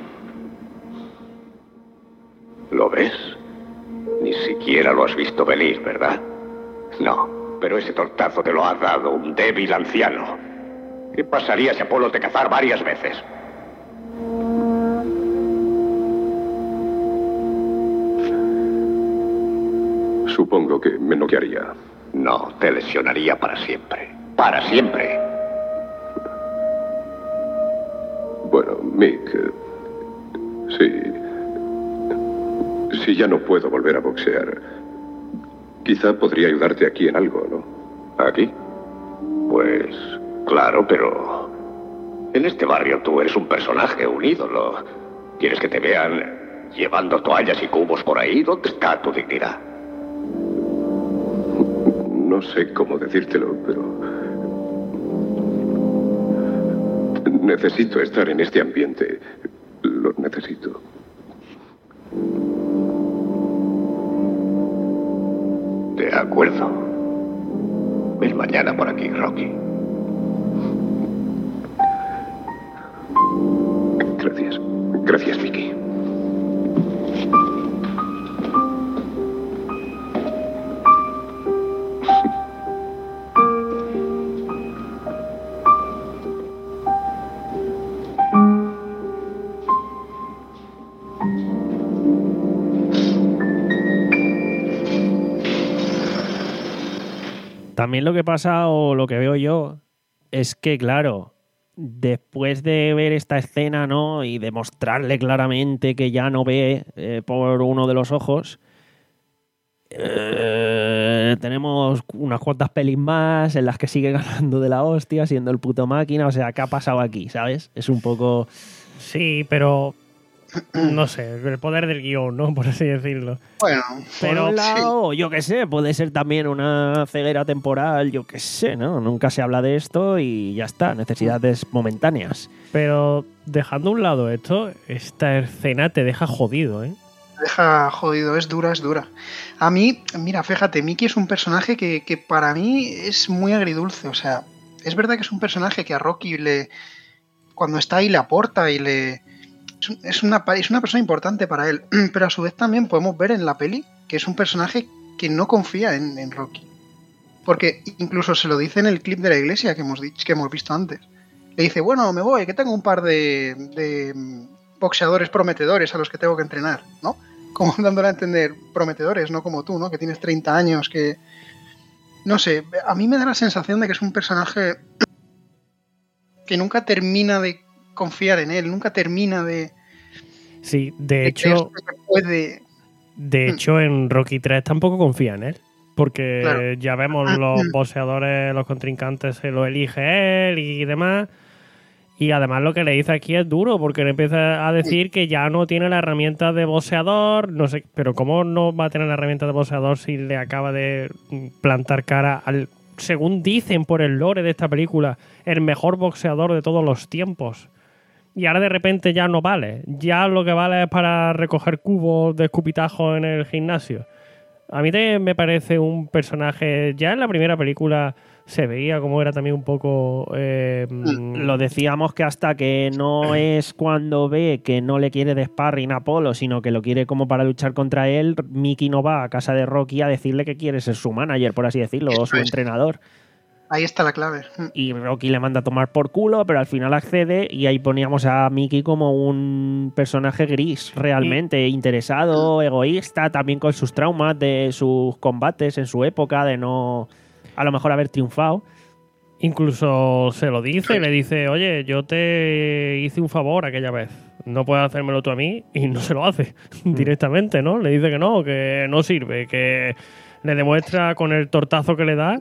¿Lo ves? Ni siquiera lo has visto venir, ¿verdad? No, pero ese tortazo te lo ha dado un débil anciano. ¿Qué pasaría si Apolo te cazara varias veces? Supongo que me noquearía. No, te lesionaría para siempre. ¡Para siempre! Bueno, Mick... Eh, sí... Si ya no puedo volver a boxear, quizá podría ayudarte aquí en algo, ¿no? ¿Aquí? Pues... claro, pero... en este barrio tú eres un personaje, un ídolo. ¿Quieres que te vean llevando toallas y cubos por ahí? ¿Dónde está tu dignidad? No sé cómo decírtelo, pero... necesito estar en este ambiente. Lo necesito. De acuerdo. Ven mañana por aquí, Rocky. Gracias. Gracias, Mickey. También lo que pasa, o lo que veo yo, es que, claro, después de ver esta escena, ¿no? Y demostrarle claramente que ya no ve eh, por uno de los ojos, eh, tenemos unas cuantas pelis más en las que sigue ganando de la hostia, siendo el puto máquina. O sea, ¿qué ha pasado aquí? ¿Sabes? Es un poco... Sí, pero... no sé, el poder del guión, ¿no? Por así decirlo. Bueno, pero por un lado, sí. Yo qué sé, puede ser también una ceguera temporal, yo qué sé, ¿no? Nunca se habla de esto y ya está, necesidades momentáneas. Pero dejando a un lado esto, esta escena te deja jodido, ¿eh? Deja jodido, es dura, es dura. A mí, mira, fíjate, Mickey es un personaje que, que para mí es muy agridulce, o sea, es verdad que es un personaje que a Rocky le... cuando está ahí le aporta y le... Es una, es una persona importante para él, pero a su vez también podemos ver en la peli que es un personaje que no confía en, en Rocky. Porque incluso se lo dice en el clip de la iglesia que hemos, dicho, que hemos visto antes. Le dice, bueno, me voy, que tengo un par de, de boxeadores prometedores a los que tengo que entrenar, ¿no? Como dándole a entender, prometedores, no como tú, ¿no? Que tienes treinta años, que... No sé, a mí me da la sensación de que es un personaje que nunca termina de confiar en él, nunca termina de... Sí, de, de hecho... Que puede... De hecho, en Rocky tres tampoco confía en él. Porque claro. Ya vemos los boxeadores, los contrincantes, se lo elige él y demás. Y además lo que le dice aquí es duro, porque le empieza a decir que ya no tiene la herramienta de boxeador. No sé, pero ¿cómo no va a tener la herramienta de boxeador si le acaba de plantar cara al, según dicen por el lore de esta película, el mejor boxeador de todos los tiempos? Y ahora de repente ya no vale. Ya lo que vale es para recoger cubos de escupitajo en el gimnasio. A mí también me parece un personaje... Ya en la primera película se veía como era también un poco... Eh, Lo decíamos que hasta que no es cuando ve que no le quiere de sparring a Apolo, sino que lo quiere como para luchar contra él, Mickey no va a casa de Rocky a decirle que quiere ser su manager, por así decirlo, o su entrenador. Ahí está la clave. Y Rocky le manda a tomar por culo, pero al final accede y ahí poníamos a Mickey como un personaje gris, realmente interesado, egoísta, también con sus traumas de sus combates en su época, de no a lo mejor haber triunfado. Incluso se lo dice, le dice, oye, yo te hice un favor aquella vez, no puedes hacérmelo tú a mí, y no se lo hace directamente, ¿no? Le dice que no, que no sirve, que le demuestra con el tortazo que le da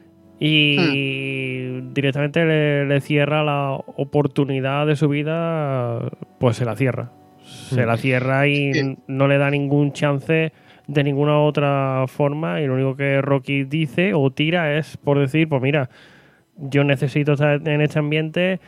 y hmm. directamente le, le cierra la oportunidad de su vida, pues se la cierra. Se hmm. la cierra y sí. no le da ningún chance de ninguna otra forma, y lo único que Rocky dice o tira es por decir, pues mira, yo necesito estar en este ambiente,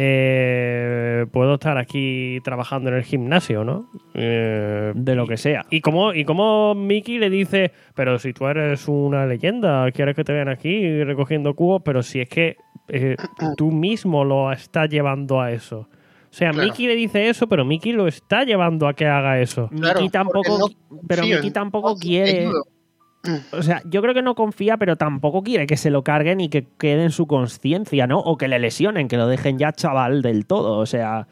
eh, puedo estar aquí trabajando en el gimnasio, ¿no? Eh, de lo que sea. Y como, y como Mickey le dice, pero si tú eres una leyenda, quieres que te vean aquí recogiendo cubos, pero si es que eh, tú mismo lo estás llevando a eso. O sea, claro. Mickey le dice eso, pero Mickey lo está llevando a que haga eso. Claro, Mickey tampoco, no, pero sí, Mickey tampoco quiere... O sea, yo creo que no confía, pero tampoco quiere que se lo carguen y que quede en su conciencia, ¿no? O que le lesionen, que lo dejen ya chaval del todo, o sea...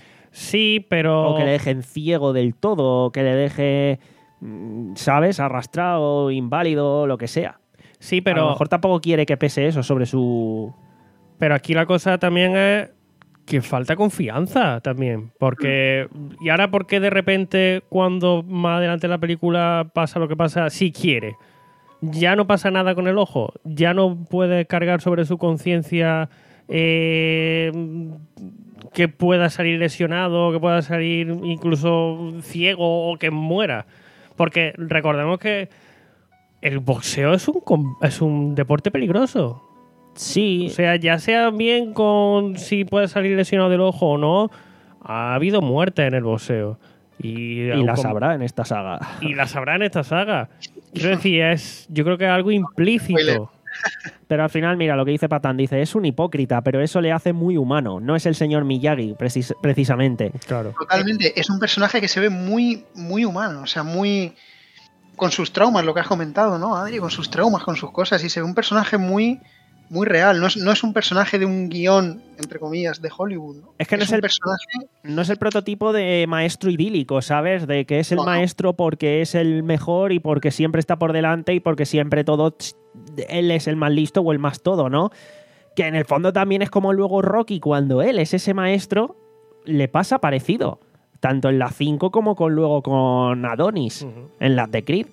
Sí, pero... O que le dejen ciego del todo, o que le deje, ¿sabes? Arrastrado, inválido, lo que sea. Sí, pero... A lo mejor tampoco quiere que pese eso sobre su... Pero aquí la cosa también es que falta confianza también, porque... ¿Y ahora por qué de repente cuando más adelante en la película pasa lo que pasa, sí quiere? Ya no pasa nada con el ojo, ya no puede cargar sobre su conciencia eh, que pueda salir lesionado, que pueda salir incluso ciego o que muera. Porque recordemos que el boxeo es un, es un deporte peligroso. Sí. O sea, ya sea bien con si puede salir lesionado del ojo o no, ha habido muerte en el boxeo. Y, y las habrá en esta saga. Y las habrá en esta saga. Quiero decir, es, yo creo que es algo implícito. Pero al final, mira, lo que dice Patán, dice, es un hipócrita, pero eso le hace muy humano. No es el señor Miyagi, precis precisamente. Claro. Totalmente. Es un personaje que se ve muy, muy humano. O sea, muy... con sus traumas, lo que has comentado, ¿no, Adri? Con sus traumas, con sus cosas. Y se ve un personaje muy... muy real, no es, no es un personaje de un guión, entre comillas, de Hollywood, ¿no? Es que no es, es el personaje... no es el prototipo de maestro idílico, ¿sabes? De que es el no. maestro porque es el mejor y porque siempre está por delante y porque siempre todo, él es el más listo o el más todo, ¿no? Que en el fondo también es como luego Rocky, cuando él es ese maestro, le pasa parecido, tanto en la cinco como con, luego con Adonis, uh-huh. en las de Creed.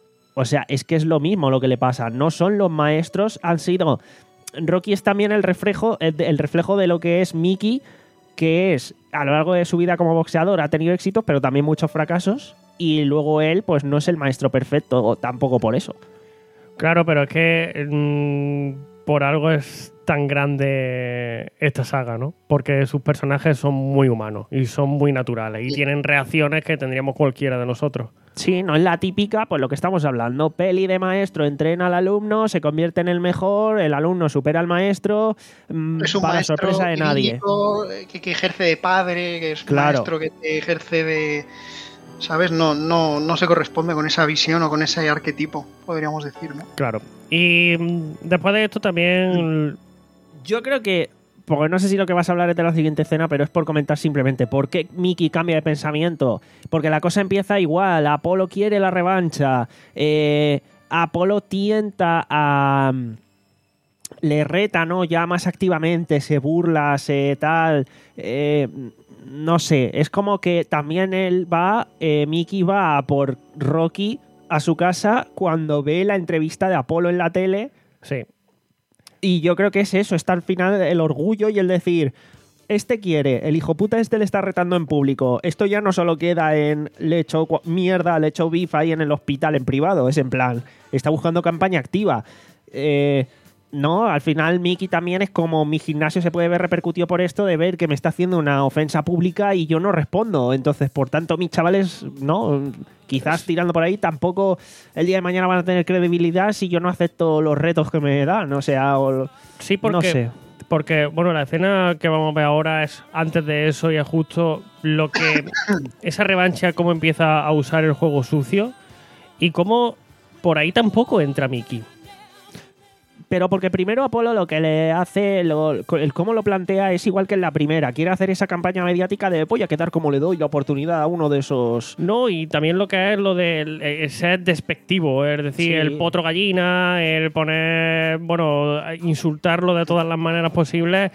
O sea, es que es lo mismo lo que le pasa. No son los maestros, han sido... Rocky es también el reflejo, el reflejo de lo que es Mickey, que es, a lo largo de su vida como boxeador, ha tenido éxitos, pero también muchos fracasos. Y luego él, pues no es el maestro perfecto, tampoco por eso. Claro, pero es que mmm, por algo es tan grande esta saga, ¿no? Porque sus personajes son muy humanos y son muy naturales y tienen reacciones que tendríamos cualquiera de nosotros. Sí, no es la típica, pues lo que estamos hablando. Peli de maestro, entrena al alumno, se convierte en el mejor, el alumno supera al maestro, es un para maestro sorpresa de nadie. Que, que ejerce de padre, que es un claro. maestro que ejerce de... ¿Sabes? No, no, no se corresponde con esa visión o con ese arquetipo, podríamos decir, ¿no? Claro. Y después de esto también... Yo creo que... Porque no sé si lo que vas a hablar es de la siguiente escena, pero es por comentar simplemente por qué Mickey cambia de pensamiento. Porque la cosa empieza igual. Apolo quiere la revancha. Eh, Apolo tienta a... Le reta, ¿no? Ya más activamente, se burla, se tal... Eh, no sé, es como que también él va... Eh, Mickey va a por Rocky a su casa cuando ve la entrevista de Apolo en la tele. Sí. Y yo creo que es eso, está al final el orgullo y el decir, este quiere, el hijo puta este le está retando en público. Esto ya no solo queda en le echo mierda, le echo beef ahí en el hospital en privado, es en plan, está buscando campaña activa. Eh, No, al final Miki también es como mi gimnasio se puede ver repercutido por esto de ver que me está haciendo una ofensa pública y yo no respondo. Entonces, por tanto, mis chavales, no, quizás tirando por ahí, tampoco el día de mañana van a tener credibilidad si yo no acepto los retos que me dan. O sea, o, sí, porque, no sé. Porque, bueno, la escena que vamos a ver ahora es antes de eso y es justo lo que esa revancha, cómo empieza a usar el juego sucio y cómo por ahí tampoco entra Miki. Pero porque primero Apolo lo que le hace, lo, el cómo lo plantea es igual que en la primera. Quiere hacer esa campaña mediática de voy a quedar como le doy la oportunidad a uno de esos... No, y también lo que es lo de ser despectivo, es decir, sí. el potro gallina, el poner, bueno, insultarlo de todas las maneras posibles.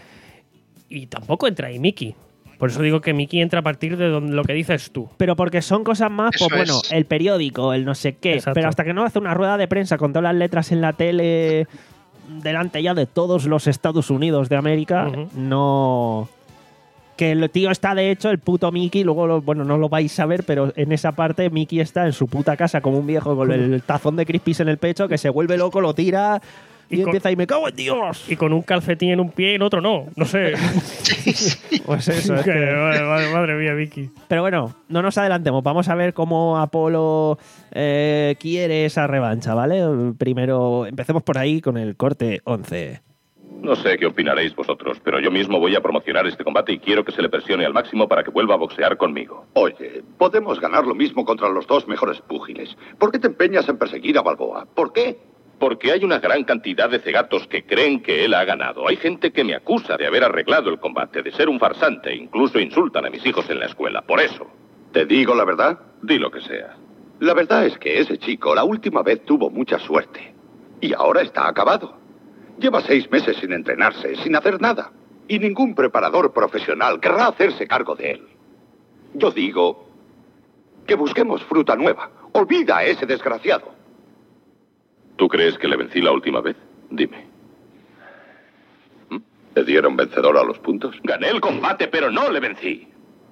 Y tampoco entra ahí Miki. Por eso digo que Miki entra a partir de donde, lo que dices tú. Pero porque son cosas más, pues Eso bueno, es. el periódico, el no sé qué. Exacto. Pero hasta que no hace una rueda de prensa con todas las letras en la tele delante ya de todos los Estados Unidos de América, uh-huh. no... Que el tío está, de hecho, el puto Miki, luego, lo, bueno, no lo vais a ver, pero en esa parte Miki está en su puta casa como un viejo con el tazón de Crispies en el pecho, que se vuelve loco, lo tira... Y, y con, empieza y me cago en Dios. Y con un calcetín en un pie y en otro no. No sé. Pues eso. Es que... madre, madre, madre mía, Vicky. Pero bueno, no nos adelantemos. Vamos a ver cómo Apolo eh, quiere esa revancha, ¿vale? Primero, empecemos por ahí con el corte once. No sé qué opinaréis vosotros, pero yo mismo voy a promocionar este combate y quiero que se le presione al máximo para que vuelva a boxear conmigo. Oye, podemos ganar lo mismo contra los dos mejores púgiles. ¿Por qué te empeñas en perseguir a Balboa? ¿Por qué? Porque hay una gran cantidad de cegatos que creen que él ha ganado. Hay gente que me acusa de haber arreglado el combate, de ser un farsante. Incluso insultan a mis hijos en la escuela. Por eso. ¿Te digo la verdad? Di lo que sea. La verdad es que ese chico la última vez tuvo mucha suerte. Y ahora está acabado. Lleva seis meses sin entrenarse, sin hacer nada. Y ningún preparador profesional querrá hacerse cargo de él. Yo digo que busquemos fruta nueva. Olvida a ese desgraciado. ¿Tú crees que le vencí la última vez? Dime. ¿Mm? ¿Te dieron vencedor a los puntos? Gané el combate, pero no le vencí.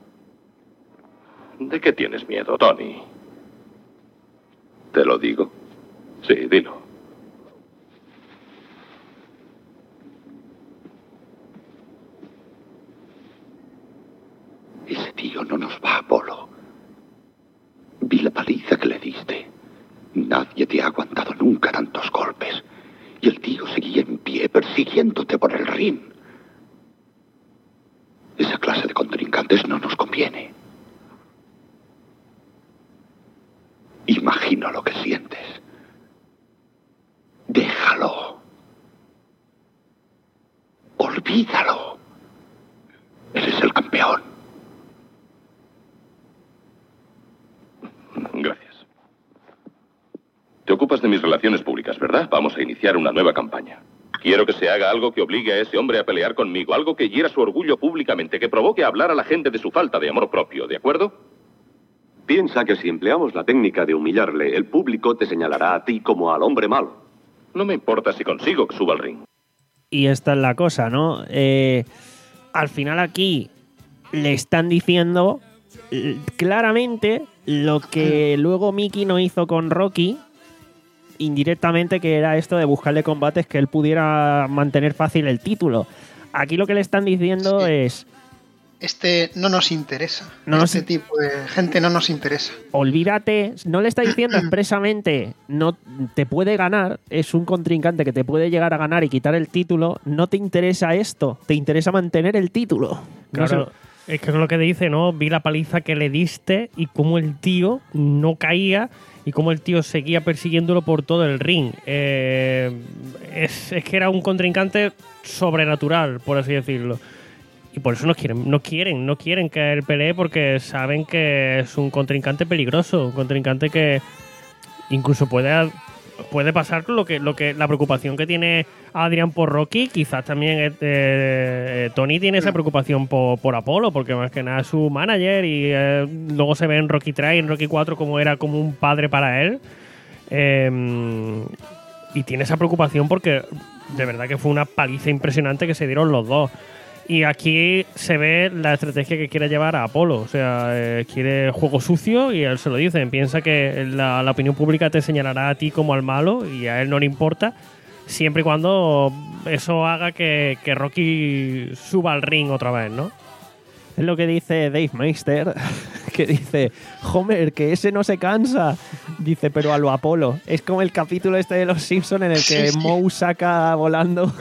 ¿De qué tienes miedo, Tony? ¿Te lo digo? Sí, dilo. Ese tío no nos va, Apolo. Vi la paliza que le diste. Nadie te ha aguantado nunca tantos golpes. Y el tío seguía en pie, persiguiéndote por el ring. Esa clase de contrincantes no nos conviene. Imagino lo que sientes. Déjalo. Olvídalo. Eres el campeón. Gracias. Te ocupas de mis relaciones públicas, ¿verdad? Vamos a iniciar una nueva campaña. Quiero que se haga algo que obligue a ese hombre a pelear conmigo, algo que hiera su orgullo públicamente, que provoque a hablar a la gente de su falta de amor propio, ¿de acuerdo? Piensa que si empleamos la técnica de humillarle, el público te señalará a ti como al hombre malo. No me importa si consigo que suba al ring. Y esta es la cosa, ¿no? Eh, al final aquí le están diciendo eh, claramente lo que luego Miki no hizo con Rocky, indirectamente, que era esto de buscarle combates que él pudiera mantener fácil el título. Aquí lo que le están diciendo sí. es... Este no nos interesa. No este nos... tipo de gente no nos interesa. Olvídate, no le está diciendo expresamente, no te puede ganar, es un contrincante que te puede llegar a ganar y quitar el título, no te interesa esto, te interesa mantener el título. Claro, no sé. Es que es lo que te dice, ¿no? Vi la paliza que le diste y cómo el tío no caía y cómo el tío seguía persiguiéndolo por todo el ring. Eh, es, es que era un contrincante sobrenatural, por así decirlo. Y por eso no quieren, no quieren, no quieren que él pelee porque saben que es un contrincante peligroso, un contrincante que incluso puede, puede pasar lo que, lo que la preocupación que tiene Adrian por Rocky, quizás también eh, eh, Tony tiene esa preocupación por, por Apolo, porque más que nada es su manager y eh, luego se ve en Rocky tres y en Rocky cuatro como era como un padre para él. Eh, y tiene esa preocupación porque de verdad que fue una paliza impresionante que se dieron los dos. Y aquí se ve la estrategia que quiere llevar a Apolo. O sea, eh, quiere juego sucio y él se lo dice. Piensa que la, la opinión pública te señalará a ti como al malo y a él no le importa. siempre y cuando eso haga que, que Rocky suba al ring otra vez, ¿no? Es lo que dice Dave Meister, que dice, Homer, que ese no se cansa. Dice, pero a lo Apolo. Es como el capítulo este de Los Simpsons en el que sí, sí. Moe saca volando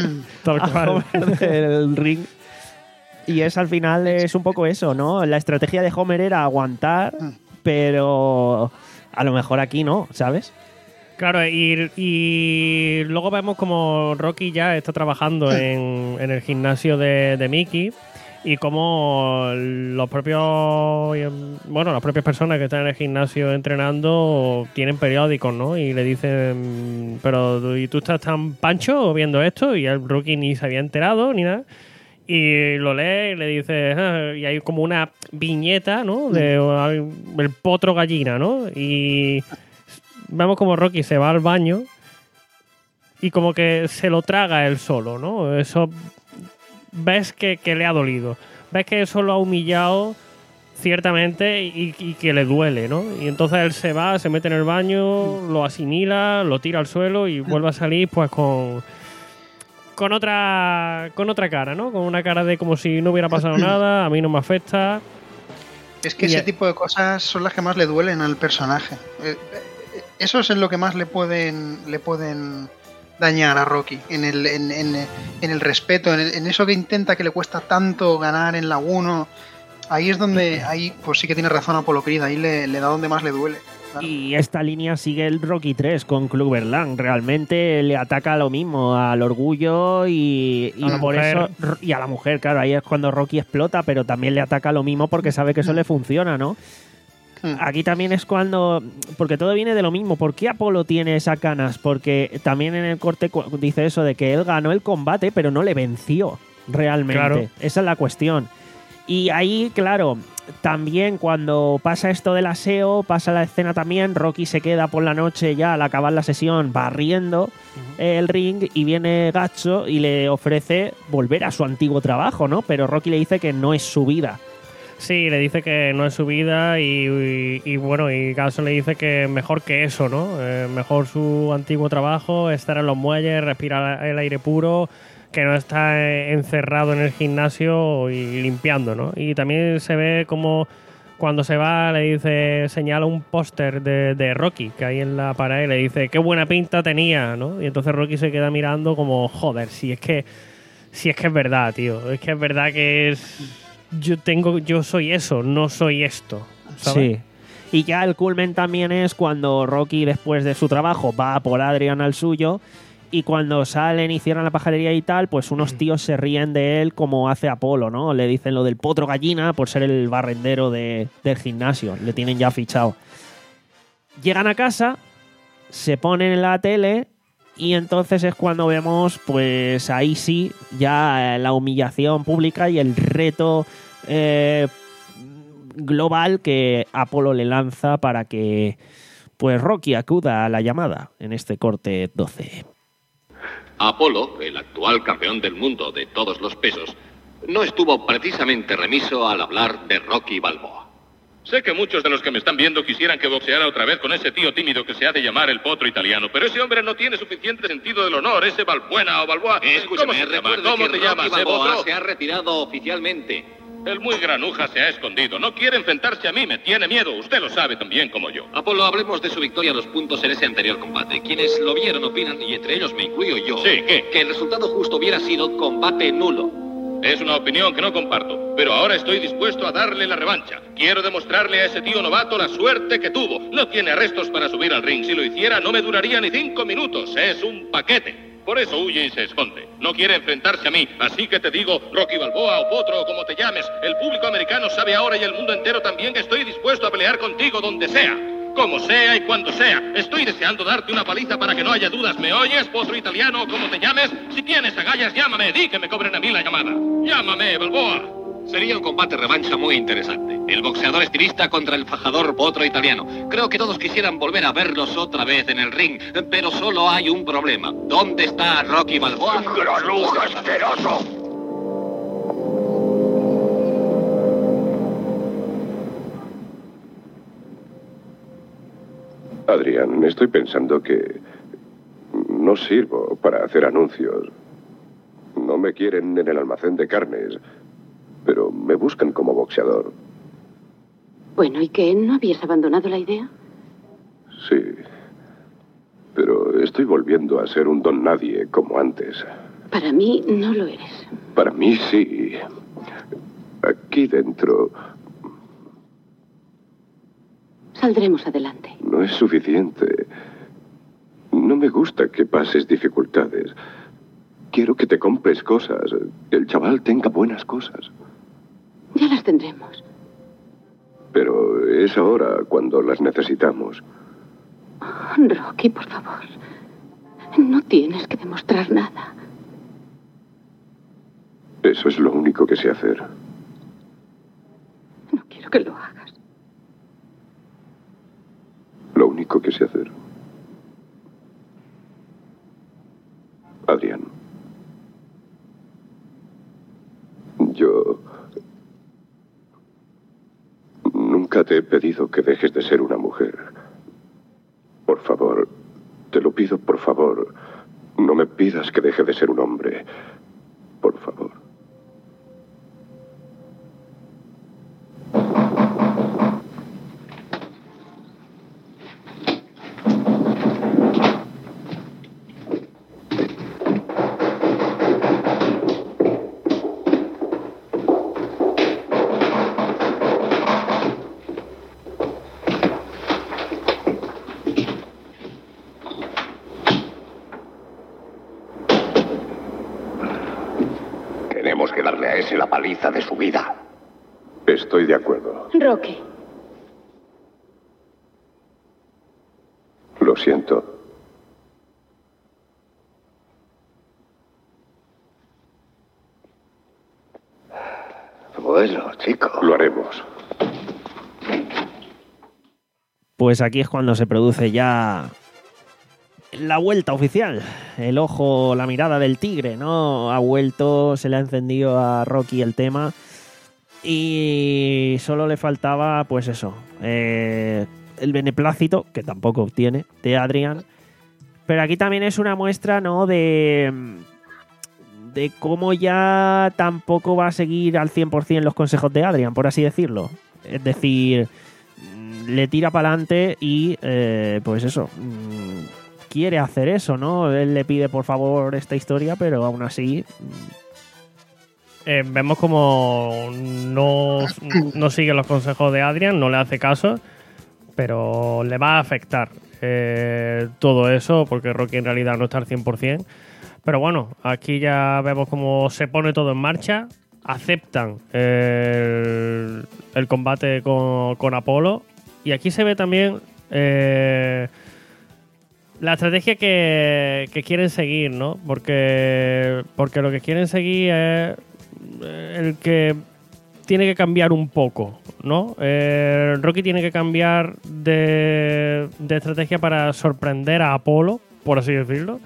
a Homer del ring. Y es al final es un poco eso, ¿no? La estrategia de Homer era aguantar, pero a lo mejor aquí no, ¿sabes? Claro, y, y luego vemos como Rocky ya está trabajando en, en el gimnasio de, de Mickey. Y como los propios, bueno, las propias personas que están en el gimnasio entrenando tienen periódicos, ¿no? Y le dicen, pero ¿y tú estás tan pancho viendo esto? Y el Rocky ni se había enterado ni nada. Y lo lee y le dice, ah, y hay como una viñeta, ¿no? De el potro gallina, ¿no? Y vemos como Rocky se va al baño y como que se lo traga él solo, ¿no? Eso... ves que, que le ha dolido, ves que eso lo ha humillado ciertamente y, y que le duele, ¿no? Y entonces él se va, se mete en el baño, lo asimila, lo tira al suelo y vuelve a salir pues con con otra con otra cara, ¿no? Con una cara de como si no hubiera pasado nada, a mí no me afecta. Es que y ese tipo de cosas son las que más le duelen al personaje. Eso es en lo que más le pueden le pueden dañar a Rocky, en el, en, en, en el respeto, en, el, en eso que intenta, que le cuesta tanto ganar en la uno. Ahí es donde, ahí pues sí que tiene razón Apollo Creed, ahí le, le da donde más le duele. Claro. Y esta línea sigue el Rocky tres con Clubber Lang. Realmente le ataca lo mismo, al orgullo y, y por mujer. eso y a la mujer, claro, ahí es cuando Rocky explota, pero también le ataca lo mismo porque sabe que eso le funciona, ¿no? Aquí también es cuando... Porque todo viene de lo mismo. ¿Por qué Apolo tiene esas ganas? Porque también en el corte dice eso de que él ganó el combate, pero no le venció realmente. Claro. Esa es la cuestión. Y ahí, claro, también cuando pasa esto del aseo, pasa la escena también, Rocky se queda por la noche ya al acabar la sesión barriendo uh-huh. el ring y viene Gacho y le ofrece volver a su antiguo trabajo, ¿no? Pero Rocky le dice que no es su vida. Sí, le dice que no es su vida y, y, y bueno, y Carlson le dice que mejor que eso, ¿no? Eh, mejor su antiguo trabajo, estar en los muelles, respirar el aire puro, que no estar encerrado en el gimnasio y limpiando, ¿no? Y también se ve como cuando se va le dice, señala un póster de, de Rocky que hay en la pared y le dice, qué buena pinta tenía, ¿no? Y entonces Rocky se queda mirando como, joder, si es que, si es que es verdad, tío, es que es verdad que es... Yo tengo, yo soy eso, no soy esto, ¿sabes? Sí. Y ya el culmen también es cuando Rocky, después de su trabajo, va a por Adrian al suyo y cuando salen y cierran la pajarería y tal, pues unos tíos se ríen de él como hace Apolo, ¿no? Le dicen lo del potro gallina por ser el barrendero de, del gimnasio. Le tienen ya fichado. Llegan a casa, se ponen en la tele... Y entonces es cuando vemos, pues ahí sí, ya la humillación pública y el reto eh, global que Apolo le lanza para que pues Rocky acuda a la llamada en este corte doce. Apolo, el actual campeón del mundo de todos los pesos, no estuvo precisamente remiso al hablar de Rocky Balboa. Sé que muchos de los que me están viendo quisieran que boxeara otra vez con ese tío tímido que se hace llamar el potro italiano, pero ese hombre no tiene suficiente sentido del honor, ese Balbuena o Balboa. Escúchame, recuerda ¿Cómo que te Rocky llamas, Balboa eh, se ha retirado oficialmente. El muy granuja se ha escondido. No quiere enfrentarse a mí, me tiene miedo. Usted lo sabe tan bien como yo. Apolo, hablemos de su victoria a los puntos en ese anterior combate. Quienes lo vieron opinan, y entre ellos me incluyo yo, sí, ¿qué? que el resultado justo hubiera sido combate nulo. Es una opinión que no comparto, pero ahora estoy dispuesto a darle la revancha. Quiero demostrarle a ese tío novato la suerte que tuvo. No tiene arrestos para subir al ring. Si lo hiciera, no me duraría ni cinco minutos. Es un paquete. Por eso huye y se esconde. No quiere enfrentarse a mí. Así que te digo, Rocky Balboa o Potro o como te llames, el público americano sabe ahora y el mundo entero también que estoy dispuesto a pelear contigo donde sea. Como sea y cuando sea. Estoy deseando darte una paliza para que no haya dudas. ¿Me oyes, potro italiano, como te llames? Si tienes agallas, llámame. Di que me cobren a mí la llamada. Llámame, Balboa. Sería un combate revancha muy interesante. El boxeador estilista contra el fajador potro italiano. Creo que todos quisieran volver a verlos otra vez en el ring, pero solo hay un problema. ¿Dónde está Rocky Balboa? ¡Granuja asqueroso! Adrián, estoy pensando que no sirvo para hacer anuncios. No me quieren en el almacén de carnes, pero me buscan como boxeador. Bueno, ¿y qué? ¿No habías abandonado la idea? Sí, pero estoy volviendo a ser un don nadie como antes. Para mí no lo eres. Para mí sí. Aquí dentro Saldremos adelante. no es suficiente. No me gusta que pases dificultades. Quiero que te compres cosas, que el chaval tenga buenas cosas. Ya las tendremos. Pero es ahora cuando las necesitamos. Rocky, por favor. No tienes que demostrar nada. Eso es lo único que sé hacer. No quiero que lo hagas. Lo único que sé hacer. Adrián. Yo nunca te he pedido que dejes de ser una mujer. Por favor, te lo pido, por favor. No me pidas que deje de ser un hombre. Por favor. Tenemos que darle a ese la paliza de su vida. Estoy de acuerdo. Rocky. Lo siento. Bueno, chico. Lo haremos. Pues aquí es cuando se produce ya la vuelta oficial. El ojo, la mirada del tigre, ¿no? Ha vuelto, se le ha encendido a Rocky el tema. Y solo le faltaba, pues eso, eh, el beneplácito, que tampoco obtiene, de Adrian. Pero aquí también es una muestra, ¿no? De, de cómo ya tampoco va a seguir al cien por ciento los consejos de Adrian, por así decirlo. Es decir, le tira para adelante y, eh, pues eso, quiere hacer eso, ¿no? Él le pide, por favor, esta historia, pero aún así... Eh, vemos como no, no sigue los consejos de Adrian, no le hace caso, pero le va a afectar eh, todo eso, porque Rocky en realidad no está al cien por ciento. Pero bueno, aquí ya vemos cómo se pone todo en marcha, aceptan eh, el, el combate con, con Apolo, y aquí se ve también eh, la estrategia que, que quieren seguir, ¿no? Porque, porque lo que quieren seguir es el que tiene que cambiar un poco, ¿no? Eh, Rocky tiene que cambiar de, de estrategia para sorprender a Apolo, por así decirlo.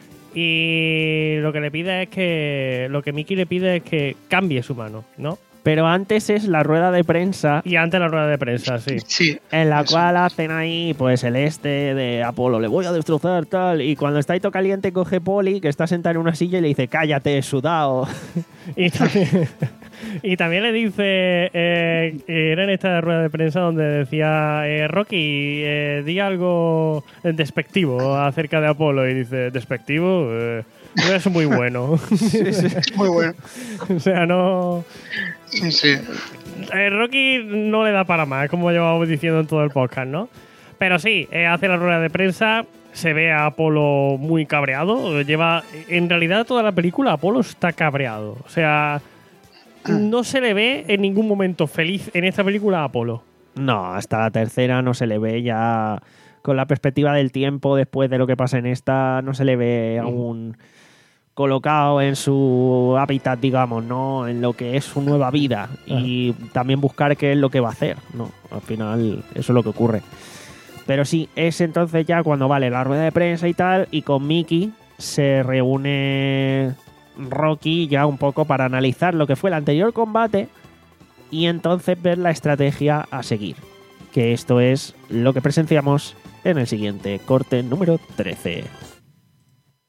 Y lo que le pide es que... Lo que Mickey le pide es que cambie su mano, ¿no? Pero antes es la rueda de prensa. Y antes la rueda de prensa, sí. Sí. En la eso. Cual hacen ahí, pues, el este de Apolo. Le voy a destrozar, tal. Y cuando está ahí todo caliente, coge Poli, que está sentada en una silla, y le dice, cállate, sudao. Y también, y también le dice... Eh, era en esta rueda de prensa donde decía... Eh, Rocky, eh, di algo despectivo acerca de Apolo. Y dice, ¿despectivo? Eh, no es muy bueno. Sí, sí. Es muy bueno. O sea, no... Sí, sí. Eh, Rocky no le da para más, como llevamos diciendo en todo el podcast, ¿no? Pero sí, eh, hace la rueda de prensa, se ve a Apolo muy cabreado. Lleva, en realidad, toda la película Apolo está cabreado. O sea, no se le ve en ningún momento feliz en esta película a Apolo. No, hasta la tercera no se le ve ya. Con la perspectiva del tiempo, después de lo que pasa en esta, no se le ve mm. aún colocado en su hábitat, digamos, ¿no? En lo que es su nueva vida. Y también buscar qué es lo que va a hacer, ¿no? Al final, eso es lo que ocurre. Pero sí, es entonces ya cuando vale la rueda de prensa y tal, y con Mickey se reúne Rocky ya un poco para analizar lo que fue el anterior combate y entonces ver la estrategia a seguir. Que esto es lo que presenciamos en el siguiente corte número trece.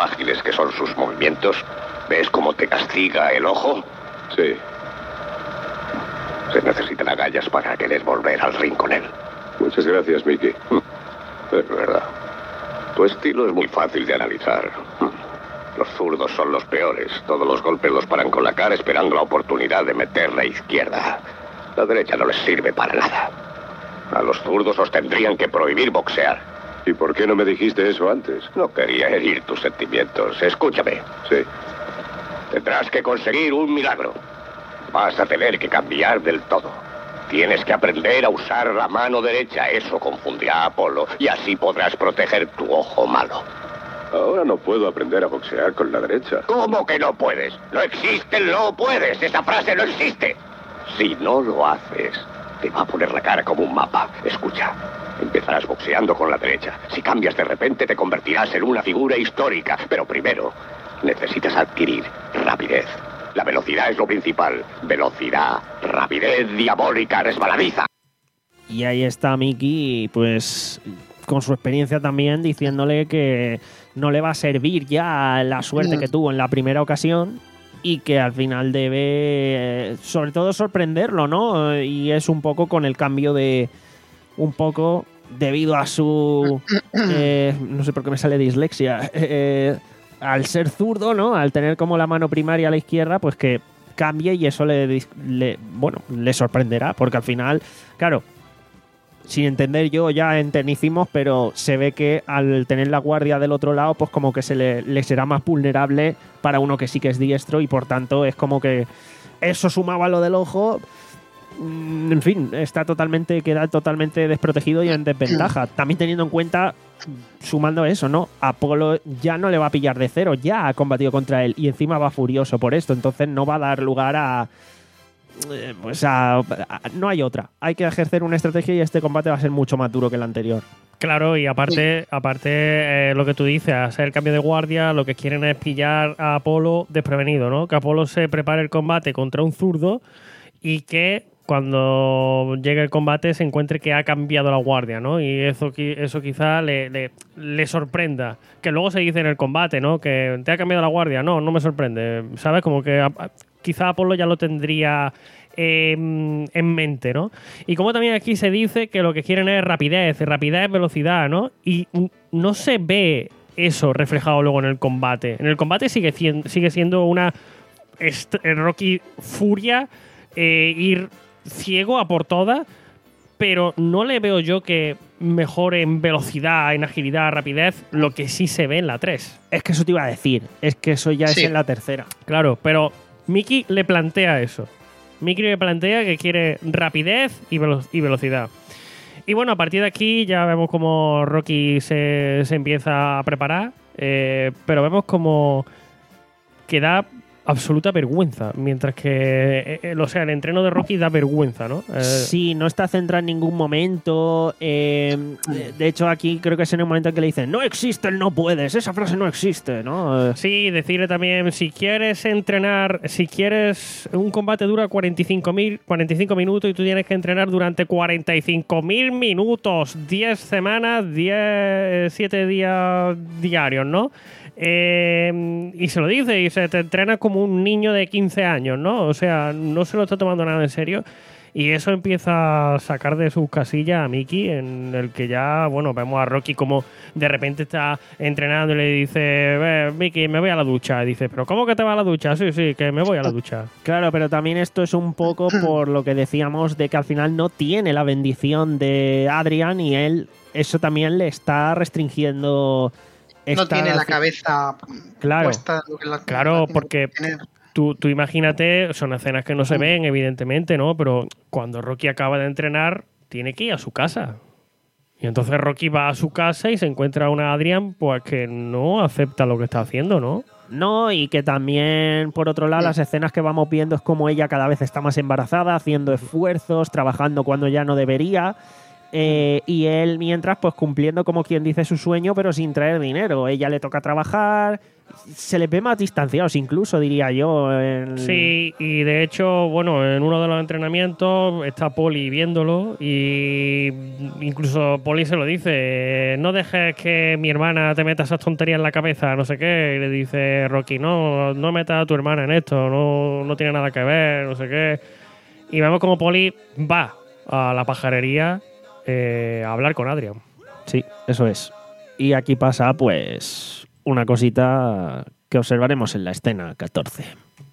ágiles que son sus movimientos? ¿Ves cómo te castiga el ojo? Sí. Se necesitan agallas para querer volver al ring con él. Muchas gracias, Mickey. Es verdad. Tu estilo es muy fácil de analizar. Los zurdos son los peores. Todos los golpes los paran con la cara esperando la oportunidad de meter la izquierda. La derecha no les sirve para nada. A los zurdos os tendrían que prohibir boxear. ¿Y por qué no me dijiste eso antes? No quería herir tus sentimientos. Escúchame. Sí. Tendrás que conseguir un milagro. Vas a tener que cambiar del todo. Tienes que aprender a usar la mano derecha. Eso confundirá a Apolo y así podrás proteger tu ojo malo. Ahora no puedo aprender a boxear con la derecha. ¿Cómo que no puedes? No existe el no puedes. Esa frase no existe. Si no lo haces, te va a poner la cara como un mapa. Escucha, empezarás boxeando con la derecha. Si cambias de repente, te convertirás en una figura histórica. Pero primero, necesitas adquirir rapidez. La velocidad es lo principal. Velocidad, rapidez diabólica, resbaladiza. Y ahí está Mickey, pues con su experiencia también, diciéndole que no le va a servir ya la suerte que tuvo en la primera ocasión y que al final debe, sobre todo, sorprenderlo, ¿no? Y es un poco con el cambio de... un poco debido a su... eh, no sé por qué me sale dislexia. Eh, al ser zurdo, ¿no? Al tener como la mano primaria a la izquierda, pues que cambie y eso le, le bueno, le sorprenderá, porque al final, claro, sin entender yo ya en tecnicismos, pero se ve que al tener la guardia del otro lado, pues como que se le, le será más vulnerable para uno que sí que es diestro y por tanto es como que eso sumado a lo del ojo, en fin, está totalmente, queda totalmente desprotegido y en desventaja. También teniendo en cuenta, sumando eso, ¿no? Apolo ya no le va a pillar de cero, ya ha combatido contra él y encima va furioso por esto, entonces no va a dar lugar a... Pues a, a, no hay otra. Hay que ejercer una estrategia y este combate va a ser mucho más duro que el anterior. Claro, y aparte, aparte eh, lo que tú dices, hacer el cambio de guardia, lo que quieren es pillar a Apolo desprevenido, ¿no? Que Apolo se prepare el combate contra un zurdo y que cuando llegue el combate se encuentre que ha cambiado la guardia, ¿no? Y eso, eso quizá le, le, le sorprenda. Que luego se dice en el combate, ¿no? Que te ha cambiado la guardia. No, no me sorprende. ¿Sabes? Como que a, a, quizá Apolo ya lo tendría eh, en mente, ¿no? Y como también aquí se dice que lo que quieren es rapidez, rapidez, velocidad, ¿no? Y no se ve eso reflejado luego en el combate. En el combate sigue, sigue siendo una Rocky furia, eh, ir ciego a por todas, pero no le veo yo que mejore en velocidad, en agilidad, rapidez, lo que sí se ve en la tres. Es que eso te iba a decir, es que eso ya sí. es en la tercera. Claro, pero Mickey le plantea eso. Mickey le plantea que quiere rapidez y, velo- y velocidad. Y bueno, a partir de aquí ya vemos como Rocky se, se empieza a preparar, eh, pero vemos como que da absoluta vergüenza, mientras que eh, o sea, el entreno de Rocky da vergüenza, ¿no? Eh, sí, no está centrado en ningún momento. Eh, de hecho, aquí creo que es en un momento en que le dicen no existe el no puedes, esa frase no existe, ¿no? Sí, decirle también, si quieres entrenar, si quieres, un combate dura cuarenta y cinco minutos y tú tienes que entrenar durante cuarenta y cinco mil minutos, diez semanas, diez, siete días diarios, ¿no? Eh, y se lo dice y se te entrena como un niño de quince años, ¿no? O sea, no se lo está tomando nada en serio y eso empieza a sacar de sus casillas a Mickey, en el que ya, bueno, vemos a Rocky como de repente está entrenando y le dice, Mickey, me voy a la ducha. Y dice, ¿pero cómo que te vas a la ducha? Sí, sí, que me voy a la ducha. Claro, pero también esto es un poco por lo que decíamos de que al final no tiene la bendición de Adrian y él, eso también le está restringiendo. No tiene la cabeza claro, puesta. Lo que la, claro, la porque tú, tú imagínate, son escenas que no se ven, evidentemente, ¿no? Pero cuando Rocky acaba de entrenar, tiene que ir a su casa. Y entonces Rocky va a su casa y se encuentra a una Adrian pues que no acepta lo que está haciendo, ¿no? No, y que también, por otro lado, sí. las escenas que vamos viendo es como ella cada vez está más embarazada, haciendo esfuerzos, trabajando cuando ya no debería. Eh, y él, mientras, pues cumpliendo como quien dice su sueño, pero sin traer dinero. Ella le toca trabajar, se les ve más distanciados incluso, diría yo. En... Sí, y de hecho, bueno, en uno de los entrenamientos está Polly viéndolo y incluso Polly se lo dice, no dejes que mi hermana te meta esas tonterías en la cabeza, no sé qué. Y le dice Rocky, no, no metas a tu hermana en esto, no, no tiene nada que ver, no sé qué. Y vemos como Polly va a la pajarería eh, a hablar con Adrian. Sí, eso es. Y aquí pasa, pues, una cosita que observaremos en la escena catorce.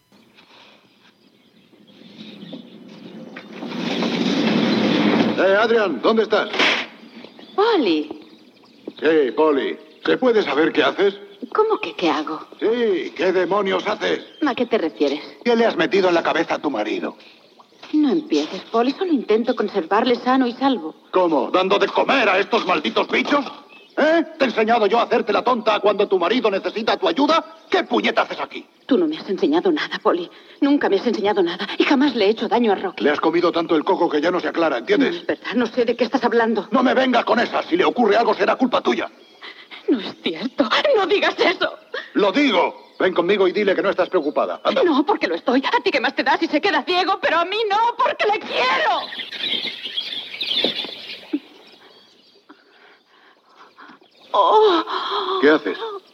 Eh, Adrian, ¿dónde estás? Polly, Sí, Polly. ¿Se puede saber qué haces? ¿cómo que qué hago? Sí, ¿qué demonios haces? ¿A qué te refieres? ¿Qué le has metido en la cabeza a tu marido? No empieces, Polly. Solo intento conservarle sano y salvo. ¿Cómo? ¿Dando de comer a estos malditos bichos? ¿Eh? ¿Te he enseñado yo a hacerte la tonta cuando tu marido necesita tu ayuda? ¿Qué puñeta haces aquí? Tú no me has enseñado nada, Polly. Nunca me has enseñado nada y jamás le he hecho daño a Rocky. Le has comido tanto el coco que ya no se aclara, No ¿entiendes? es verdad, no sé de qué estás hablando. No me vengas con esas. Si le ocurre algo será culpa tuya. No es cierto. No digas eso. ¡Lo digo! Ven conmigo y dile que no estás preocupada. Anda. No, porque lo estoy. A ti que más te da si se queda ciego, pero a mí no, porque le quiero. Oh. ¿Qué haces?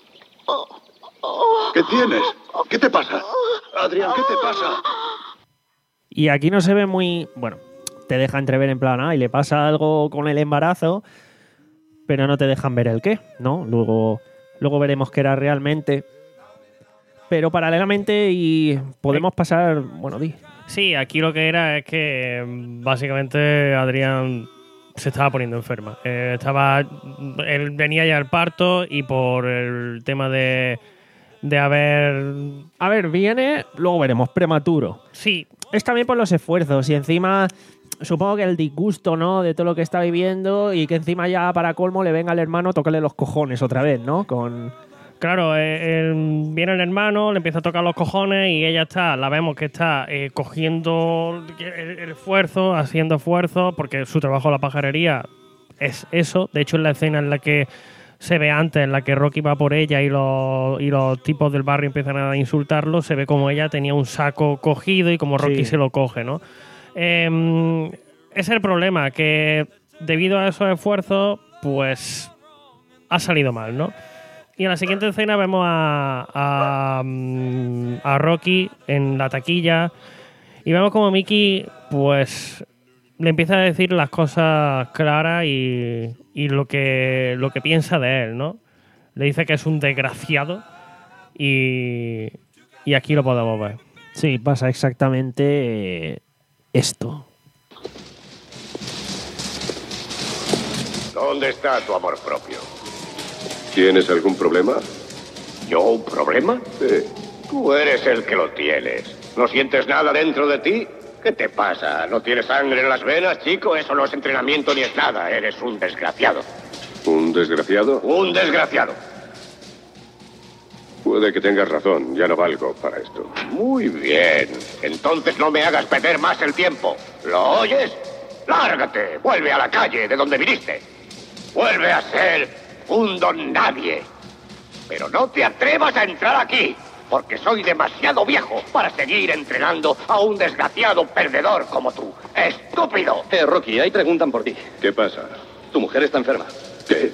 ¿Qué tienes? ¿Qué te pasa? Adrián, ¿qué te pasa? Y aquí no se ve muy... Bueno, te deja entrever en plan, ah, y le pasa algo con el embarazo, pero no te dejan ver el qué, ¿no? Luego, luego veremos qué era realmente. Pero paralelamente y podemos pasar... Bueno, di. Sí, aquí lo que era es que básicamente Adrián se estaba poniendo enferma. Eh, estaba, él venía ya al parto y por el tema de, de haber... A ver, viene, luego veremos, prematuro. Sí. Es también por los esfuerzos y encima supongo que el disgusto, ¿no? De todo lo que está viviendo y que encima ya para colmo le venga al hermano a tocarle los cojones otra vez, ¿no? Con... Claro, eh, eh, viene el hermano, le empieza a tocar los cojones y ella está, la vemos que está eh, cogiendo el, el esfuerzo, haciendo esfuerzo, porque su trabajo en la pajarería es eso. De hecho, en la escena en la que se ve antes, en la que Rocky va por ella y los, y los tipos del barrio empiezan a insultarlo, se ve como ella tenía un saco cogido y como Rocky Sí. se lo coge, ¿no? Eh, ese es el problema, que debido a esos esfuerzos, pues ha salido mal, ¿no? Y en la siguiente escena vemos a, a, a Rocky en la taquilla y vemos como Mickey pues le empieza a decir las cosas claras y, y lo que lo que piensa de él, ¿no? Le dice que es un desgraciado y, y aquí lo podemos ver. Sí, pasa exactamente esto. ¿Dónde está tu amor propio? ¿Tienes algún problema? ¿Yo un problema? Sí. Tú eres el que lo tienes. ¿No sientes nada dentro de ti? ¿Qué te pasa? ¿No tienes sangre en las venas, chico? Eso no es entrenamiento ni es nada. Eres un desgraciado. ¿Un desgraciado? ¡Un desgraciado! Puede que tengas razón. Ya no valgo para esto. Muy bien. Entonces no me hagas perder más el tiempo. ¿Lo oyes? ¡Lárgate! Vuelve a la calle de donde viniste. Vuelve a ser un don nadie. Pero no te atrevas a entrar aquí, porque soy demasiado viejo para seguir entrenando a un desgraciado perdedor como tú. ¡Estúpido! Eh, Rocky, ahí preguntan por ti. ¿Qué pasa? Tu mujer está enferma. ¿Qué?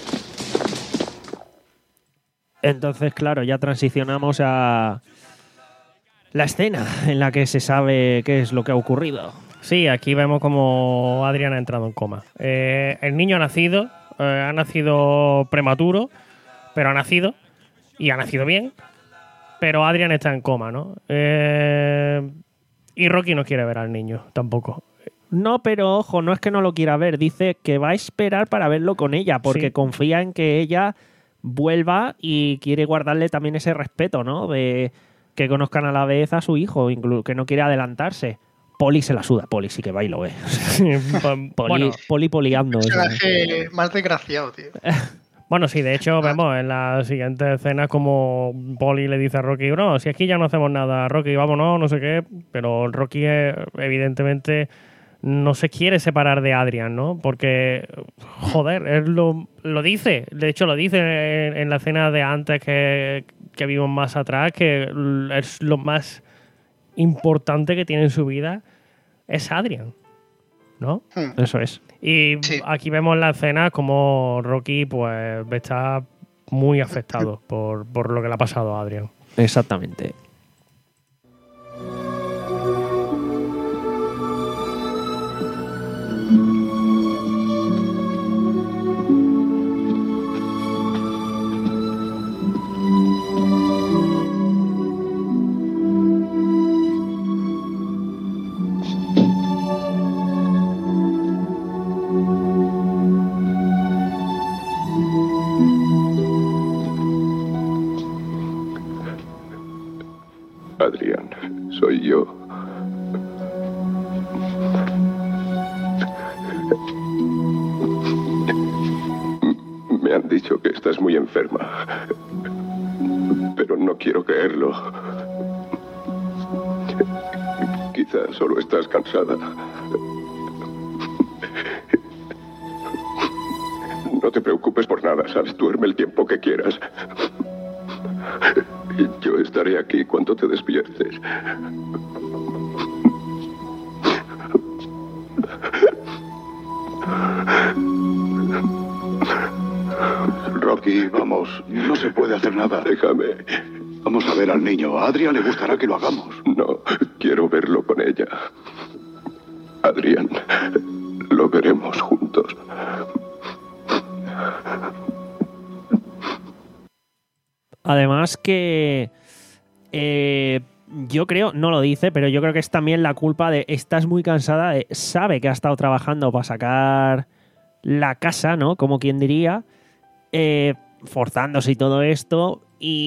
Entonces, claro, ya transicionamos a la escena en la que se sabe qué es lo que ha ocurrido. Sí, aquí vemos como Adrián ha entrado en coma. Eh, el niño ha nacido, eh, ha nacido prematuro, pero ha nacido, y ha nacido bien, pero Adrián está en coma, ¿no? Eh, y Rocky no quiere ver al niño, tampoco. No, pero ojo, no es que no lo quiera ver, dice que va a esperar para verlo con ella, porque Sí. confía en que ella vuelva y quiere guardarle también ese respeto, ¿no? De que conozcan a la vez a su hijo, incluso que no quiere adelantarse. Poli se la suda, Poli sí que va y lo ve. Poli, Bueno. Poli poliando. eso. Personaje más desgraciado, tío. Bueno, sí, de hecho vemos en la siguiente escena como Polly le dice a Rocky, no, si aquí ya no hacemos nada, Rocky, vámonos, no sé qué, pero Rocky eh, evidentemente no se quiere separar de Adrian, ¿no? Porque, joder, él lo, lo dice. De hecho, lo dice en, en la escena de antes que, que vimos más atrás, que es lo más importante que tiene en su vida es Adrian, ¿no? Hmm. Eso es. Y sí. Aquí vemos la escena como Rocky pues está muy afectado por, por lo que le ha pasado a Adrian. Exactamente. Adrian, soy yo. Me han dicho que estás muy enferma, pero no quiero creerlo. Quizá solo estás cansada. No te preocupes por nada, ¿sabes? Duerme el tiempo que quieras. Yo estaré aquí cuando te despiertes. Rocky, vamos, no se puede hacer nada. Déjame. Vamos a ver al niño. A Adrian le gustará que lo hagamos. No, quiero verlo con ella. Adrian, lo veremos juntos. Además que eh, yo creo, no lo dice, pero yo creo que es también la culpa de estás muy cansada, de, sabe que ha estado trabajando para sacar la casa, ¿no? Como quien diría, eh, forzándose y todo esto,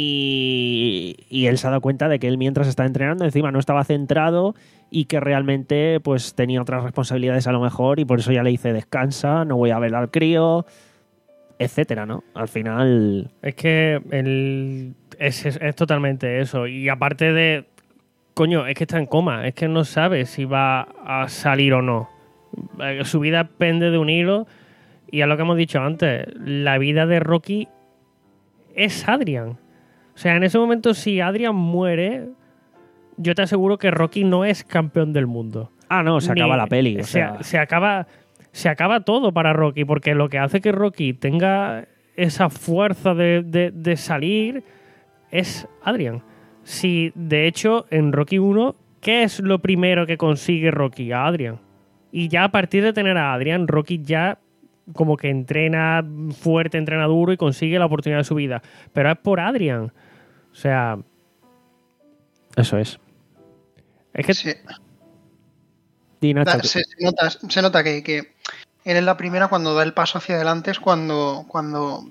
y, y él se ha dado cuenta de que él mientras estaba entrenando encima no estaba centrado y que realmente pues tenía otras responsabilidades a lo mejor y por eso ya le dice descansa, no voy a ver al crío, etcétera, ¿no? Al final... Es que el, es, es, es totalmente eso. Y aparte de... Coño, es que está en coma. Es que no sabe si va a salir o no. Su vida pende de un hilo. Y a lo que hemos dicho antes, la vida de Rocky es Adrian. O sea, en ese momento, si Adrian muere, yo te aseguro que Rocky no es campeón del mundo. Ah, no, se Ni, acaba la peli. O se, sea... se acaba... Se acaba todo para Rocky, porque lo que hace que Rocky tenga esa fuerza de, de, de salir es Adrian. Si, de hecho, en Rocky uno, ¿qué es lo primero que consigue Rocky? A Adrian. Y ya a partir de tener a Adrian, Rocky ya como que entrena fuerte, entrena duro y consigue la oportunidad de su vida. Pero es por Adrian. O sea... Eso es. Es que... Sí. Da, se, se nota, se nota que, que él en la primera, cuando da el paso hacia adelante, es cuando, cuando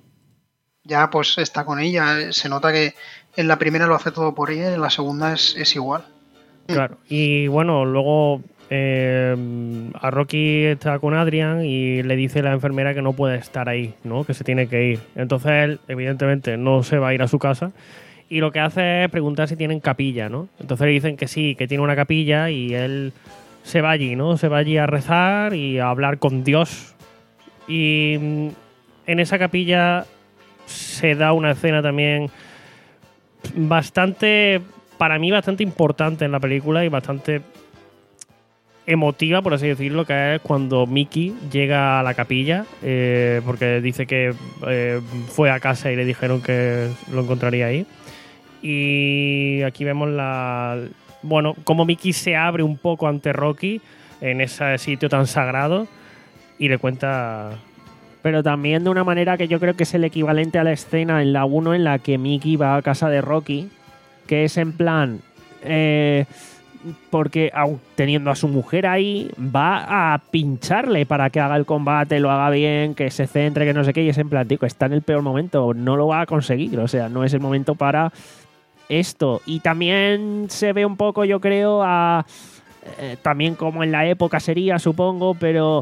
ya pues está con ella. Se nota que en la primera lo hace todo por ella y en la segunda es, es igual. Claro, y bueno, luego eh, a Rocky está con Adrian y le dice la enfermera que no puede estar ahí, ¿no? Que se tiene que ir. Entonces él, evidentemente, no se va a ir a su casa. Y lo que hace es preguntar si tienen capilla, ¿no? Entonces le dicen que sí, que tiene una capilla y él... se va allí, ¿no? Se va allí a rezar y a hablar con Dios. Y en esa capilla se da una escena también bastante, para mí, bastante importante en la película y bastante emotiva, por así decirlo, que es cuando Mickey llega a la capilla, eh, porque dice que eh, fue a casa y le dijeron que lo encontraría ahí. Y aquí vemos la... Bueno, como Mickey se abre un poco ante Rocky en ese sitio tan sagrado y le cuenta... Pero también de una manera que yo creo que es el equivalente a la escena en la uno en la que Mickey va a casa de Rocky, que es en plan... Eh, porque aun teniendo a su mujer ahí, va a pincharle para que haga el combate, lo haga bien, que se centre, que no sé qué, y es en plan, tío, está en el peor momento, no lo va a conseguir, o sea, no es el momento para... esto. Y también se ve un poco, yo creo, a eh, también como en la época sería, supongo, pero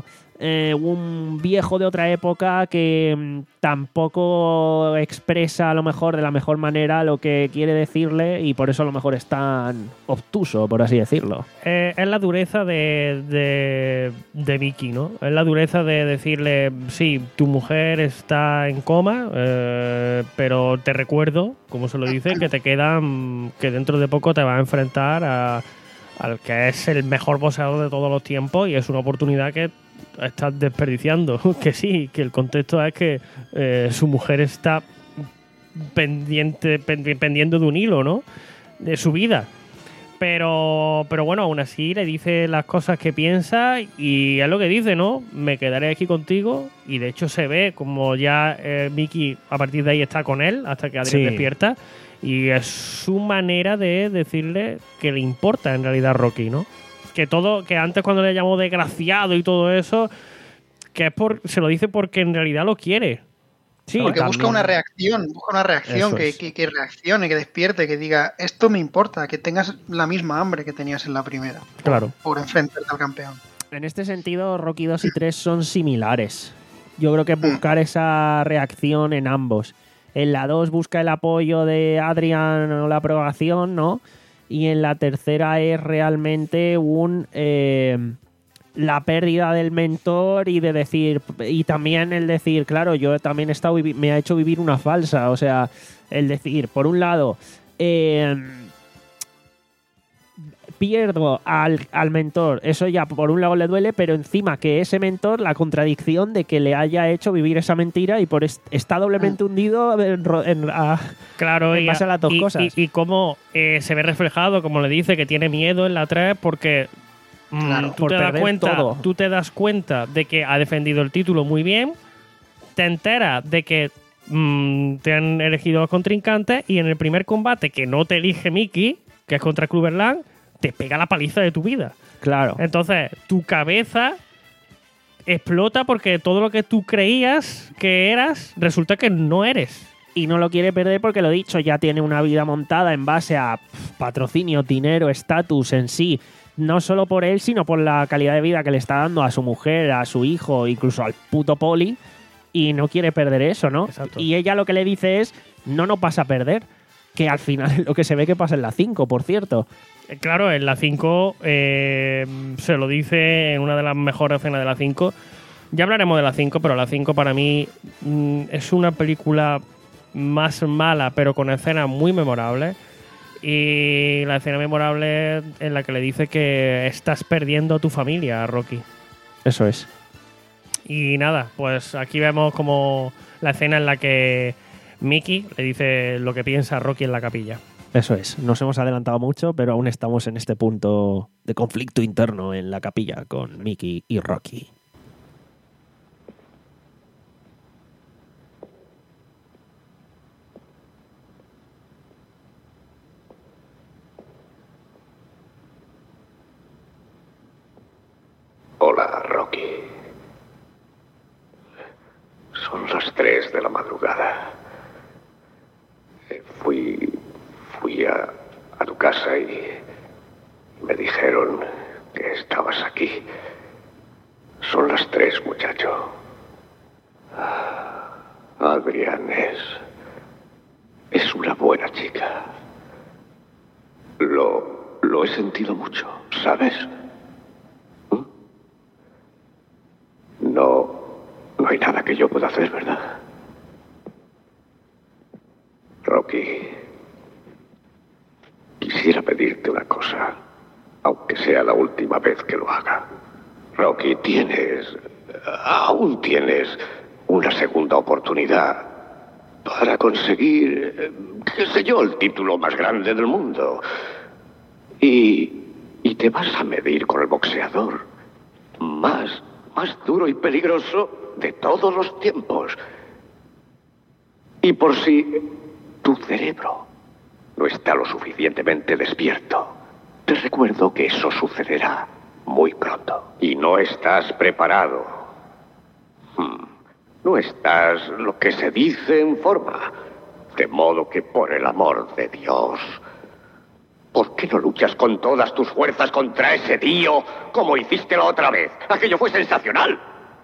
eh, un viejo de otra época que mm, tampoco expresa a lo mejor de la mejor manera lo que quiere decirle y por eso a lo mejor es tan obtuso, por así decirlo. Eh, es la dureza de, de, de Mickey, ¿no? Es la dureza de decirle, sí, tu mujer está en coma, eh, pero te recuerdo, como se lo dice, que te quedan, que dentro de poco te vas a enfrentar a, al que es el mejor boxeador de todos los tiempos y es una oportunidad que estás desperdiciando. Que sí, que el contexto es que eh, su mujer está pendiente, pendi- pendiendo de un hilo, ¿no? De su vida. Pero, pero bueno, aún así le dice las cosas que piensa y es lo que dice, ¿no? Me quedaré aquí contigo y de hecho se ve como ya eh, Mickey a partir de ahí está con él hasta que Adrian Sí. despierta y es su manera de decirle que le importa en realidad a Rocky, ¿no? Que todo, que antes cuando le llamó desgraciado y todo eso, que es por, se lo dice porque en realidad lo quiere. Sí, Porque también. busca una reacción, busca una reacción Eso que, es. que, que reaccione, que despierte, que diga, esto me importa, que tengas la misma hambre que tenías en la primera. Claro. Por enfrentarte al campeón. En este sentido, Rocky dos y tres son similares. Yo creo que buscar esa reacción en ambos. En la dos busca el apoyo de Adrian o la aprobación, ¿no? Y en la tercera es realmente un eh, la pérdida del mentor y de decir, y también el decir, claro, yo también he estado vivi- me ha hecho vivir una falsa. O sea, el decir, por un lado, eh, pierdo al, al mentor, eso ya por un lado le duele, pero encima que ese mentor, la contradicción de que le haya hecho vivir esa mentira y por est- está doblemente hundido en, ro- en- a- Claro, en y, base a las dos y, cosas. y, y cómo eh, se ve reflejado, como le dice, que tiene miedo en la tres porque mm, Claro, tú, por te das perder cuenta, todo. tú te das cuenta de que ha defendido el título muy bien, te enteras de que mm, te han elegido los contrincantes y en el primer combate que no te elige Mickey, que es contra Clubberland, te pega la paliza de tu vida. Claro. Entonces, tu cabeza explota porque todo lo que tú creías que eras, resulta que no eres. Y no lo quiere perder porque, lo dicho, ya tiene una vida montada en base a pf, patrocinio, dinero, estatus en sí. No solo por él, sino por la calidad de vida que le está dando a su mujer, a su hijo, incluso al puto Poli. Y no quiere perder eso, ¿no? Exacto. Y ella lo que le dice es, no nos vas a perder. Que al final es lo que se ve que pasa en la cinco, por cierto. Eh, Claro, en la cinco eh, se lo dice en una de las mejores escenas de la cinco. Ya hablaremos de la cinco, pero la cinco para mí mm, es una película más mala, pero con escenas muy memorables. Y la escena memorable en la que le dice que estás perdiendo a tu familia, Rocky. Eso es. Y nada, pues aquí vemos como la escena en la que Mickey le dice lo que piensa Rocky en la capilla. Eso es. Nos hemos adelantado mucho, pero aún estamos en este punto de conflicto interno en la capilla con Mickey y Rocky. Hola, Rocky. Son las tres de la madrugada. Eh, Fui, fui a, a tu casa y me dijeron que estabas aquí. Son las tres, muchacho. Ah, Adrián es... es una buena chica. Lo, lo he sentido mucho, ¿sabes? No, no hay nada que yo pueda hacer, ¿verdad? Rocky, quisiera pedirte una cosa, aunque sea la última vez que lo haga. Rocky, tienes, aún tienes una segunda oportunidad para conseguir, eh, qué sé yo, el título más grande del mundo. Y, y te vas a medir con el boxeador más más duro y peligroso de todos los tiempos. Y por si tu cerebro no está lo suficientemente despierto, te recuerdo que eso sucederá muy pronto. Y no estás preparado. Hmm. No estás lo que se dice en forma. De modo que, por el amor de Dios, ¿por qué no luchas con todas tus fuerzas contra ese tío como hiciste la otra vez? Aquello fue sensacional.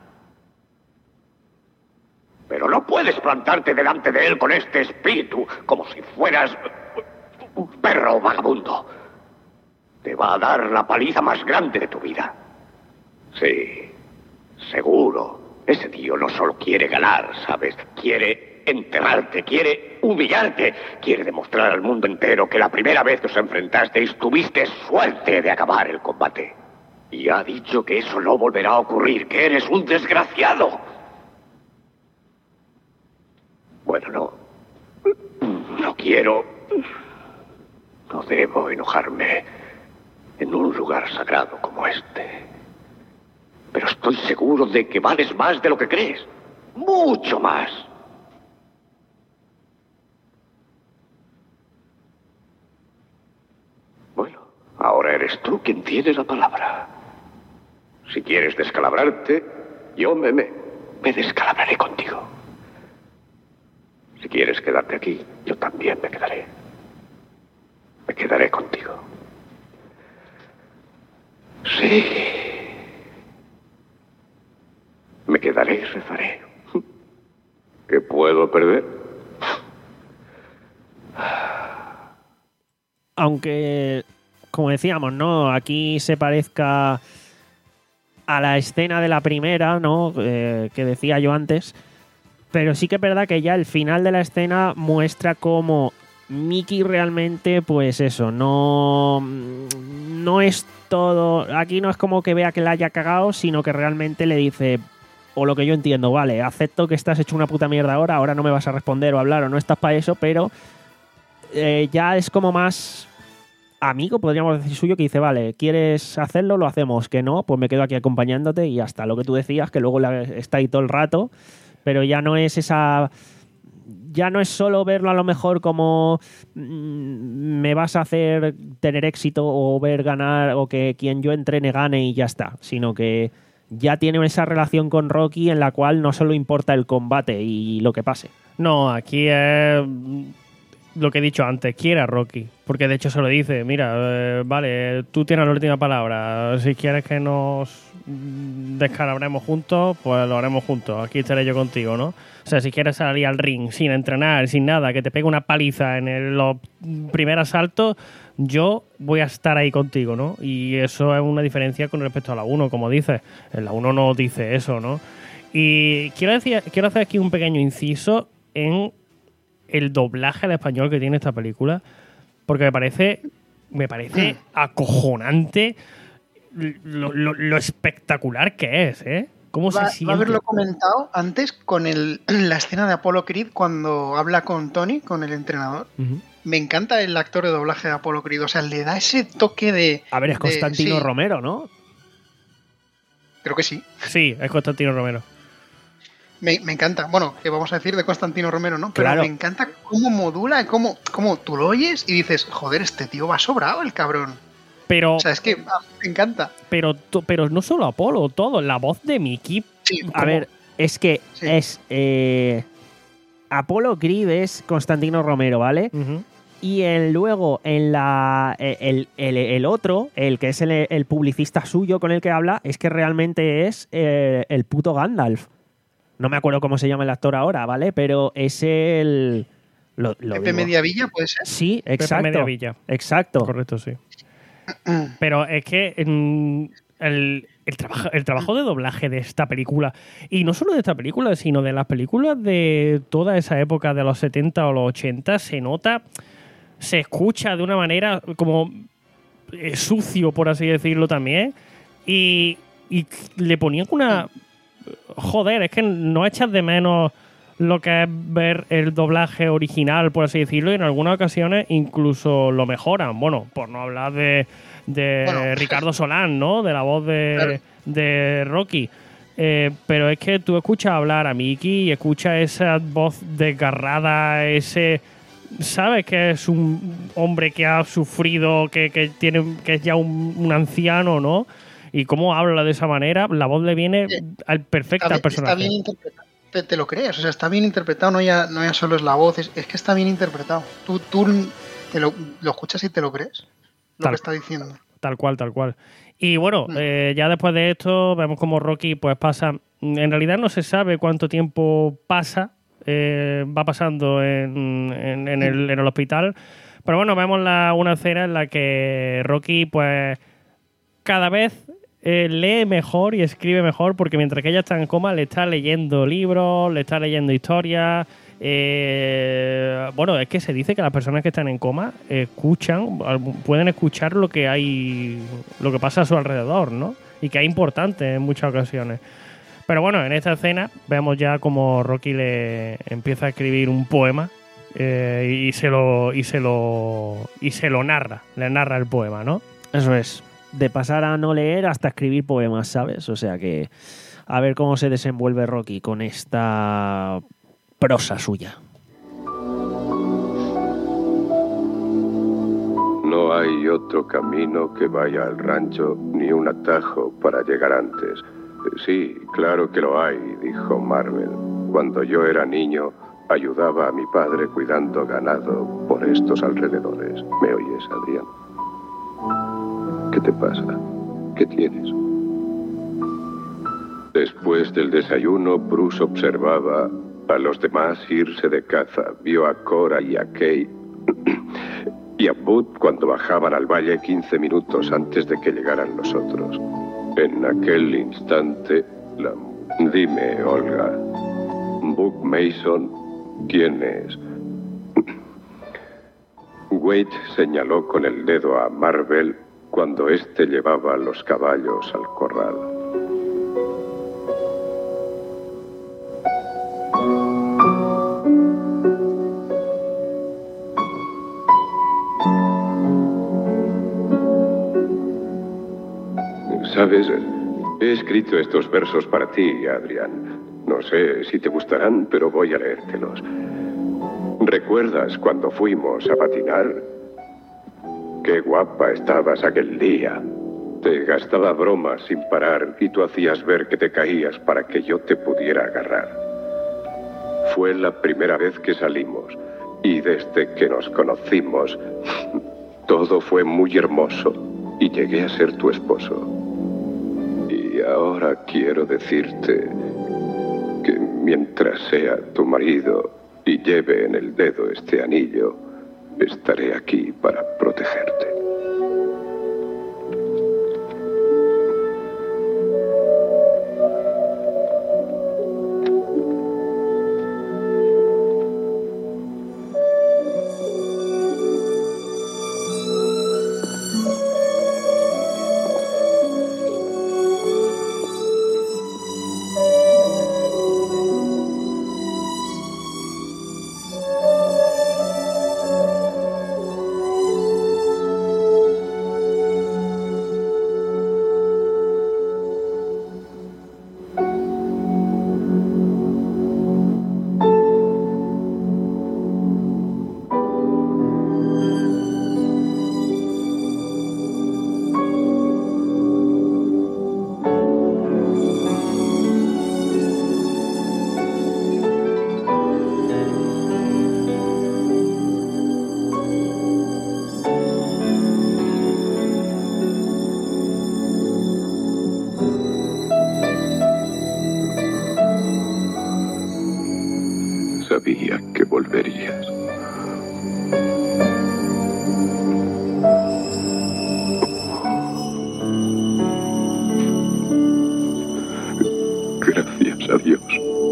Pero no puedes plantarte delante de él con este espíritu, como si fueras un perro vagabundo. Te va a dar la paliza más grande de tu vida. Sí, seguro. Ese tío no solo quiere ganar, ¿sabes? Quiere enterrarte, quiere humillarte, quiere demostrar al mundo entero que la primera vez que os enfrentasteis tuviste suerte de acabar el combate. Y ha dicho que eso no volverá a ocurrir, que eres un desgraciado. Bueno, no. No quiero. No debo enojarme en un lugar sagrado como este. Pero estoy seguro de que vales más de lo que crees. Mucho más. Bueno, ahora eres tú quien tiene la palabra. Si quieres descalabrarte, yo me, me, me descalabraré contigo. Si quieres quedarte aquí, yo también me quedaré. Me quedaré contigo. Sí. Me quedaré y rezaré. ¿Qué puedo perder? Aunque, como decíamos, ¿no? Aquí se parezca a la escena de la primera, ¿no? Eh, que decía yo antes. Pero sí que es verdad que ya el final de la escena muestra cómo Mickey realmente, pues eso, no, no es todo. Aquí no es como que vea que la haya cagado, sino que realmente le dice, o lo que yo entiendo, vale, acepto que estás hecho una puta mierda ahora, ahora no me vas a responder o hablar o no estás para eso, pero eh, ya es como más amigo, podríamos decir, suyo, que dice, vale, ¿quieres hacerlo? Lo hacemos. Que no, pues me quedo aquí acompañándote y hasta lo que tú decías, que luego la, está ahí todo el rato, pero ya no es esa... Ya no es solo verlo a lo mejor como mmm, me vas a hacer tener éxito o ver ganar o que quien yo entrene gane y ya está, sino que ya tiene esa relación con Rocky en la cual no solo importa el combate y lo que pase. No, aquí es lo que he dicho antes, quiere a Rocky, porque de hecho se lo dice, mira, eh, vale, tú tienes la última palabra, si quieres que nos descalabremos juntos, pues lo haremos juntos, aquí estaré yo contigo, ¿no? O sea, si quieres salir al ring sin entrenar, sin nada, que te pegue una paliza en el, los primer asaltos, yo voy a estar ahí contigo, ¿no? Y eso es una diferencia con respecto a la uno, como dices. En la uno no dice eso, ¿no? Y quiero, decir, quiero hacer aquí un pequeño inciso en el doblaje al español que tiene esta película, porque me parece, me parece acojonante lo, lo, lo espectacular que es, ¿eh? ¿Cómo va, se siente? Va a haberlo comentado antes con el, la escena de Apollo Creed cuando habla con Tony, con el entrenador. Uh-huh. Me encanta el actor de doblaje de Apollo Creed, o sea, le da ese toque de... A ver, es Constantino sí. Romero, ¿no? Creo que sí. Sí, es Constantino Romero. Me, me encanta, bueno, que vamos a decir de Constantino Romero, ¿no? Pero claro. Me encanta cómo modula, cómo, cómo tú lo oyes y dices, joder, este tío va sobrado, el cabrón. Pero, o sea, es que ah, me encanta. Pero, pero no solo Apolo, todo, la voz de Mickey. Sí, a ver, es que sí. es... Eh, Apollo Creed es Constantino Romero, ¿vale? Uh-huh. Y el, luego en la el, el, el otro, el que es el, el publicista suyo con el que habla, es que realmente es eh, el puto Gandalf. No me acuerdo cómo se llama el actor ahora, ¿vale? Pero es el... Lo, lo Pepe digo. Mediavilla, ¿puede ser? Sí, exacto. Pepe Mediavilla. Exacto. Correcto, sí. Pero es que en el, el, trabajo, el trabajo de doblaje de esta película, y no solo de esta película, sino de las películas de toda esa época de los setenta o los ochenta, se nota, se escucha de una manera como eh, sucio, por así decirlo también, y, y le ponían una... Joder, es que no echas de menos lo que es ver el doblaje original, por así decirlo, y en algunas ocasiones incluso lo mejoran. Bueno, por no hablar de, de bueno, Ricardo Solán, ¿no? De la voz de, claro. de Rocky. Eh, pero es que tú escuchas hablar a Mickey y escuchas esa voz desgarrada, ese... Sabes que es un hombre que ha sufrido, que, que, tiene, que es ya un, un anciano, ¿no? Y cómo habla de esa manera, la voz le viene al perfecta está, al personaje. Está bien interpretado, te, te lo crees, o sea, está bien interpretado, no ya, no ya solo es la voz, es, es que está bien interpretado. Tú, tú te lo, lo escuchas y te lo crees, lo tal, que está diciendo. Tal cual, tal cual. Y bueno, mm. eh, ya después de esto vemos como Rocky pues pasa en realidad no se sabe cuánto tiempo pasa, eh, va pasando en, en, en, el, en el hospital. Pero bueno, vemos la, una escena en la que Rocky, pues, cada vez eh, lee mejor y escribe mejor, porque mientras que ella está en coma, le está leyendo libros, le está leyendo historias. Eh, bueno, es que se dice que las personas que están en coma escuchan, pueden escuchar lo que hay, lo que pasa a su alrededor, ¿no? Y que es importante en muchas ocasiones. Pero bueno, en esta escena vemos ya como Rocky le empieza a escribir un poema eh, y se lo y se lo y se lo narra, le narra el poema, ¿no? Eso es, de pasar a no leer hasta escribir poemas, ¿sabes? O sea que a ver cómo se desenvuelve Rocky con esta prosa suya. No hay otro camino que vaya al rancho, ni un atajo para llegar antes. Sí, claro que lo hay, dijo Marvel. Cuando yo era niño, ayudaba a mi padre cuidando ganado por estos alrededores. ¿Me oyes, Adrián? ¿Qué te pasa? ¿Qué tienes? Después del desayuno, Bruce observaba a los demás irse de caza. Vio a Cora y a Kay y a Bud cuando bajaban al valle quince minutos antes de que llegaran los otros. En aquel instante, la... Dime, Olga, Buck Mason, ¿quién es? Wade señaló con el dedo a Marvel cuando éste llevaba los caballos al corral. ¿Sabes? He escrito estos versos para ti, Adrián. No sé si te gustarán, pero voy a leértelos. ¿Recuerdas cuando fuimos a patinar? Qué guapa estabas aquel día. Te gastaba bromas sin parar y tú hacías ver que te caías para que yo te pudiera agarrar. Fue la primera vez que salimos y desde que nos conocimos todo fue muy hermoso y llegué a ser tu esposo. Y ahora quiero decirte que mientras sea tu marido y lleve en el dedo este anillo, estaré aquí para protegerte. Sabía que volverías. Gracias a Dios.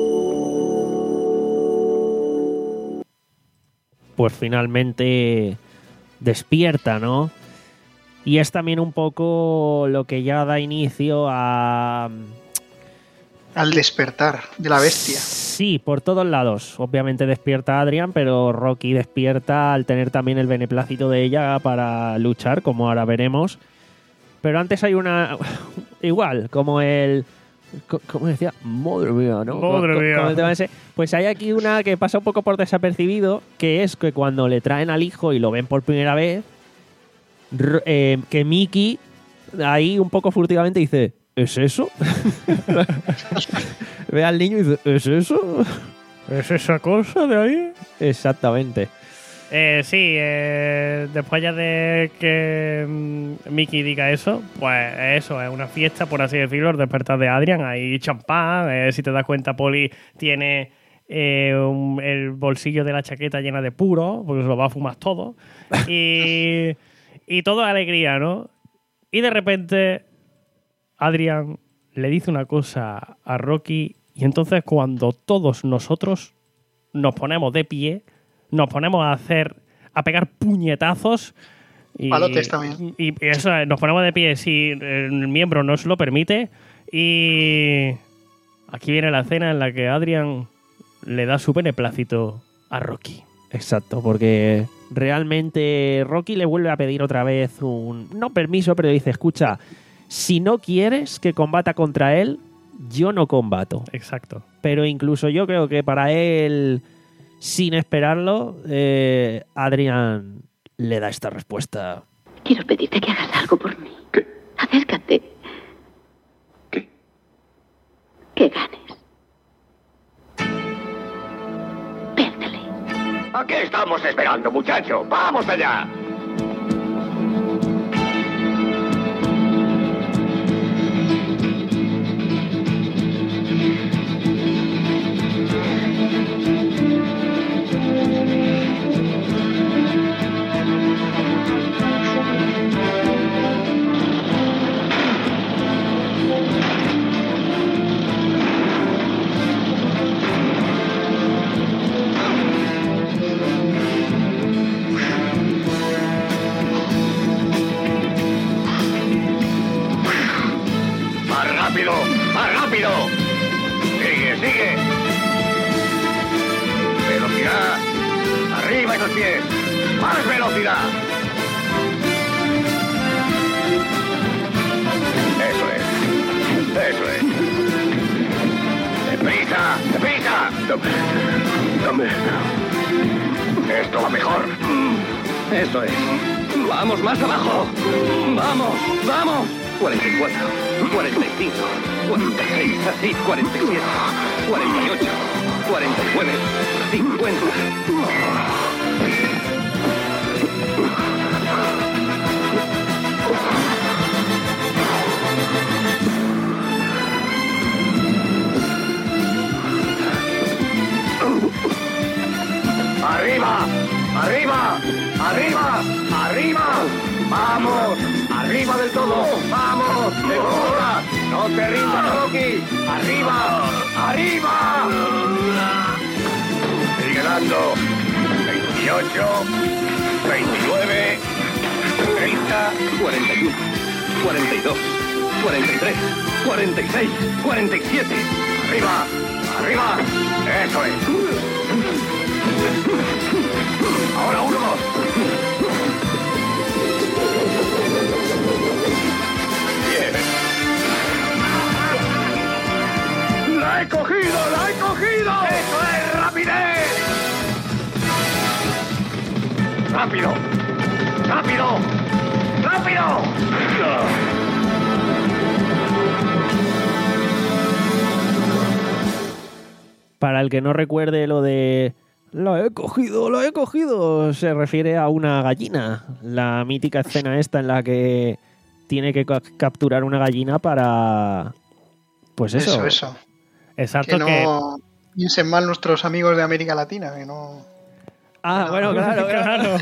Pues finalmente despierta, ¿no? Y es también un poco lo que ya da inicio a... al despertar de la bestia. Sí, por todos lados. Obviamente despierta a Adrian, pero Rocky despierta al tener también el beneplácito de ella para luchar, como ahora veremos. Pero antes hay una... igual, como el... ¿Cómo decía? Madre mía, ¿no? Madre mía. Como el tema ese. Pues hay aquí una que pasa un poco por desapercibido, que es que cuando le traen al hijo y lo ven por primera vez, eh, que Mickey ahí un poco furtivamente dice... ¿Es eso? Ve al niño y dice, ¿es eso? ¿Es esa cosa de ahí? Exactamente. Eh, sí, eh, después ya de que mm, Mickey diga eso, pues eso, es una fiesta, por así decirlo, el despertar de Adrian. Hay champán, eh, si te das cuenta, Polly tiene eh, un- el bolsillo de la chaqueta llena de puro, porque se lo va a fumar todo. Y, y todo es alegría, ¿no? Y de repente Adrian le dice una cosa a Rocky y entonces cuando todos nosotros nos ponemos de pie, nos ponemos a hacer, a pegar puñetazos. Y, Palotes también. Y, y eso, nos ponemos de pie si el miembro nos lo permite. Y aquí viene la escena en la que Adrian le da su beneplácito a Rocky. Exacto, porque realmente Rocky le vuelve a pedir otra vez un... No permiso, pero dice, escucha, si no quieres que combata contra él, yo no combato. Exacto. Pero incluso yo creo que para él, sin esperarlo, eh, Adrian le da esta respuesta. Quiero pedirte que hagas algo por mí. ¿Qué? Acércate. ¿Qué? Que ganes. ¿A qué estamos esperando, muchacho? ¡Vamos allá! ¡Más rápido! ¡Más rápido! ¡Sigue, sigue! ¡Velocidad! ¡Arriba esos pies! ¡Más velocidad! Eso es. Eso es. ¡Deprisa! ¡Deprisa! Dame. Dame. Esto va mejor. Eso es. Vamos más abajo. Vamos, vamos. cuarenta y cuatro, cuarenta y cinco, cuarenta y seis, así, cuarenta y siete, cuarenta y ocho, cuarenta y nueve, cincuenta. ¡Arriba! ¡Arriba! ¡Arriba! ¡Arriba! ¡Vamos! ¡Arriba del todo! ¡Vamos! ¡Segura! ¡No te rindas, Rocky! ¡Arriba! ¡Arriba! Sigue dando. veintiocho, veintinueve, treinta, cuarenta y uno, cuarenta y dos, cuarenta y tres, cuarenta y seis, cuarenta y siete. ¡Arriba! ¡Arriba! ¡Eso es! ¡Ahora uno! ¡Bien! ¡La he cogido! ¡La he cogido! ¡Eso es rapidez! ¡Rápido! ¡Rápido! ¡Rápido! Para el que no recuerde lo de lo he cogido, lo he cogido, se refiere a una gallina. La mítica escena esta en la que tiene que ca- capturar una gallina para... Pues eso. Eso, eso. Exacto. Que no piensen mal nuestros amigos de América Latina, que no... Ah, bueno, claro, claro.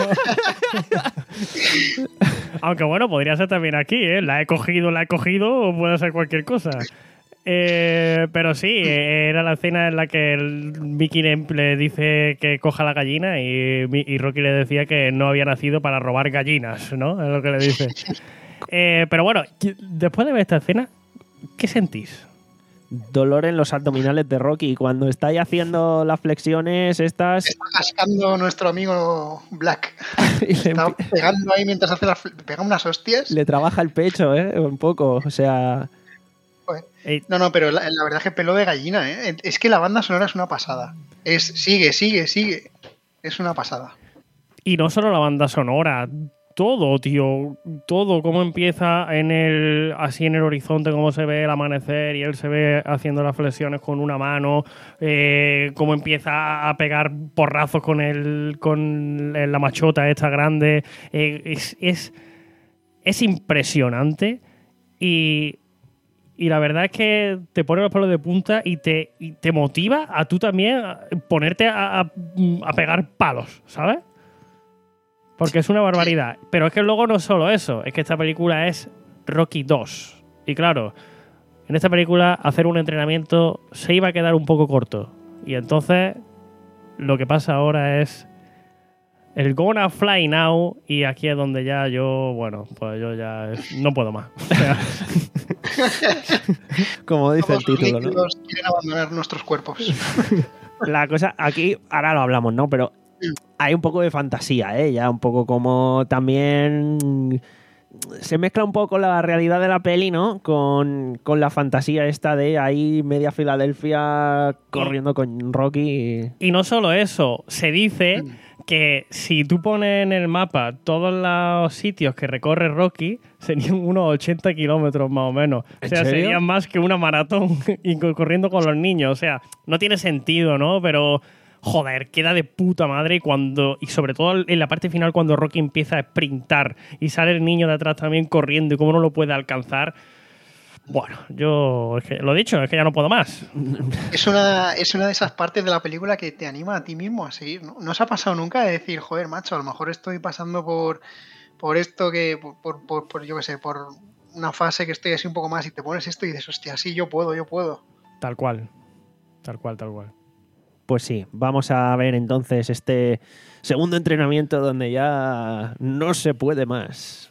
Aunque bueno, podría ser también aquí, ¿eh? La he cogido, la he cogido, o puede ser cualquier cosa. Eh, pero sí, eh, era la escena en la que el Mickey le, le dice que coja la gallina y, y Rocky le decía que no había nacido para robar gallinas, ¿no? Es lo que le dice. Eh, pero bueno, después de ver esta escena, ¿qué sentís? Dolor en los abdominales de Rocky. Cuando está ahí haciendo las flexiones estas... Está cascando nuestro amigo Black. Está pegando ahí mientras hace las... Pega unas hostias. Le trabaja el pecho, ¿eh? Un poco, o sea... No, no, pero la, la verdad es que pelo de gallina, ¿eh? Es que la banda sonora es una pasada. Es sigue, sigue, sigue. Es una pasada. Y no solo la banda sonora, todo, tío, todo, cómo empieza en el así en el horizonte, cómo se ve el amanecer y él se ve haciendo las flexiones con una mano, eh, cómo empieza a pegar porrazos con el con la machota esta grande, eh, es, es, es impresionante y, y la verdad es que te pone los pelos de punta y te, y te motiva a tú también a ponerte a, a, a pegar palos, ¿sabes? Porque es una barbaridad. Pero es que luego no es solo eso. Es que esta película es Rocky dos. Y claro, en esta película hacer un entrenamiento se iba a quedar un poco corto. Y entonces lo que pasa ahora es el Gonna Fly Now. Y aquí es donde ya yo, bueno, pues yo ya no puedo más. O sea, como dice el título, ¿no? Los quieren abandonar nuestros cuerpos. La cosa, aquí, ahora lo hablamos, ¿no? Pero hay un poco de fantasía, ¿eh? Ya un poco como también se mezcla un poco la realidad de la peli, ¿no? Con, con la fantasía esta de ahí media Filadelfia corriendo con Rocky. Y no solo eso, se dice que si tú pones en el mapa todos los sitios que recorre Rocky, serían unos ochenta kilómetros más o menos. O sea, serían más que una maratón y corriendo con los niños. O sea, no tiene sentido, ¿no? Pero joder, queda de puta madre cuando, y sobre todo en la parte final cuando Rocky empieza a sprintar y sale el niño de atrás también corriendo y cómo no lo puede alcanzar. Bueno, yo es que, lo dicho, es que ya no puedo más. Es una, es una de esas partes de la película que te anima a ti mismo a seguir, ¿no? ¿No os ha pasado nunca de decir, joder, macho, a lo mejor estoy pasando por, por esto que, por, por, por, por yo qué sé, por una fase que estoy así un poco más y te pones esto y dices, hostia, sí, yo puedo, yo puedo. Tal cual, tal cual, tal cual. Pues sí, vamos a ver entonces este segundo entrenamiento donde ya no se puede más.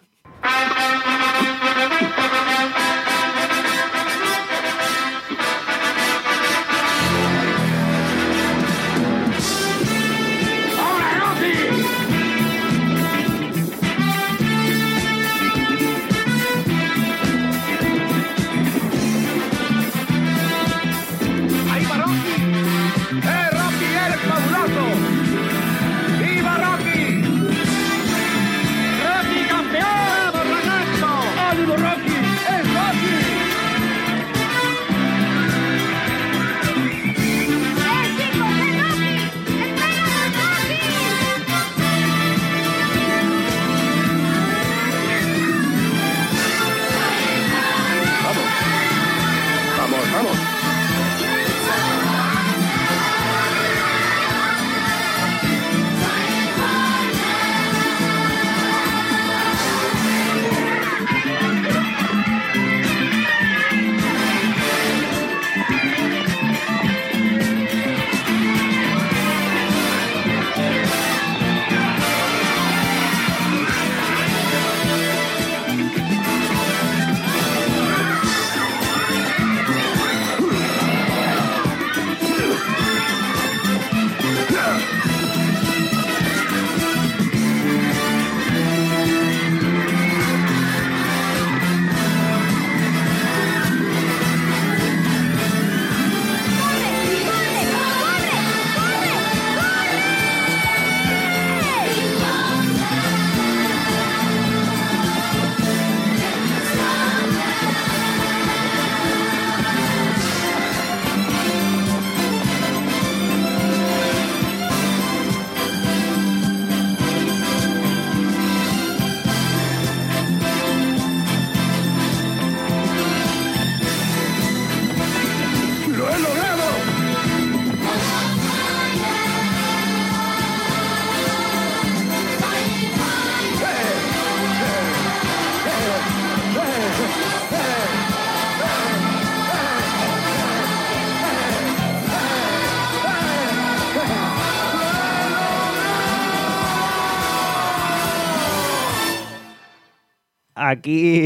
Aquí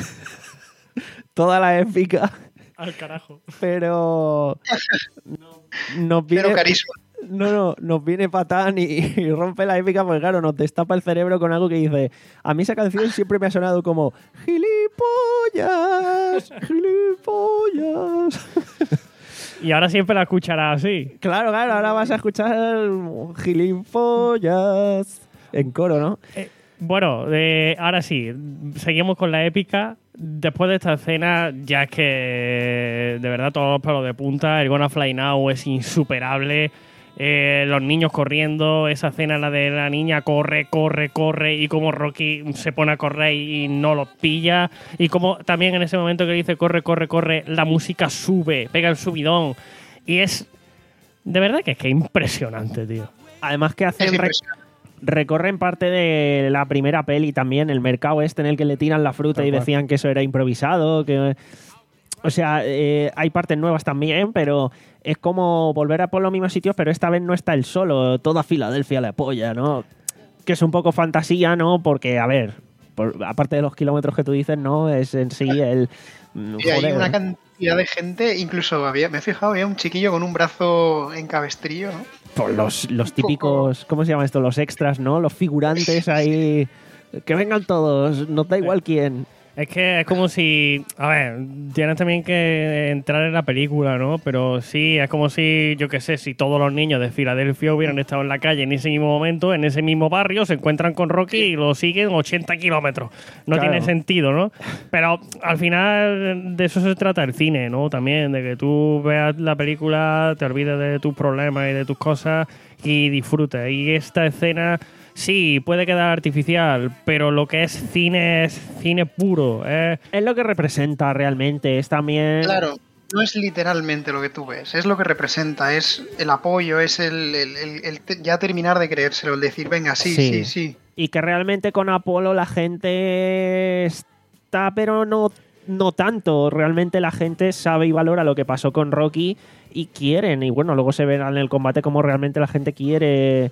toda la épica. Al carajo. Pero nos viene, pero carisma. No, no, nos viene Patán y, y rompe la épica porque claro, nos destapa el cerebro con algo que dice, a mí esa canción siempre me ha sonado como gilipollas, gilipollas. Y ahora siempre la escucharás así. Claro, claro, ahora vas a escuchar gilipollas en coro, ¿no? Eh, Bueno, eh, ahora sí, seguimos con la épica. Después de esta escena, ya es que de verdad todos los pelos de punta. El Gonna Fly Now es insuperable. Eh, los niños corriendo, esa escena la de la niña corre, corre, corre, y como Rocky se pone a correr y no los pilla, y como también en ese momento que dice corre, corre, corre, la música sube, pega el subidón, y es de verdad que es que impresionante, tío. Además que hacen re recorren parte de la primera peli también, el mercado este en el que le tiran la fruta Tal y cual. Decían que eso era improvisado, que o sea, eh, hay partes nuevas también, pero es como volver a por los mismos sitios, pero esta vez no está él solo, toda Filadelfia le apoya, ¿no? Que es un poco fantasía, ¿no? Porque, a ver, por, aparte de los kilómetros que tú dices, ¿no? Es en sí el... Y hay una cantidad de gente, incluso había, me he fijado, había un chiquillo con un brazo en cabestrillo, ¿no? Por los, los típicos, ¿cómo se llama esto? Los extras, ¿no? Los figurantes ahí... Que vengan todos, no da igual quién. Es que es como si... A ver, tienes también que entrar en la película, ¿no? Pero sí, es como si, yo qué sé, si todos los niños de Filadelfia hubieran estado en la calle en ese mismo momento, en ese mismo barrio, se encuentran con Rocky y lo siguen ochenta kilómetros. No claro. tiene sentido, ¿no? Pero al final de eso se trata el cine, ¿no? También, de que tú veas la película, te olvides de tus problemas y de tus cosas y disfrutes. Y esta escena... Sí, puede quedar artificial, pero lo que es cine es cine puro. ¿eh? Es lo que representa realmente, es también... Claro, no es literalmente lo que tú ves, es lo que representa, es el apoyo, es el, el, el, el te ya terminar de creérselo, el decir, venga, sí, sí, sí, sí. Y que realmente con Apolo la gente está, pero no, no tanto. Realmente la gente sabe y valora lo que pasó con Rocky y quieren. Y bueno, luego se verá en el combate cómo realmente la gente quiere...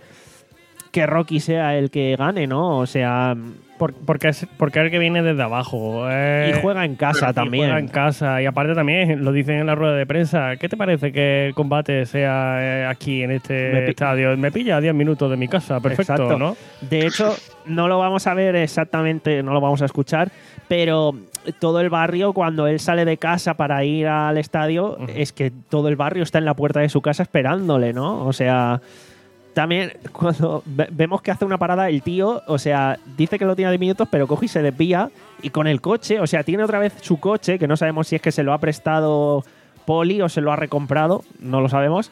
que Rocky sea el que gane, ¿no? O sea... Por, porque, es, porque es el que viene desde abajo. Eh, y juega en casa y también. Juega en casa. Y aparte también, lo dicen en la rueda de prensa, ¿qué te parece que el combate sea eh, aquí, en este Me estadio? Me pilla a diez minutos de mi casa. Perfecto, Exacto. ¿no? De hecho, no lo vamos a ver exactamente, no lo vamos a escuchar, pero todo el barrio, cuando él sale de casa para ir al estadio, uh-huh. es que todo el barrio está en la puerta de su casa esperándole, ¿no? O sea... También, cuando vemos que hace una parada el tío, o sea, dice que lo tiene a diez minutos, pero coge y se desvía y con el coche, o sea, tiene otra vez su coche, que no sabemos si es que se lo ha prestado Poli o se lo ha recomprado, no lo sabemos,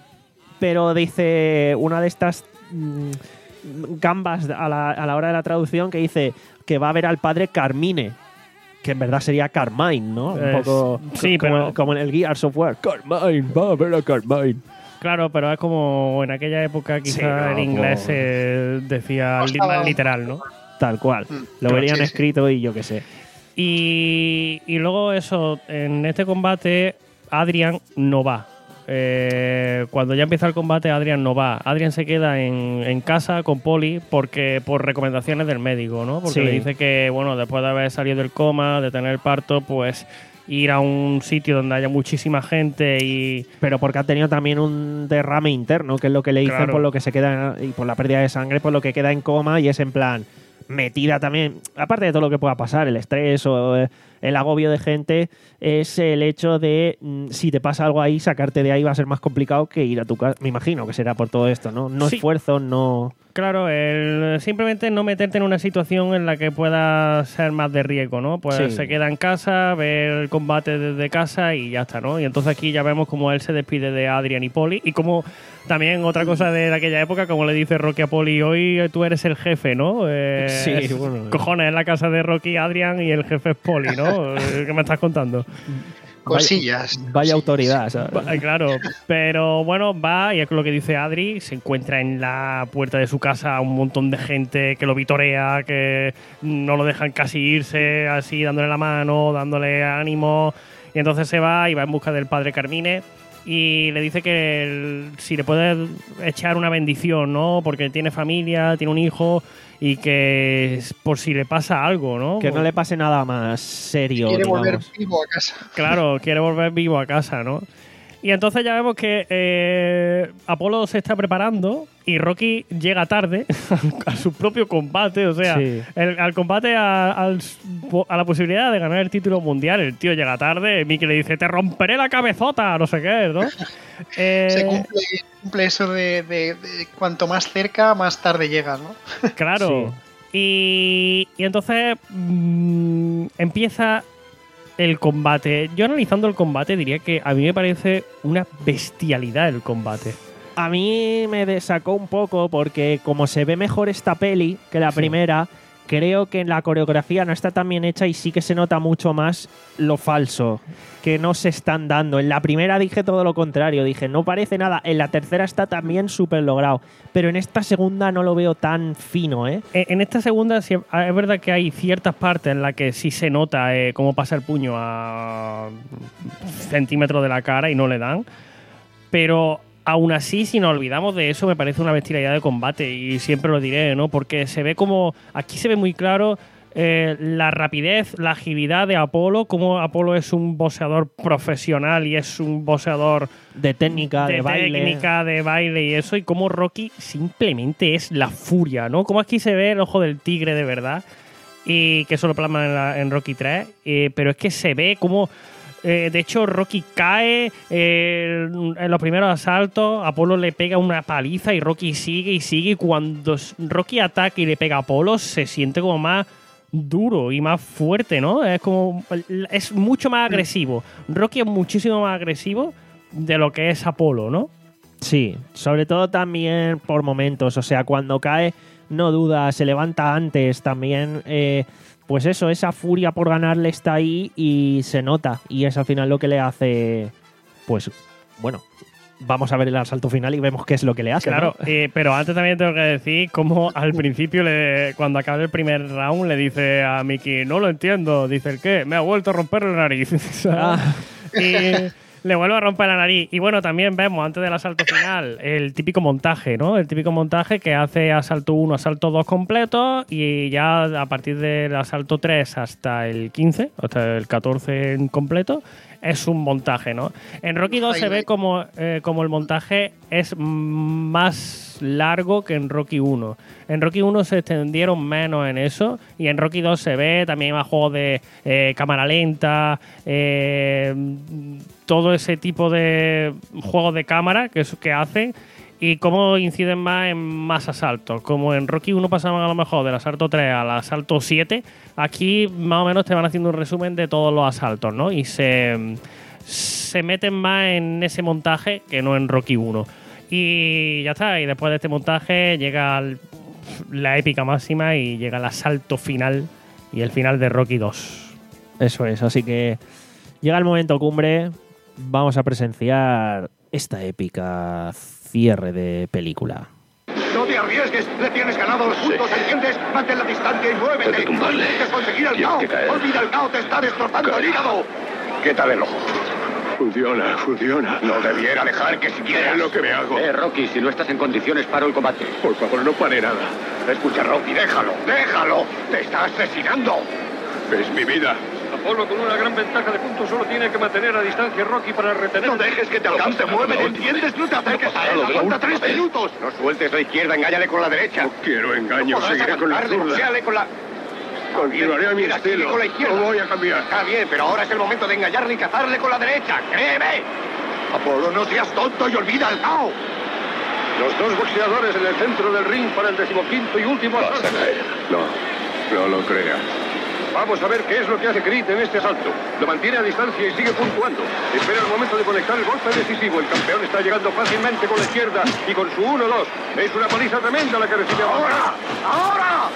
pero dice una de estas mmm, gambas a la, a la hora de la traducción que dice que va a ver al padre Carmine, que en verdad sería Carmine, ¿no? Un es, poco sí, como, pero, como en el Gears of War. Carmine, va a ver a Carmine. Claro, pero es como en aquella época quizá sí, no, en inglés se decía más literal, ¿no? Tal cual. Lo verían sí, escrito sí. y yo qué sé. Y, y luego eso, en este combate Adrian no va. Eh, cuando ya empieza el combate Adrian no va. Adrian se queda en, en casa con Poli porque por recomendaciones del médico, ¿no? Porque sí. le dice que, bueno, después de haber salido del coma, de tener parto, pues... ir a un sitio donde haya muchísima gente y... Pero porque ha tenido también un derrame interno, que es lo que le dicen claro. por lo que se queda... Y por la pérdida de sangre, por lo que queda en coma y es en plan... Metida también... Aparte de todo lo que pueda pasar, el estrés o el agobio de gente, es el hecho de... Si te pasa algo ahí, sacarte de ahí va a ser más complicado que ir a tu casa. Me imagino que será por todo esto, ¿no? No sí. esfuerzo, no... Claro, el simplemente no meterte en una situación en la que pueda ser más de riesgo, ¿no? Pues sí. se queda en casa, ve el combate desde casa y ya está, ¿no? Y entonces aquí ya vemos cómo él se despide de Adrian y Poli y como también otra cosa de aquella época, como le dice Rocky a Poli, hoy tú eres el jefe, ¿no? Eh, sí, bueno. Cojones, es la casa de Rocky, Adrian y el jefe es Poli, ¿no? ¿Qué me estás contando? Cosillas. Vaya, vaya autoridad, ¿sabes? Claro, pero bueno, va y es lo que dice Adri, se encuentra en la puerta de su casa un montón de gente que lo vitorea, que no lo dejan casi irse, así dándole la mano, dándole ánimo, y entonces se va y va en busca del padre Carmine y le dice que el, si le puede echar una bendición, ¿no? Porque tiene familia, tiene un hijo y que por si le pasa algo, ¿no? Que no le pase nada más serio. Quiere digamos. volver vivo a casa. Claro, quiere volver vivo a casa, ¿no? Y entonces ya vemos que eh, Apolo se está preparando y Rocky llega tarde a su propio combate, o sea, sí. el, al combate a, al, a la posibilidad de ganar el título mundial. El tío llega tarde, Mickey le dice, te romperé la cabezota, no sé qué, ¿no? eh, se cumple, cumple eso de, de, de cuanto más cerca, más tarde llegas, ¿no? Claro. Sí. Y, y entonces mmm, empieza el combate. Yo analizando el combate diría que a mí me parece una bestialidad el combate. A mí me sacó un poco porque como se ve mejor esta peli que la sí. primera, creo que la coreografía no está tan bien hecha y sí que se nota mucho más lo falso, que no se están dando. En la primera dije todo lo contrario, dije no parece nada. En la tercera está también súper logrado, pero en esta segunda no lo veo tan fino, ¿eh? En esta segunda es verdad que hay ciertas partes en las que sí se nota eh, cómo pasa el puño a centímetros de la cara y no le dan, pero aún así, si nos olvidamos de eso, me parece una bestialidad de combate y siempre lo diré, ¿no? Porque se ve como... Aquí se ve muy claro eh, la rapidez, la agilidad de Apolo, como Apolo es un boxeador profesional y es un boxeador... De técnica, de, de baile. técnica, de baile y eso, y como Rocky simplemente es la furia, ¿no? Como aquí se ve el ojo del tigre de verdad, y que eso lo plasman en, la, en Rocky tres, eh, pero es que se ve como... Eh, de hecho, Rocky cae eh, en los primeros asaltos, Apolo le pega una paliza y Rocky sigue y sigue. Y cuando Rocky ataca y le pega a Apolo, se siente como más duro y más fuerte, ¿no? Es como es mucho más agresivo. Rocky es muchísimo más agresivo de lo que es Apolo, ¿no? Sí, sobre todo también por momentos. O sea, cuando cae, no duda, se levanta antes también. Eh, Pues eso, esa furia por ganarle está ahí y se nota. Y es al final lo que le hace, pues, bueno, vamos a ver el asalto final y vemos qué es lo que le hace. Claro, ¿no? eh, pero antes también tengo que decir cómo al principio, le, cuando acaba el primer round, le dice a Mickey, no lo entiendo. Dice, ¿el qué? Me ha vuelto a romper la nariz. Ah. Y le vuelve a romper la nariz. Y bueno, también vemos antes del asalto final el típico montaje, ¿no? El típico montaje que hace asalto uno, asalto dos completo, y ya a partir del asalto tres hasta el quince, hasta el catorce en completo, es un montaje, ¿no? En Rocky dos se ve como, eh, como el montaje es más largo que en Rocky uno. En Rocky uno se extendieron menos en eso, y en Rocky dos se ve también más juegos de eh, cámara lenta, eh, todo ese tipo de juegos de cámara que, que hacen, y cómo inciden más en más asaltos. Como en Rocky uno pasaban a lo mejor del asalto tres al asalto siete, aquí más o menos te van haciendo un resumen de todos los asaltos, ¿no? Y se, se meten más en ese montaje que no en Rocky uno. Y ya está, y después de este montaje llega la épica máxima y llega el asalto final y el final de Rocky dos. Eso es, así que llega el momento cumbre, vamos a presenciar esta épica cierre de película. No te arriesgues, le tienes ganado los puntos, sí. ¿Entiendes? Mantén la distancia y muévete. Hay que tumbarle. Tienes que conseguir el Tienes cao. que caer. Olvida el cao, te está destrozando el hígado. ¿Qué tal el ojo? Funciona, funciona. No debiera dejar que siquiera... Es lo que me hago. Eh, Rocky, si no estás en condiciones, paro el combate. Por favor, no pare nada. Escucha, Rocky, déjalo, déjalo. Te está asesinando. Es mi vida. Apolo, con una gran ventaja de puntos, solo tiene que mantener a distancia Rocky para retener. No dejes que te alcance, muévete, ¿entiendes? No te acerques a él, aguanta tres minutos. No sueltes la izquierda, engáñale con la derecha. No quiero engaño, no seguiré con la zurda. Boxeale con la... Continuaré a mi Mira, estilo, con la izquierda. no voy a cambiar. Está bien, pero ahora es el momento de engañarle y cazarle con la derecha, créeme. Apolo, no seas tonto y olvida el cao. Los dos boxeadores en el centro del ring para el decimoquinto y último asalto. No, no lo creas. Vamos a ver qué es lo que hace Creed en este asalto. Lo mantiene a distancia y sigue puntuando. Espera el momento de conectar el golpe decisivo. El campeón está llegando fácilmente con la izquierda y con su uno dos. Es una paliza tremenda la que recibe ahora. ¡Ahora!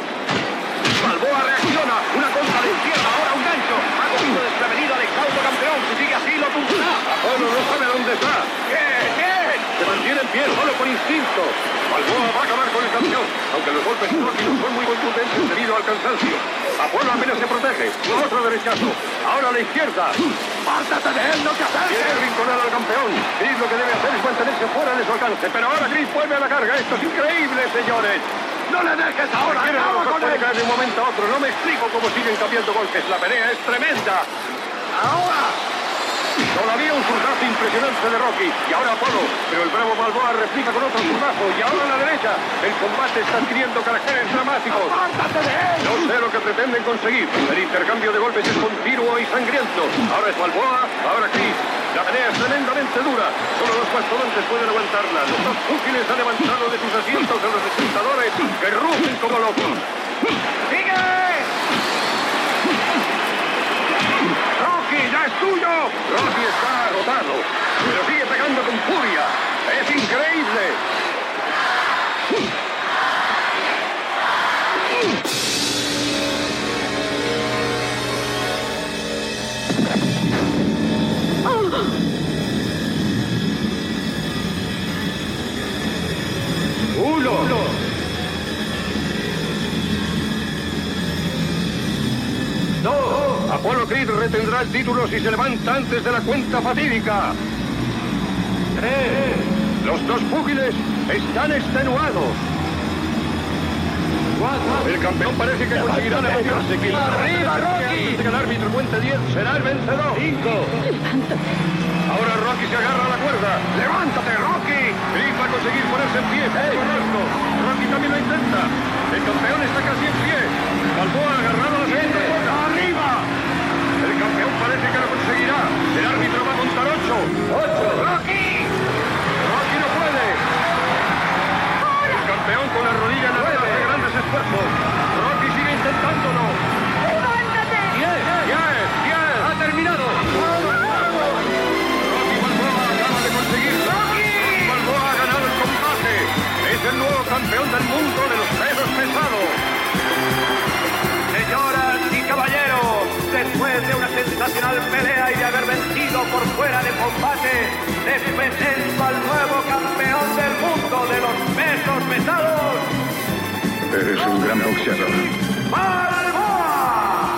Balboa reacciona. Una contra de izquierda. Ahora un gancho. Ha cogido desprevenido al ex-auto campeón. Si sigue así, lo tumbará. Apolo no sabe dónde está. ¡Bien, bien! Se mantiene en pie solo por instinto. Balboa va a acabar con el campeón. Aunque los golpes de Rocky no son muy contundentes debido al cansancio. Apolo apenas se protege. Otro derechazo. Ahora a la izquierda. ¡Pártate de él! ¡No te acerques! Quiere rinconar al campeón. Chris lo que debe hacer es mantenerse fuera de su alcance. Pero ahora Chris vuelve a la carga. Esto es increíble, señores. ¡No le dejes ahora! ¡Acaba con él! de un momento a otro. No me explico cómo siguen cambiando golpes. La pelea es tremenda. ¡Ahora! Todavía un zurdazo impresionante de Rocky. Y ahora Apolo. Pero el bravo Balboa replica con otro zurdazo. Y ahora a la derecha. El combate está adquiriendo caracteres dramáticos. ¡Apártate de él! No sé lo que pretenden conseguir. El intercambio de golpes es continuo y sangriento. Ahora es Balboa, ahora Chris. La pelea es tremendamente dura. Solo los mastodontes pueden aguantarla. Los dos púgiles han levantado de sus asientos a los espectadores que rugen como locos. ¡Sigue! ¡Rocky, ya es tuyo! Rocky está agotado, pero sigue pegando con furia. ¡Es increíble! ¡Uno! ¡Dos! Apolo Creed retendrá el título si se levanta antes de la cuenta fatídica. ¡Tres! Los dos púgiles están extenuados. ¡Cuatro! El campeón parece que conseguirá levantarse. ¡Arriba, Rocky! Antes de que el árbitro cuente diez, será el vencedor. ¡Cinco! Ahora Rocky se agarra a la cuerda. ¡Levántate, Rocky! Creed va a conseguir ponerse en pie. ¡Hey! Rocky también lo intenta. El campeón está casi en pie. Balboa agarrado a la segunda cuerda. ¡Arriba! El campeón parece que lo conseguirá. El árbitro va a contar ocho. ¡Ocho! ¡Rocky! ¡Rocky no puede! El campeón con la rodilla en la mesa hace grandes esfuerzos. Rocky sigue intentándolo. ¡Levántate! ¡Diez! ¡Diez! ¡Diez! ¡Ha terminado! Rocky Balboa acaba de conseguir. ¡Rocky! Balboa ha ganado el combate. Es el nuevo campeón del mundo de los pesos pesados. Señoras y caballeros, después de una sensacional pelea y de haber vencido por fuera de combate, les presento al nuevo campeón del mundo de los pesos pesados. Eres un gran boxeador. ¡Balboa!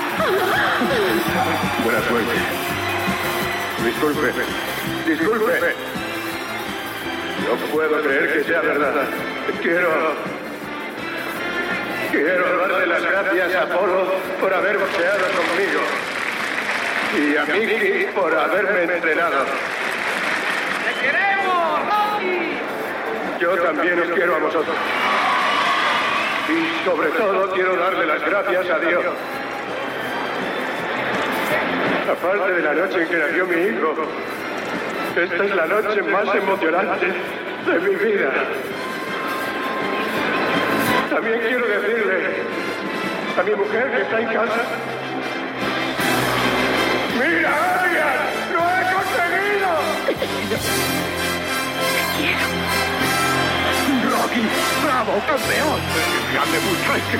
Buena suerte. Disculpe. Disculpe. No puedo creer que sea verdad. Quiero... Quiero darle las gracias a Apolo por haber boxeado conmigo. Y a Mickey por haberme entrenado. ¡Te queremos, Rocky! Yo también os quiero a vosotros. Y sobre todo quiero darle las gracias a Dios. Aparte de la noche en que nació mi hijo, esta es la noche más emocionante de mi vida. También quiero decirle a mi mujer que está en casa. ¡Mira, Adrian! ¡Lo he conseguido! ¡Rocky! ¡Bravo, campeón! ¡Grande muchacho!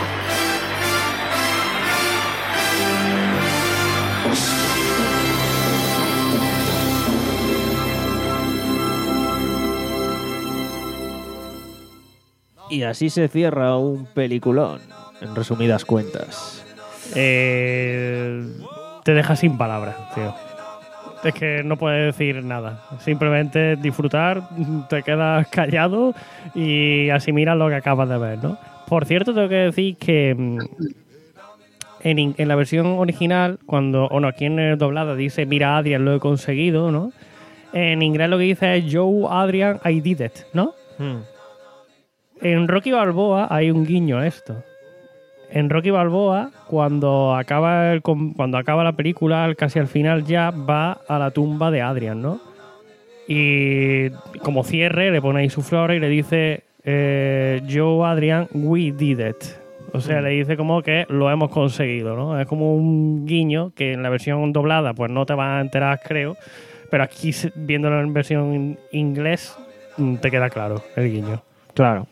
Y así se cierra un peliculón, en resumidas cuentas. Eh, te deja sin palabras, tío. Es que no puedes decir nada. Simplemente disfrutar, te quedas callado y asimilas lo que acabas de ver, ¿no? Por cierto, tengo que decir que en, en la versión original, cuando, o no, aquí en el doblado dice, mira, Adrian, lo he conseguido, ¿no? En inglés lo que dice es, Joe, Adrian, I did it, ¿no? Hmm. En Rocky Balboa hay un guiño a esto. En Rocky Balboa, cuando acaba el, cuando acaba la película, casi al final ya va a la tumba de Adrian, ¿no? Y como cierre le pone ahí su flor y le dice eh, Joe, Adrian, we did it. O sea, mm. le dice como que lo hemos conseguido, ¿no? Es como un guiño que en la versión doblada pues no te vas a enterar, creo. Pero aquí, viéndolo en versión inglés, te queda claro el guiño. Claro.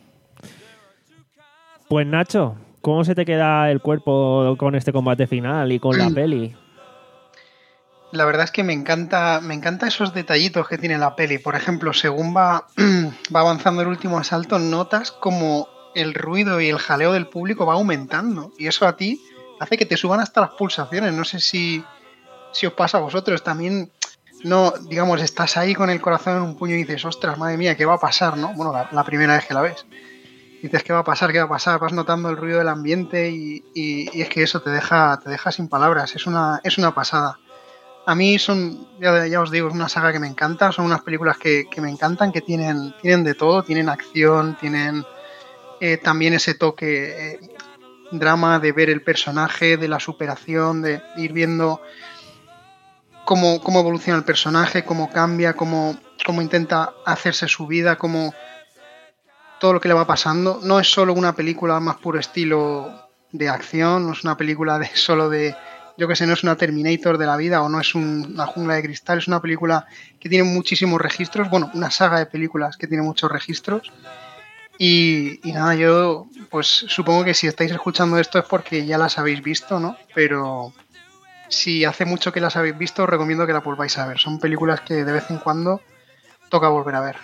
Pues Nacho, ¿cómo se te queda el cuerpo con este combate final y con la peli? La verdad es que me encanta, me encanta esos detallitos que tiene la peli. Por ejemplo, según va, va avanzando el último asalto, notas como el ruido y el jaleo del público va aumentando. Y eso a ti hace que te suban hasta las pulsaciones. No sé si, si os pasa a vosotros. También, no, digamos, estás ahí con el corazón en un puño y dices, ostras, madre mía, ¿qué va a pasar? ¿No? Bueno, la, la primera vez que la ves. Dices, ¿qué va a pasar? ¿Qué va a pasar? Vas notando el ruido del ambiente y, y, y es que eso te deja, te deja sin palabras. Es una, es una pasada. A mí son, ya, ya os digo, es una saga que me encanta. Son unas películas que, que me encantan, que tienen, tienen de todo. Tienen acción, tienen eh, también ese toque eh, drama de ver el personaje, de la superación, de ir viendo cómo, cómo evoluciona el personaje, cómo cambia, cómo, cómo intenta hacerse su vida, cómo... todo lo que le va pasando. No es solo una película más puro estilo de acción, no es una película de solo de, yo que sé, no es una Terminator de la vida o no es un, una jungla de cristal, es una película que tiene muchísimos registros, bueno, una saga de películas que tiene muchos registros. Y, y nada, yo pues supongo que si estáis escuchando esto es porque ya las habéis visto, ¿no? Pero si hace mucho que las habéis visto, os recomiendo que las volváis a ver. Son películas que de vez en cuando toca volver a ver.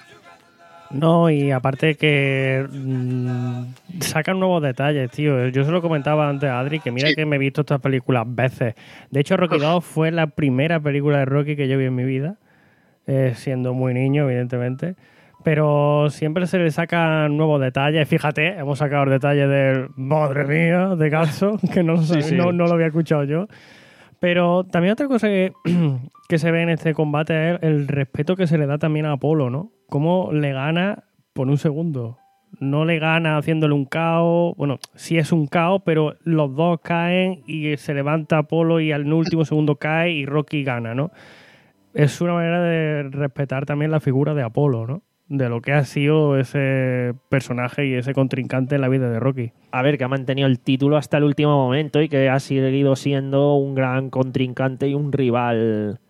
No, y aparte que mmm, sacan nuevos detalles, tío. Yo se lo comentaba antes a Adri, que mira sí. que me he visto estas películas veces. De hecho, Rocky dos fue la primera película de Rocky que yo vi en mi vida, eh, siendo muy niño, evidentemente. Pero siempre se le sacan nuevos detalles. Fíjate, hemos sacado el detalle del madre mía de Ganso, que no lo, sí, sí. no, no lo había escuchado yo. Pero también otra cosa que, que se ve en este combate es el, el respeto que se le da también a Apolo, ¿no? Cómo le gana por un segundo. No le gana haciéndole un caos. Bueno, sí es un caos, pero los dos caen y se levanta Apolo y al último segundo cae y Rocky gana, ¿no? Es una manera de respetar también la figura de Apolo, ¿no? De lo que ha sido ese personaje y ese contrincante en la vida de Rocky. A ver, que ha mantenido el título hasta el último momento y que ha seguido siendo un gran contrincante y un rival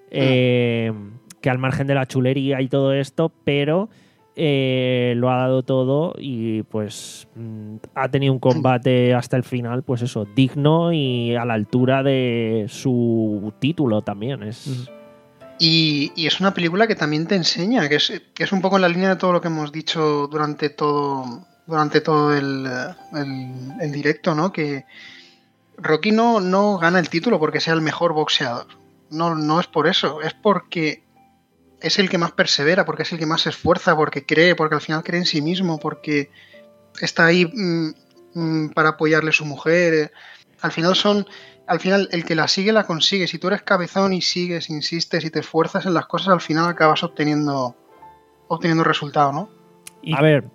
eh, que al margen de la chulería y todo esto, pero eh, lo ha dado todo y pues ha tenido un combate hasta el final, pues eso, digno y a la altura de su título también. Es... Mm. Y, y es una película que también te enseña, que es, que es un poco en la línea de todo lo que hemos dicho durante todo, durante todo el, el, el directo, ¿no? Que Rocky no, no gana el título porque sea el mejor boxeador. No, no es por eso, es porque es el que más persevera, porque es el que más se esfuerza, porque cree, porque al final cree en sí mismo, porque está ahí mmm, mmm, para apoyarle a su mujer. Al final son... Al final, el que la sigue la consigue. Si tú eres cabezón y sigues, insistes y te esfuerzas en las cosas, al final acabas obteniendo obteniendo resultado, ¿no? A ver,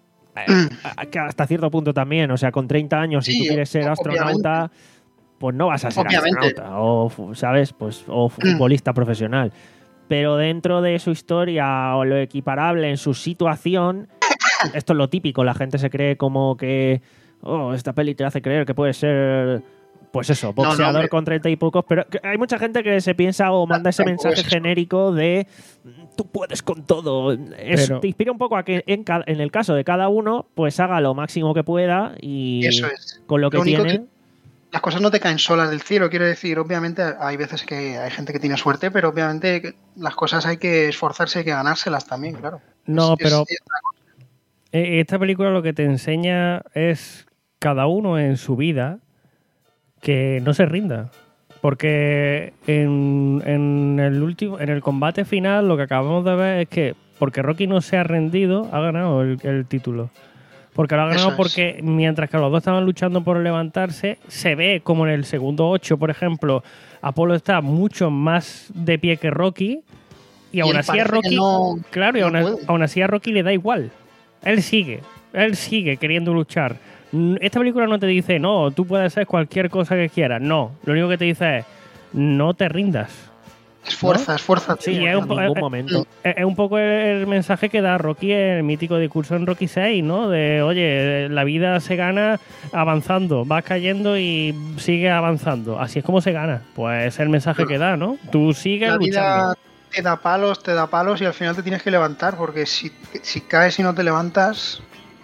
hasta cierto punto también. O sea, con treinta años, si sí, tú quieres ser astronauta, obviamente. Pues no vas a ser obviamente. astronauta. O, ¿sabes? Pues, o futbolista profesional. Pero dentro de su historia o lo equiparable en su situación, esto es lo típico. La gente se cree como que oh, esta peli te hace creer que puede ser... Pues eso, boxeador no, no, con treinta y pocos, pero hay mucha gente que se piensa o manda ese mensaje genérico de tú puedes con todo. Es, pero, te inspira un poco a que en, en el caso de cada uno, pues haga lo máximo que pueda y eso es. Con lo que lo tiene. Que las cosas no te caen solas del cielo, quiero decir, obviamente hay veces que hay gente que tiene suerte, pero obviamente las cosas hay que esforzarse, hay que ganárselas también, claro. No, es, pero es, es esta película lo que te enseña es cada uno en su vida que no se rinda, porque en, en el último en el combate final lo que acabamos de ver es que porque Rocky no se ha rendido ha ganado el, el título, porque lo ha ganado porque mientras que los dos estaban luchando por levantarse, se ve como en el segundo ocho, por ejemplo, Apolo está mucho más de pie que Rocky y, y aún así a Rocky no, claro y no aún, aún así a Rocky le da igual, él sigue él sigue queriendo luchar. Esta película no te dice, no, tú puedes hacer cualquier cosa que quieras. No, lo único que te dice es, no te rindas. Esfuerza, ¿no? esfuerza. Sí, en es un, ningún es, momento. Es, es un poco el, el mensaje que da Rocky en el mítico discurso en Rocky seis, ¿no? De, oye, la vida se gana avanzando, vas cayendo y sigues avanzando. Así es como se gana. Pues es el mensaje que da, ¿no? Tú sigues la luchando. Vida te da palos, te da palos y al final te tienes que levantar, porque si, si caes y no te levantas...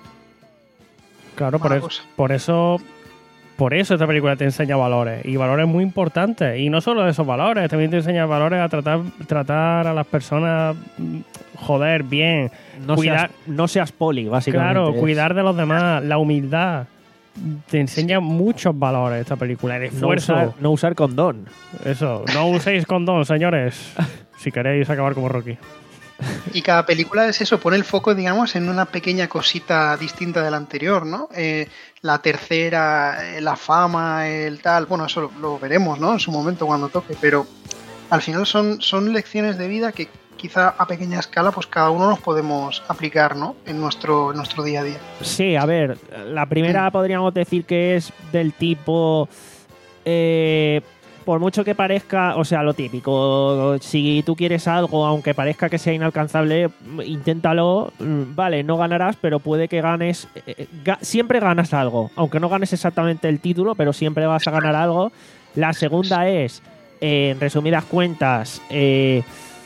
Claro, por eso, por eso por eso esta película te enseña valores, y valores muy importantes, y no solo esos valores, también te enseña valores a tratar tratar a las personas, joder, bien, no cuidar, seas, no seas poli, básicamente. Claro, es. cuidar de los demás, la humildad. Te enseña muchos valores esta película, el esfuerzo. No usar, no usar condón. Eso, no uséis condón, señores, si queréis acabar como Rocky. Y cada película es eso, pone el foco, digamos, en una pequeña cosita distinta de la anterior, ¿no? Eh, la tercera, eh, la fama, el tal, bueno, eso lo, lo veremos, ¿no? En su momento cuando toque, pero al final son, son lecciones de vida que quizá a pequeña escala, pues cada uno nos podemos aplicar, ¿no? En nuestro, en nuestro día a día. Sí, a ver, la primera podríamos decir que es del tipo... Eh, por mucho que parezca, o sea, lo típico, si tú quieres algo, aunque parezca que sea inalcanzable, inténtalo, vale, no ganarás, pero puede que ganes, eh, ga- siempre ganas algo, aunque no ganes exactamente el título, pero siempre vas a ganar algo. La segunda es, eh, en resumidas cuentas, eh,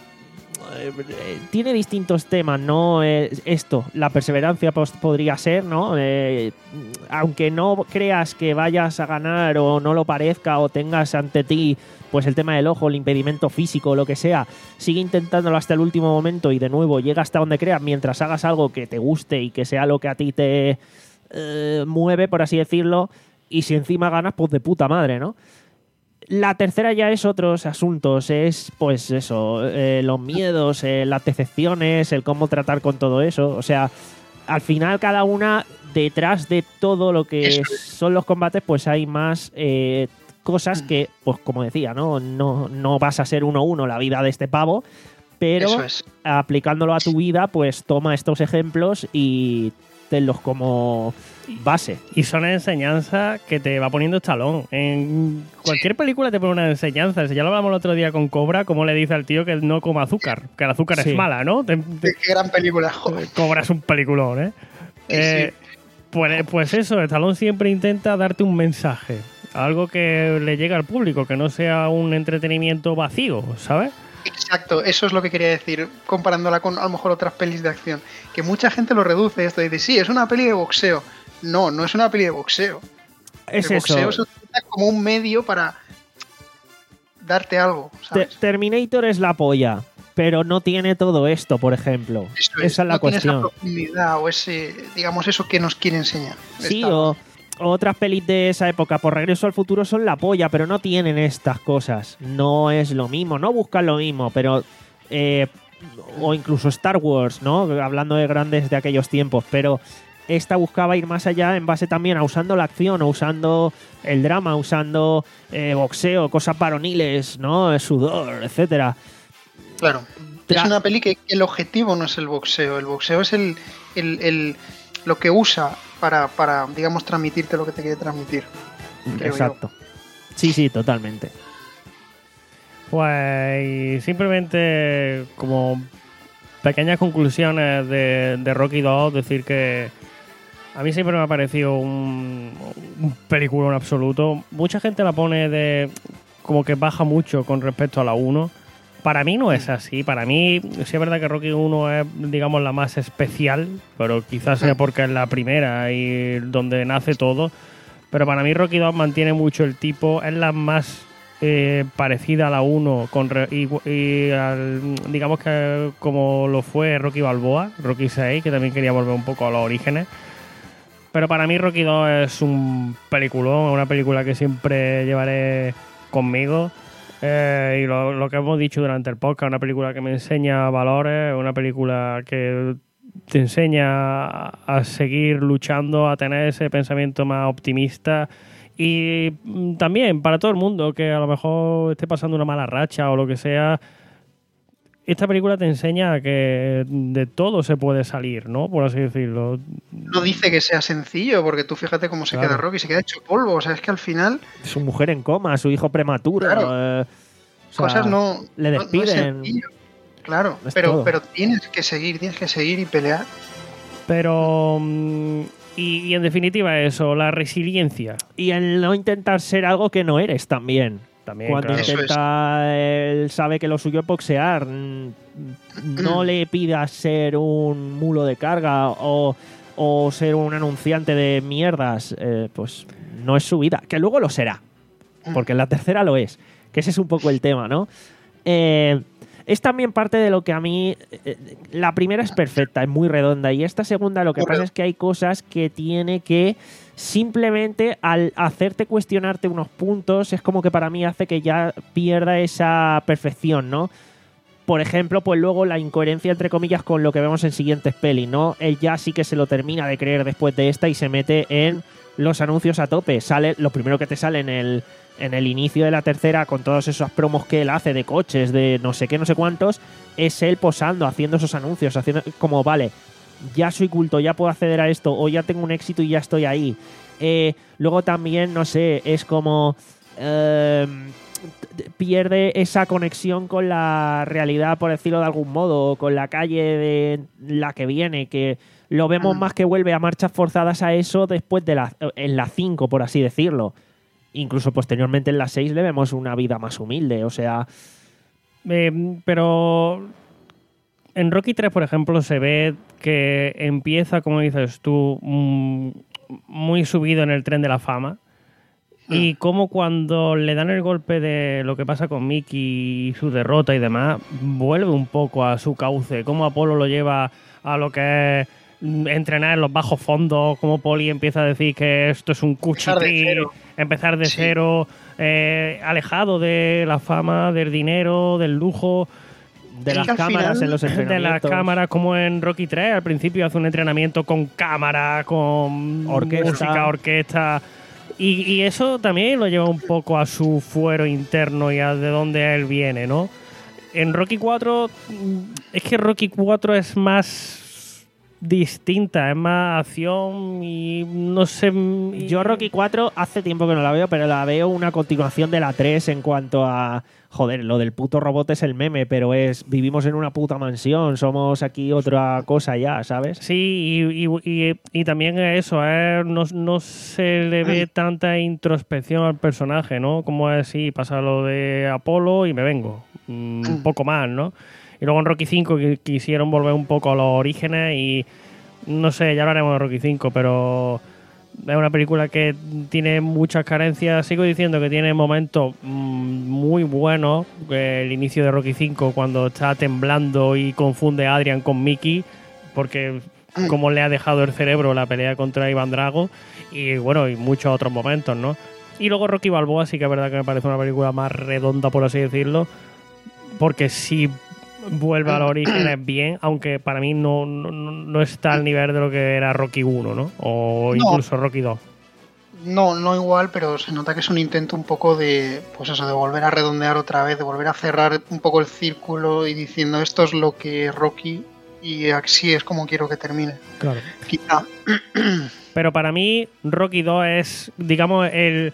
eh, tiene distintos temas, ¿no? Eh, esto, la perseverancia pues, podría ser, ¿no? Eh, aunque no creas que vayas a ganar o no lo parezca o tengas ante ti pues el tema del ojo, el impedimento físico o lo que sea, sigue intentándolo hasta el último momento y de nuevo llega hasta donde creas mientras hagas algo que te guste y que sea lo que a ti te eh, mueve, por así decirlo, y si encima ganas, pues de puta madre, ¿no? La tercera ya es otros asuntos, es pues eso, eh, los miedos, eh, las decepciones, el cómo tratar con todo eso. O sea, al final cada una, detrás de todo lo que es. son los combates, pues hay más eh, cosas que, pues como decía, ¿no? No, no vas a ser uno a uno la vida de este pavo, pero Es. aplicándolo a tu vida, pues toma estos ejemplos y tenlos como base. Y son enseñanzas que te va poniendo estalón. En cualquier película te pone una enseñanza. Ya lo hablamos el otro día con Cobra, como le dice al tío que no coma azúcar, que el azúcar Sí. es mala, ¿no? Te- te- Qué gran película, joder. Cobra es un peliculón, ¿eh? Eh, pues, pues eso, Stallone siempre intenta darte un mensaje, algo que le llegue al público, que no sea un entretenimiento vacío, ¿sabes? Exacto, eso es lo que quería decir, comparándola con a lo mejor otras pelis de acción. Que mucha gente lo reduce esto y dice, sí, es una peli de boxeo. No, no es una peli de boxeo. Es el boxeo eso. se utiliza como un medio para darte algo, Te- ¿sabes? Terminator es la polla, pero no tiene todo esto, por ejemplo. Eso Esa es la no tiene esa cuestión. profundidad o ese, digamos, eso que nos quiere enseñar. Sí, Está- o, o otras pelis de esa época, por Regreso al Futuro, son la polla, pero no tienen estas cosas. No es lo mismo, no buscan lo mismo, pero... eh, o incluso Star Wars, ¿no? Hablando de grandes de aquellos tiempos, pero esta buscaba ir más allá en base también a usando la acción, o usando el drama, usando eh, boxeo, cosas varoniles, ¿no? Sudor, etcétera. Claro. Es una peli que el objetivo no es el boxeo. El boxeo es el, el, el- lo que usa para, para, digamos, transmitirte lo que te quiere transmitir. creo Exacto. Sí, sí, totalmente. Pues y simplemente como pequeñas conclusiones de, de Rocky dos, decir que a mí siempre me ha parecido un, un película en absoluto. Mucha gente la pone de como que baja mucho con respecto a la uno. Para mí no es así. Para mí sí es verdad que Rocky uno es, digamos, la más especial, pero quizás sea porque es la primera y donde nace todo. Pero para mí Rocky dos mantiene mucho el tipo, es la más eh, parecida a la uno con re- y, y al- digamos que como lo fue Rocky Balboa, Rocky seis, que también quería volver un poco a los orígenes. Pero para mí Rocky dos es un peliculón, una película que siempre llevaré conmigo. Eh, y lo, lo que hemos dicho durante el podcast, una película que me enseña valores, una película que te enseña a, a seguir luchando, a tener ese pensamiento más optimista. Y mm, también para todo el mundo que a lo mejor esté pasando una mala racha o lo que sea, esta película te enseña que de todo se puede salir, ¿no? Por así decirlo. No dice que sea sencillo, porque tú fíjate cómo se Claro. queda Rocky, se queda hecho polvo. O sea, es que al final Su mujer en coma, su hijo prematuro. Claro. eh, o sea, cosas no, Le no- no es despiden. sencillo. Claro, Es pero, todo. pero tienes que seguir, tienes que seguir y pelear. Pero... mm, y, y en definitiva eso, la resiliencia. Y el no intentar ser algo que no eres también. También, Cuando claro. intenta, él sabe que lo suyo es boxear. mm, No le pidas ser un mulo de carga o, o ser un anunciante de mierdas. eh, pues no es su vida. Que luego lo será. Porque en la tercera lo es. Que ese es un poco el tema, ¿no? Eh, es también parte de lo que a mí... eh, la primera es perfecta, es muy redonda. Y esta segunda lo que pasa es que hay cosas que tiene que... Simplemente al hacerte cuestionarte unos puntos, es como que para mí hace que ya pierda esa perfección, ¿no? Por ejemplo, pues luego la incoherencia, entre comillas, con lo que vemos en siguientes pelis, ¿no? Él ya sí que se lo termina de creer después de esta y se mete en los anuncios a tope. Sale, lo primero que te sale en el, en el inicio de la tercera, con todos esos promos que él hace de coches, de no sé qué, no sé cuántos, es él posando, haciendo esos anuncios, haciendo como, vale, ya soy culto, ya puedo acceder a esto, o ya tengo un éxito y ya estoy ahí. Eh, luego también, no sé, es como... eh, pierde esa conexión con la realidad, por decirlo de algún modo, con la calle de la que viene, que lo vemos más que vuelve a marchas forzadas a eso después de la en la cinco, por así decirlo. Incluso posteriormente en la seis le vemos una vida más humilde, o sea... Eh, pero en Rocky tres, por ejemplo, se ve que empieza, como dices tú, mm, muy subido en el tren de la fama. Y como cuando le dan el golpe de lo que pasa con Mickey y su derrota y demás, vuelve un poco a su cauce. Como Apolo lo lleva a lo que es entrenar en los bajos fondos, como Poli empieza a decir que esto es un cuchitrín, empezar de Sí. cero, eh, alejado de la fama, del dinero, del lujo, de las cámaras en los de las entrenamientos. cámaras, como en Rocky tres. Al principio hace un entrenamiento con cámara, con Orquesta. música, orquesta. Y, y eso también lo lleva un poco a su fuero interno y a de dónde él viene, ¿no? En Rocky cuatro, es que Rocky cuatro es más distinta, es más acción y no sé... Yo Rocky cuatro hace tiempo que no la veo, pero la veo una continuación de la tres en cuanto a... Joder, lo del puto robot es el meme, pero es... Vivimos en una puta mansión, somos aquí otra cosa ya, ¿sabes? Sí, y, y, y, y también eso, eh, no, no se le ve tanta introspección al personaje, ¿no? Como es así, pasa lo de Apolo y me vengo. Mm, un poco más, ¿no? Y luego en Rocky cinco que quisieron volver un poco a los orígenes y no sé, ya hablaremos de Rocky cinco, pero es una película que tiene muchas carencias. Sigo diciendo que tiene momentos mmm, muy buenos. El inicio de Rocky cinco, cuando está temblando y confunde a Adrian con Mickey, porque como le ha dejado el cerebro la pelea contra Iván Drago, y bueno, y muchos otros momentos, ¿no? Y luego Rocky Balboa sí que es verdad que me parece una película más redonda, por así decirlo, porque sí vuelve a los orígenes bien, aunque para mí no, no, no está al nivel de lo que era Rocky uno, ¿no? O incluso no. Rocky dos. No, no igual, pero se nota que es un intento un poco de, pues eso, de volver a redondear otra vez, de volver a cerrar un poco el círculo y diciendo esto es lo que es Rocky y así es como quiero que termine. Claro. Quizá. Pero para mí Rocky dos es, digamos, el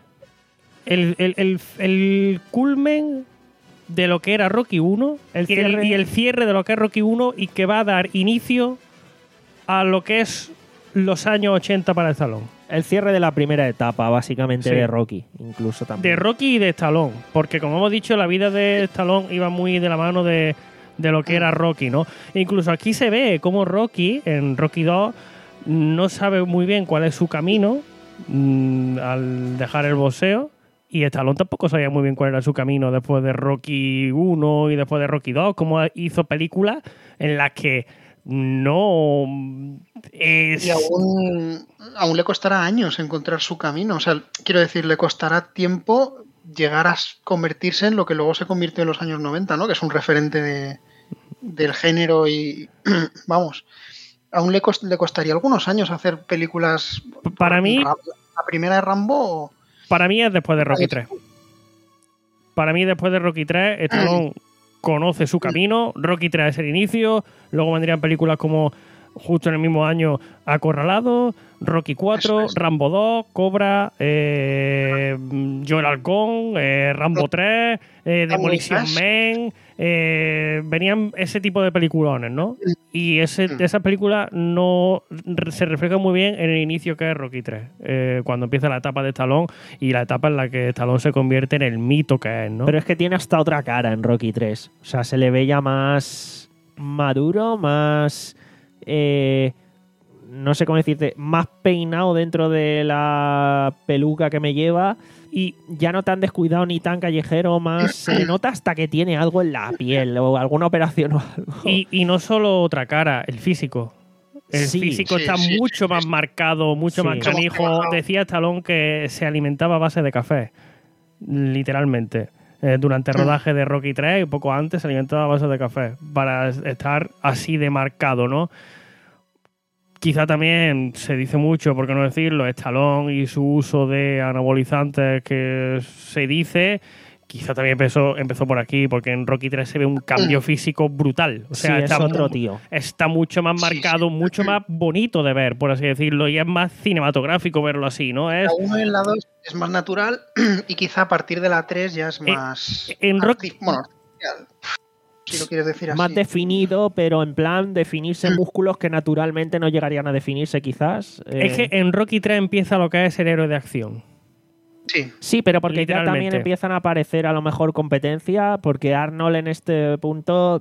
el, el, el, el culmen de lo que era Rocky uno el cierre. y el cierre de lo que es Rocky uno y que va a dar inicio a lo que es los años ochenta para Stallone. El cierre de la primera etapa, básicamente, Sí. de Rocky, incluso también. De Rocky y de Stallone, porque como hemos dicho, la vida de Stallone iba muy de la mano de, de lo que era Rocky, ¿no? E incluso aquí se ve cómo Rocky, en Rocky dos, no sabe muy bien cuál es su camino mmm, al dejar el boxeo. Y Stallone tampoco sabía muy bien cuál era su camino después de Rocky uno y después de Rocky dos, como hizo películas en las que no es... Y aún, aún le costará años encontrar su camino. O sea, quiero decir, le costará tiempo llegar a convertirse en lo que luego se convirtió en los años noventa, ¿no? Que es un referente de, del género y... Vamos, aún le, cost, le costaría algunos años hacer películas... Para mí... La primera de Rambo... Para mí es después de Rocky tres. Para mí después de Rocky tres, Stallone conoce su camino. Rocky tres es el inicio. Luego vendrían películas como, justo en el mismo año, Acorralado, Rocky cuatro, Rambo dos, Cobra, eh, Yo el Halcón, eh, Rambo tres, eh, Demolition Man. Eh, venían ese tipo de peliculones, ¿no? Y ese, esas películas no se reflejan muy bien en el inicio que es Rocky tres, eh, cuando empieza la etapa de Stallone y la etapa en la que Stallone se convierte en el mito que es, ¿no? Pero es que tiene hasta otra cara en Rocky tres. O sea, se le ve ya más maduro, más... Eh, no sé cómo decirte, más peinado dentro de la peluca que me lleva y ya no tan descuidado ni tan callejero, más se le nota hasta que tiene algo en la piel o alguna operación o algo. Y, y no solo otra cara, el físico. El Sí, físico sí, está sí, mucho sí, más sí. marcado, mucho Sí. más canijo. Decía Stallone que se alimentaba a base de café, literalmente. Eh, durante el rodaje de Rocky tres y poco antes se alimentaba a base de café para estar así de marcado, ¿no? Quizá también se dice mucho, por qué no decirlo, Stallone y su uso de anabolizantes, que se dice quizá también empezó, empezó por aquí, porque en Rocky tres se ve un cambio físico brutal. O sea, sí, está es otro mu- tío. Está mucho más marcado, sí, sí. mucho más bonito de ver, por así decirlo, y es más cinematográfico verlo así, ¿no? Es, la uno y en la dos es más natural y quizá a partir de la tres ya es más... Eh, en Rocky... Bueno, si lo quieres decir así. Más definido, pero en plan definirse músculos que naturalmente no llegarían a definirse quizás. Eh... Es que en Rocky tres empieza lo que es el héroe de acción. Sí. Sí, pero porque ya también empiezan a aparecer a lo mejor competencia, porque Arnold en este punto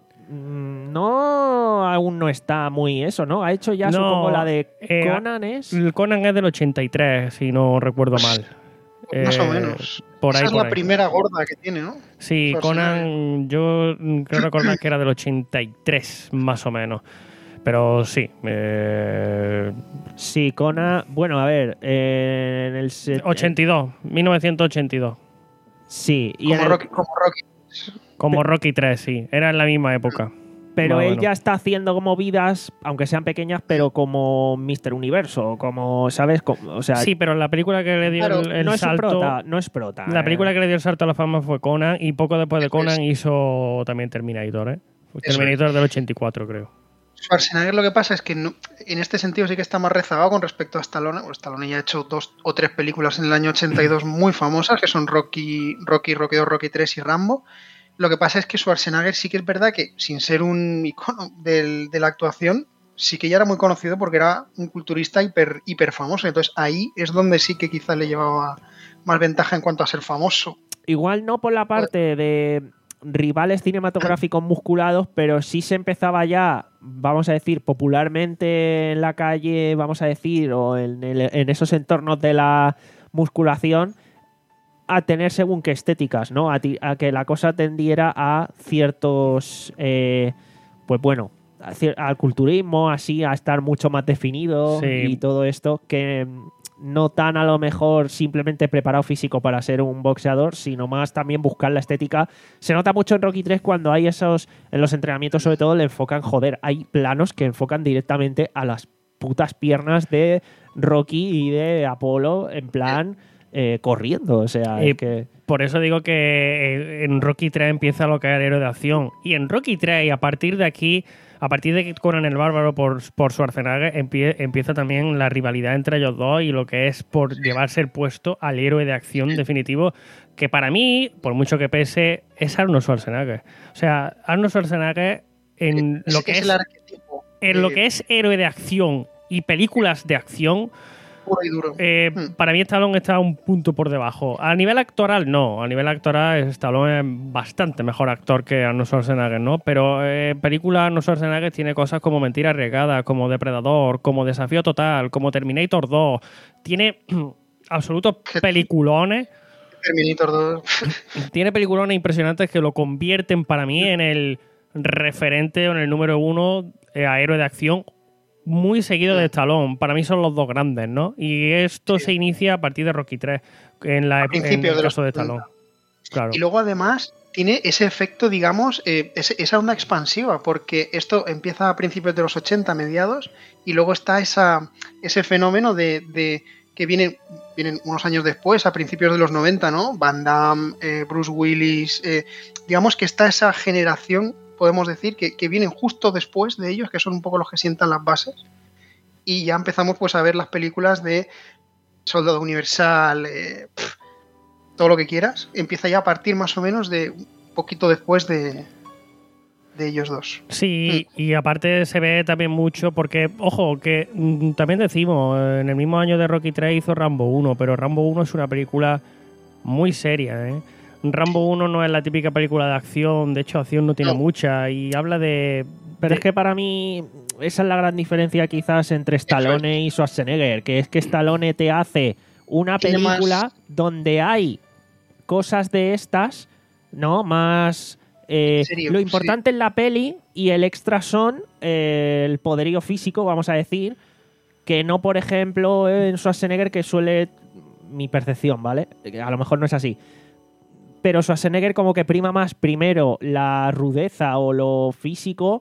no aún no está muy eso, ¿no? Ha hecho ya, no, supongo, la de eh, Conan es... El Conan es del ochenta y tres, si no recuerdo mal. Más eh, o menos. Por Esa ahí, es por la ahí. primera gorda que tiene, ¿no? Sí, Conan, yo creo recordar que era del ochenta y tres, más o menos. Pero sí. Eh... Sí, Conan. Bueno, a ver. Eh, en el set... ochenta y dos, mil novecientos ochenta y dos. Sí, y como, en el... Rocky, como Rocky. Como Rocky tres, sí. Era en la misma época. Pero Más él bueno. ya está haciendo como vidas, aunque sean pequeñas, pero como míster Universo, como, ¿sabes? Como, o sea, sí, pero la película que le dio claro, el, el no salto... Es prota, no es prota. La eh. película que le dio el salto a la fama fue Conan, y poco después de Conan hizo también Terminator, ¿eh? Terminator del ochenta y cuatro, creo. Schwarzenegger lo que pasa es que no, en este sentido sí que está más rezagado con respecto a Stallone. Pues Stallone ya ha hecho dos o tres películas en el año ochenta y dos muy famosas, que son Rocky, Rocky, Rocky dos, Rocky tres y Rambo. Lo que pasa es que Schwarzenegger sí que es verdad que, sin ser un icono del, de la actuación, sí que ya era muy conocido porque era un culturista hiper, hiper famoso. Entonces ahí es donde sí que quizás le llevaba más ventaja en cuanto a ser famoso. Igual no por la parte de rivales cinematográficos musculados, pero sí se empezaba ya, vamos a decir, popularmente en la calle, vamos a decir, o en, el, en esos entornos de la musculación, a tener según qué estéticas, ¿no? A, ti, a que la cosa tendiera a ciertos, eh, pues bueno, a cier- al culturismo, así, a estar mucho más definido Sí. y todo esto, que no tan a lo mejor simplemente preparado físico para ser un boxeador, sino más también buscar la estética. Se nota mucho en Rocky tres cuando hay esos, en los entrenamientos sobre todo, le enfocan, joder, hay planos que enfocan directamente a las putas piernas de Rocky y de Apolo, en plan... Eh, corriendo, o sea, Eh, es que... Por eso digo que eh, en Rocky tres empieza lo que es el héroe de acción. Y en Rocky tres, y a partir de aquí, a partir de que Conan el Bárbaro por, por Schwarzenegger, empie, empieza también la rivalidad entre ellos dos y lo que es por llevarse el puesto al héroe de acción definitivo, que para mí, por mucho que pese, es Arnold Schwarzenegger. O sea, Arnold Schwarzenegger en Es- lo que es es, el arquetipo en lo de- que es héroe de acción y películas de acción, puro y duro. eh, para mí Stallone está un punto por debajo. A nivel actoral, no. A nivel actoral, Stallone es bastante mejor actor que Arnold Schwarzenegger, ¿no? Pero en eh, películas Arnold Schwarzenegger tiene cosas como Mentira Arriesgada, como Depredador, como Desafío Total, como Terminator dos. Tiene absolutos peliculones. Terminator dos. Tiene peliculones impresionantes que lo convierten para mí en el referente o en el número uno eh, a héroe de acción, muy seguido de Stallone. Para mí son los dos grandes, ¿no? Y esto se inicia a partir de Rocky tres, en, la, en principios el de los caso de Stallone. Claro. Y luego además tiene ese efecto, digamos, eh, ese- esa onda expansiva, porque esto empieza a principios de los ochenta, mediados, y luego está esa, ese fenómeno de, de que vienen, vienen unos años después, a principios de los noventa, ¿no? Van Damme, eh, Bruce Willis, eh, digamos que está esa generación, podemos decir, que, que vienen justo después de ellos, que son un poco los que sientan las bases, y ya empezamos pues a ver las películas de Soldado Universal, eh, pff, todo lo que quieras, empieza ya a partir más o menos de un poquito después de, de ellos dos. Sí, y aparte se ve también mucho porque, ojo, que mm, también decimos, en el mismo año de Rocky tres hizo Rambo uno, pero Rambo uno es una película muy seria, ¿eh? Rambo uno no es la típica película de acción, de hecho acción no tiene No. mucha, y habla de... Pero de- es que para mí esa es la gran diferencia quizás entre Stallone y Schwarzenegger, que es que Stallone te hace una Tiene más- película donde hay cosas de estas, ¿no? Más... eh, serio, lo sí. importante en la peli y el extra son eh, el poderío físico, vamos a decir, que no, por ejemplo, en Schwarzenegger, que suele... Mi percepción, ¿vale? A lo mejor no es así. Pero Schwarzenegger como que prima más primero la rudeza o lo físico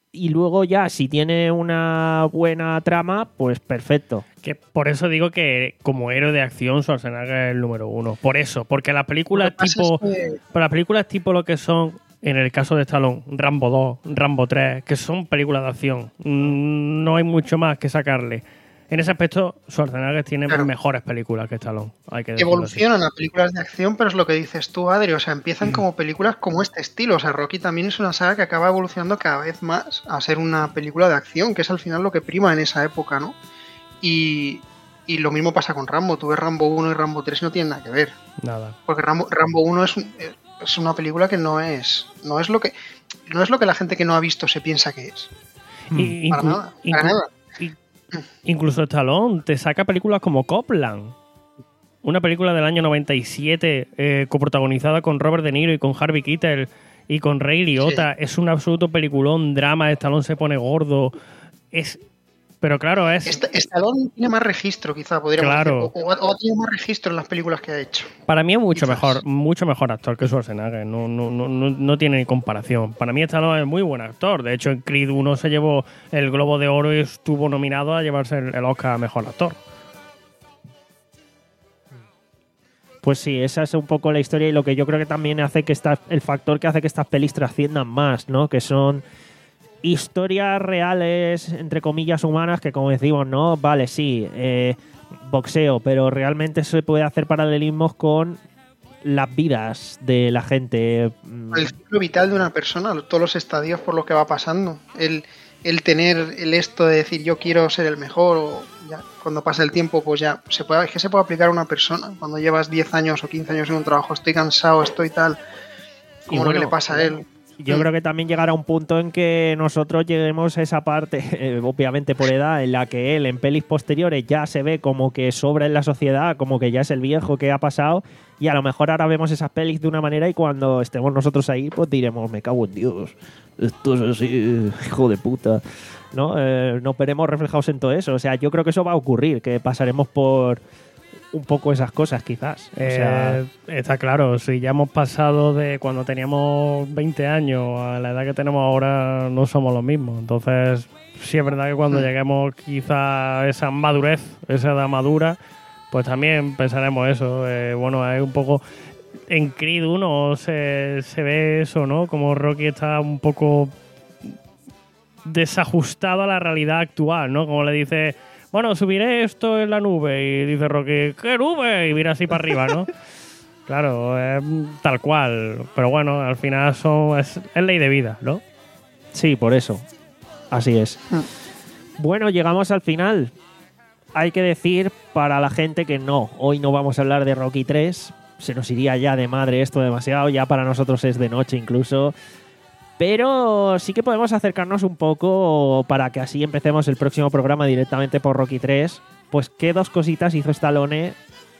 y luego ya, si tiene una buena trama, pues perfecto. Que por eso digo que como héroe de acción Schwarzenegger es el número uno. Por eso, porque las películas tipo, es que... pero las películas tipo lo que son, en el caso de Stallone, Rambo dos, Rambo tres, que son películas de acción, no hay mucho más que sacarle. En ese aspecto, Schwarzenegger tiene claro. mejores películas que Stallone. Hay que evolucionan a películas de acción, pero es lo que dices tú, Adri. O sea, empiezan mm. como películas como este estilo. O sea, Rocky también es una saga que acaba evolucionando cada vez más a ser una película de acción, que es al final lo que prima en esa época, ¿no? Y, y lo mismo pasa con Rambo. Tú ves Rambo uno y Rambo tres y no tienen nada que ver. Nada. Porque Rambo, Rambo uno es, un, es una película que no es, no es lo que no es lo que la gente que no ha visto se piensa que es. Y, para inclu- nada. inclu- Para nada. Incluso Stallone te saca películas como Copland, una película del año noventa y siete eh, coprotagonizada con Robert De Niro y con Harvey Keitel y con Ray Liotta. Sí. Es un absoluto peliculón, drama, Stallone se pone gordo. Es, pero claro, es... Est- Stallone tiene más registro, quizá, podríamos claro. decir. O, o, o tiene más registro en las películas que ha hecho. Para mí es mucho quizás. mejor mucho mejor actor que Schwarzenegger. No, no, no, no, no tiene ni comparación. Para mí Stallone es muy buen actor. De hecho, en Creed uno se llevó el Globo de Oro y estuvo nominado a llevarse el, el Oscar a Mejor Actor. Pues sí, esa es un poco la historia y lo que yo creo que también hace que esta, el factor que hace que estas pelis trasciendan más, ¿no? Que son historias reales, entre comillas, humanas, que como decimos, ¿no? Vale, sí, eh, boxeo, pero realmente se puede hacer paralelismos con las vidas de la gente. El ciclo vital de una persona, todos los estadios por los que va pasando. El, el tener el esto de decir yo quiero ser el mejor, o ya cuando pasa el tiempo, pues ya se puede, es que se puede aplicar a una persona. Cuando llevas diez años o quince años en un trabajo, estoy cansado, estoy tal, como bueno, lo que le pasa a él. Yo creo que también llegará un punto en que nosotros lleguemos a esa parte, eh, obviamente por edad, en la que él en pelis posteriores ya se ve como que sobra en la sociedad, como que ya es el viejo que ha pasado, y a lo mejor ahora vemos esas pelis de una manera y cuando estemos nosotros ahí, pues diremos, me cago en Dios, esto es así, hijo de puta. ¿No? Eh, nos veremos reflejados en todo eso. O sea, yo creo que eso va a ocurrir, que pasaremos por un poco esas cosas, quizás. O sea, eh, está claro, si ya hemos pasado de cuando teníamos veinte años a la edad que tenemos ahora, no somos los mismos. Entonces, sí es verdad que cuando lleguemos quizá a esa madurez, esa edad madura, pues también pensaremos eso. Eh, bueno, es un poco... En Creed uno se, se ve eso, ¿no? Como Rocky está un poco desajustado a la realidad actual, ¿no? Como le dice... Bueno, subiré esto en la nube. Y dice Rocky, ¿qué nube? Y mira así para arriba, ¿no? Claro, es tal cual. Pero bueno, al final son, es, es ley de vida, ¿no? Sí, por eso. Así es. Bueno, llegamos al final. Hay que decir para la gente que no, hoy no vamos a hablar de Rocky tres. Se nos iría ya de madre esto demasiado. Ya para nosotros es de noche incluso. Pero sí que podemos acercarnos un poco para que así empecemos el próximo programa directamente por Rocky tres. Pues qué dos cositas hizo Stallone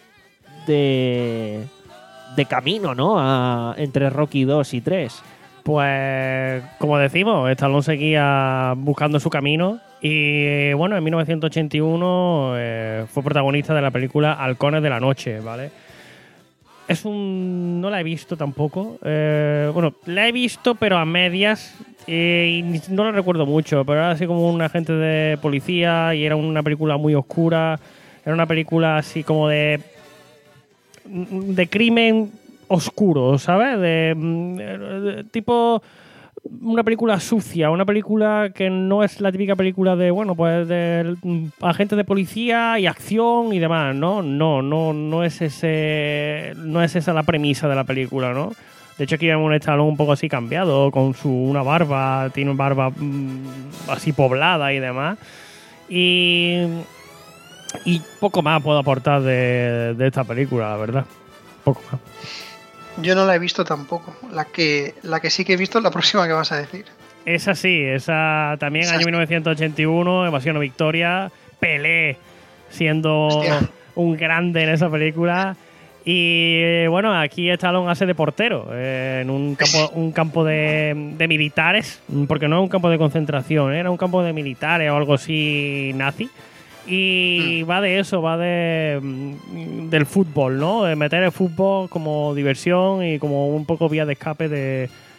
de, de camino, ¿no? A, entre Rocky dos y tres. Pues, como decimos, Stallone seguía buscando su camino y, bueno, en mil novecientos ochenta y uno eh, fue protagonista de la película Halcones de la Noche, ¿vale? Es un... no la he visto tampoco. Eh, bueno, la he visto, pero a medias. Eh, y no la recuerdo mucho, pero era así como un agente de policía y era una película muy oscura. Era una película así como de... de crimen oscuro, ¿sabes? De, de tipo... una película sucia, una película que no es la típica película de, bueno, pues de agentes de policía y acción y demás, ¿no? No, no, no es ese, no es esa la premisa de la película, ¿no? De hecho aquí vemos un Stallone un poco así cambiado, con su una barba, tiene una barba mmm, así poblada y demás. Y, y poco más puedo aportar de, de esta película, la verdad. Poco más. Yo no la he visto tampoco. La que, la que sí que he visto es la próxima que vas a decir. Esa sí, esa también, esa año mil novecientos ochenta y uno, Evasión o Victoria, Pelé siendo Hostia. un grande en esa película. Y bueno, aquí Stallone hace de portero eh, en un campo, un campo de, de militares, porque no es un campo de concentración, era un campo de militares o algo así nazi. Y va de eso, va de del fútbol, ¿no? De meter el fútbol como diversión y como un poco vía de escape de,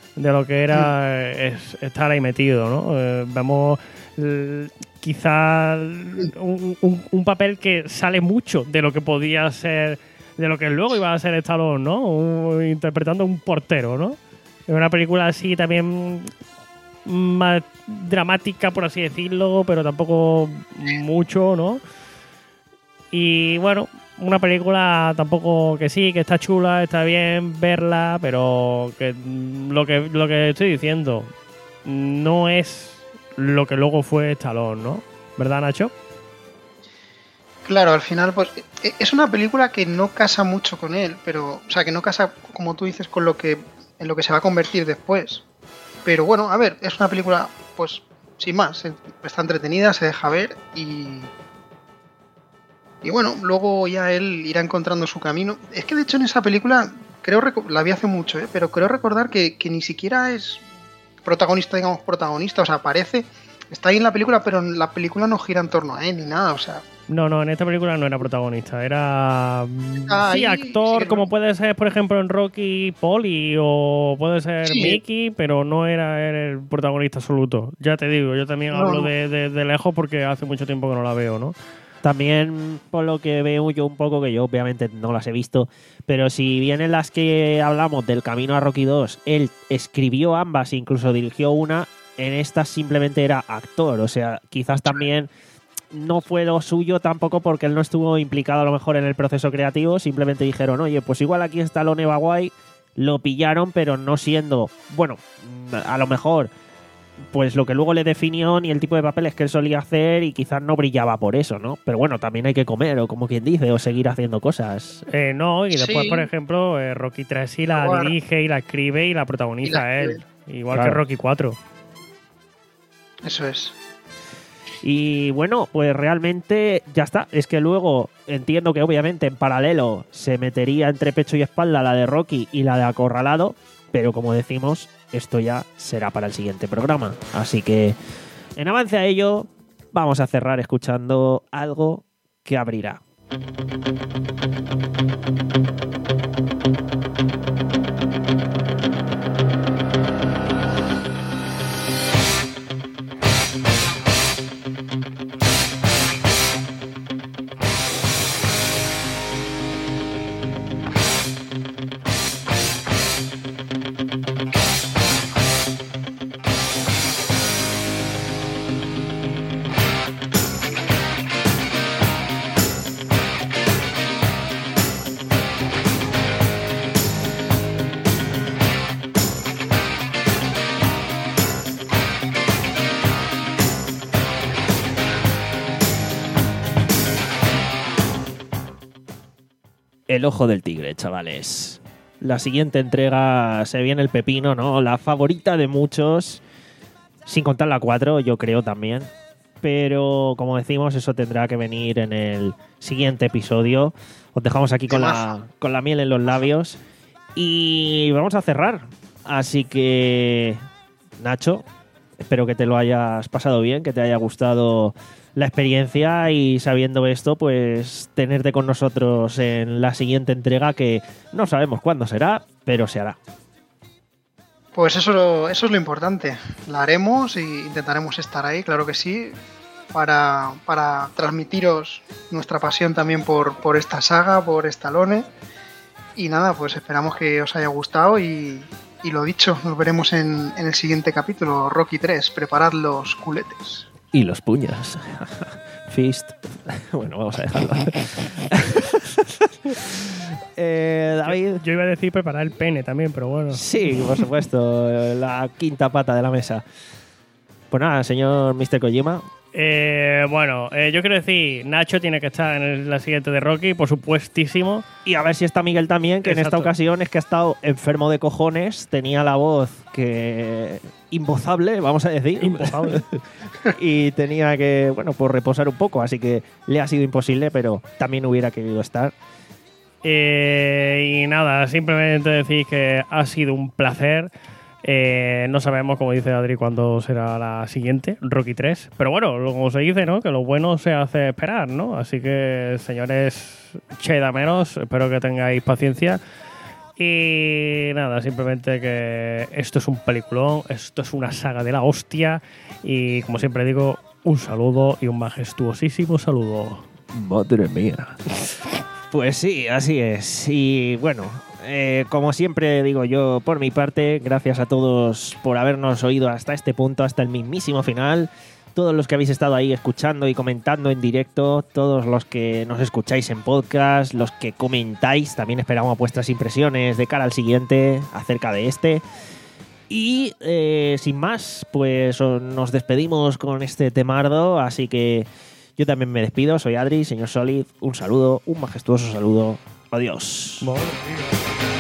de lo que era es, estar ahí metido, ¿no? Eh, vemos eh, quizá un, un, un papel que sale mucho de lo que podía ser, de lo que luego iba a ser Stallone, ¿no? Un, interpretando a un portero, ¿no? Es una película así también más dramática, por así decirlo, pero tampoco mucho, ¿no? Y bueno, una película tampoco que sí, que está chula, está bien verla, pero que lo que lo que estoy diciendo no es lo que luego fue Stallone, ¿no? ¿Verdad, Nacho? Claro, al final, pues es una película que no casa mucho con él, pero, o sea, que no casa, como tú dices, con lo que en lo que se va a convertir después. Pero bueno, a ver, es una película, pues, sin más, está entretenida, se deja ver y y bueno, luego ya él irá encontrando su camino. Es que de hecho en esa película, creo la vi hace mucho, ¿eh? Pero creo recordar que, que ni siquiera es protagonista, digamos, protagonista, o sea, aparece, está ahí en la película, pero en la película no gira en torno a él ni nada, o sea. No, no, en esta película no era protagonista, era ah, sí, actor, sí, como puede ser, por ejemplo, en Rocky Polly o puede ser sí. Mickey, pero no era el protagonista absoluto. Ya te digo, yo también no, hablo no. De, de, de lejos porque hace mucho tiempo que no la veo, ¿no? También, por lo que veo yo un poco, que yo obviamente no las he visto, pero si bien en las que hablamos del camino a Rocky dos, él escribió ambas, incluso dirigió una, en estas simplemente era actor. O sea, quizás también no fue lo suyo tampoco porque él no estuvo implicado a lo mejor en el proceso creativo, simplemente dijeron, oye, pues igual aquí está Stallone va guay, lo pillaron, pero no siendo, bueno, a lo mejor pues lo que luego le definió ni el tipo de papeles que él solía hacer y quizás no brillaba por eso, ¿no? Pero bueno, también hay que comer, o como quien dice, o seguir haciendo cosas. Eh, no, y después, sí. por ejemplo, eh, Rocky tres sí la bueno. dirige y la escribe y la protagoniza y la él. Igual claro. que Rocky cuatro. Eso es. Y bueno, pues realmente ya está. Es que luego entiendo que obviamente en paralelo se metería entre pecho y espalda la de Rocky y la de Acorralado, pero como decimos, esto ya será para el siguiente programa. Así que, en avance a ello, vamos a cerrar escuchando algo que abrirá. El ojo del tigre, chavales. La siguiente entrega se viene el pepino, ¿no? La favorita de muchos, sin contar la cuatro, yo creo también. Pero, como decimos, eso tendrá que venir en el siguiente episodio. Os dejamos aquí con la, con la miel en los labios. Y vamos a cerrar. Así que, Nacho, espero que te lo hayas pasado bien, que te haya gustado la experiencia y sabiendo esto, pues tenerte con nosotros en la siguiente entrega que no sabemos cuándo será, pero se hará. Pues eso, eso es lo importante. La haremos e intentaremos estar ahí, claro que sí, para, para transmitiros nuestra pasión también por, por esta saga, por Stallone. Y nada, pues esperamos que os haya gustado y, y lo dicho, nos veremos en, en el siguiente capítulo, Rocky tres. Preparad los culetes. Y los puños. Fist. Bueno, vamos a dejarlo. eh, David. Yo, yo iba a decir preparar el pene también, pero bueno. Sí, por supuesto. La quinta pata de la mesa. Pues nada, señor mister Kojima. Eh, bueno, eh, yo quiero decir, Nacho tiene que estar en el, la siguiente de Rocky, por supuestísimo. Y a ver si está Miguel también, que Exacto. en esta ocasión es que ha estado enfermo de cojones, tenía la voz que imbozable, vamos a decir. Imbozable. Y tenía que, bueno, pues reposar un poco, así que le ha sido imposible, pero también hubiera querido estar. Eh, y nada, simplemente decir que ha sido un placer. Eh, no sabemos, como dice Adri, cuándo será la siguiente, Rocky tres. Pero bueno, como se dice, ¿no? Que lo bueno se hace esperar, ¿no? Así que, señores, cheda menos, espero que tengáis paciencia. Y nada, simplemente que esto es un peliculón, esto es una saga de la hostia. Y como siempre digo, un saludo y un majestuosísimo saludo. Madre mía. Pues sí, así es. Y bueno, eh, como siempre digo yo, por mi parte, gracias a todos por habernos oído hasta este punto, hasta el mismísimo final. Todos los que habéis estado ahí escuchando y comentando en directo, todos los que nos escucháis en podcast, los que comentáis, también esperamos vuestras impresiones de cara al siguiente acerca de este. Y eh, sin más, pues nos despedimos con este temardo, así que yo también me despido. Soy Adri, señor Solid, un saludo, un majestuoso saludo. Adiós. Bueno,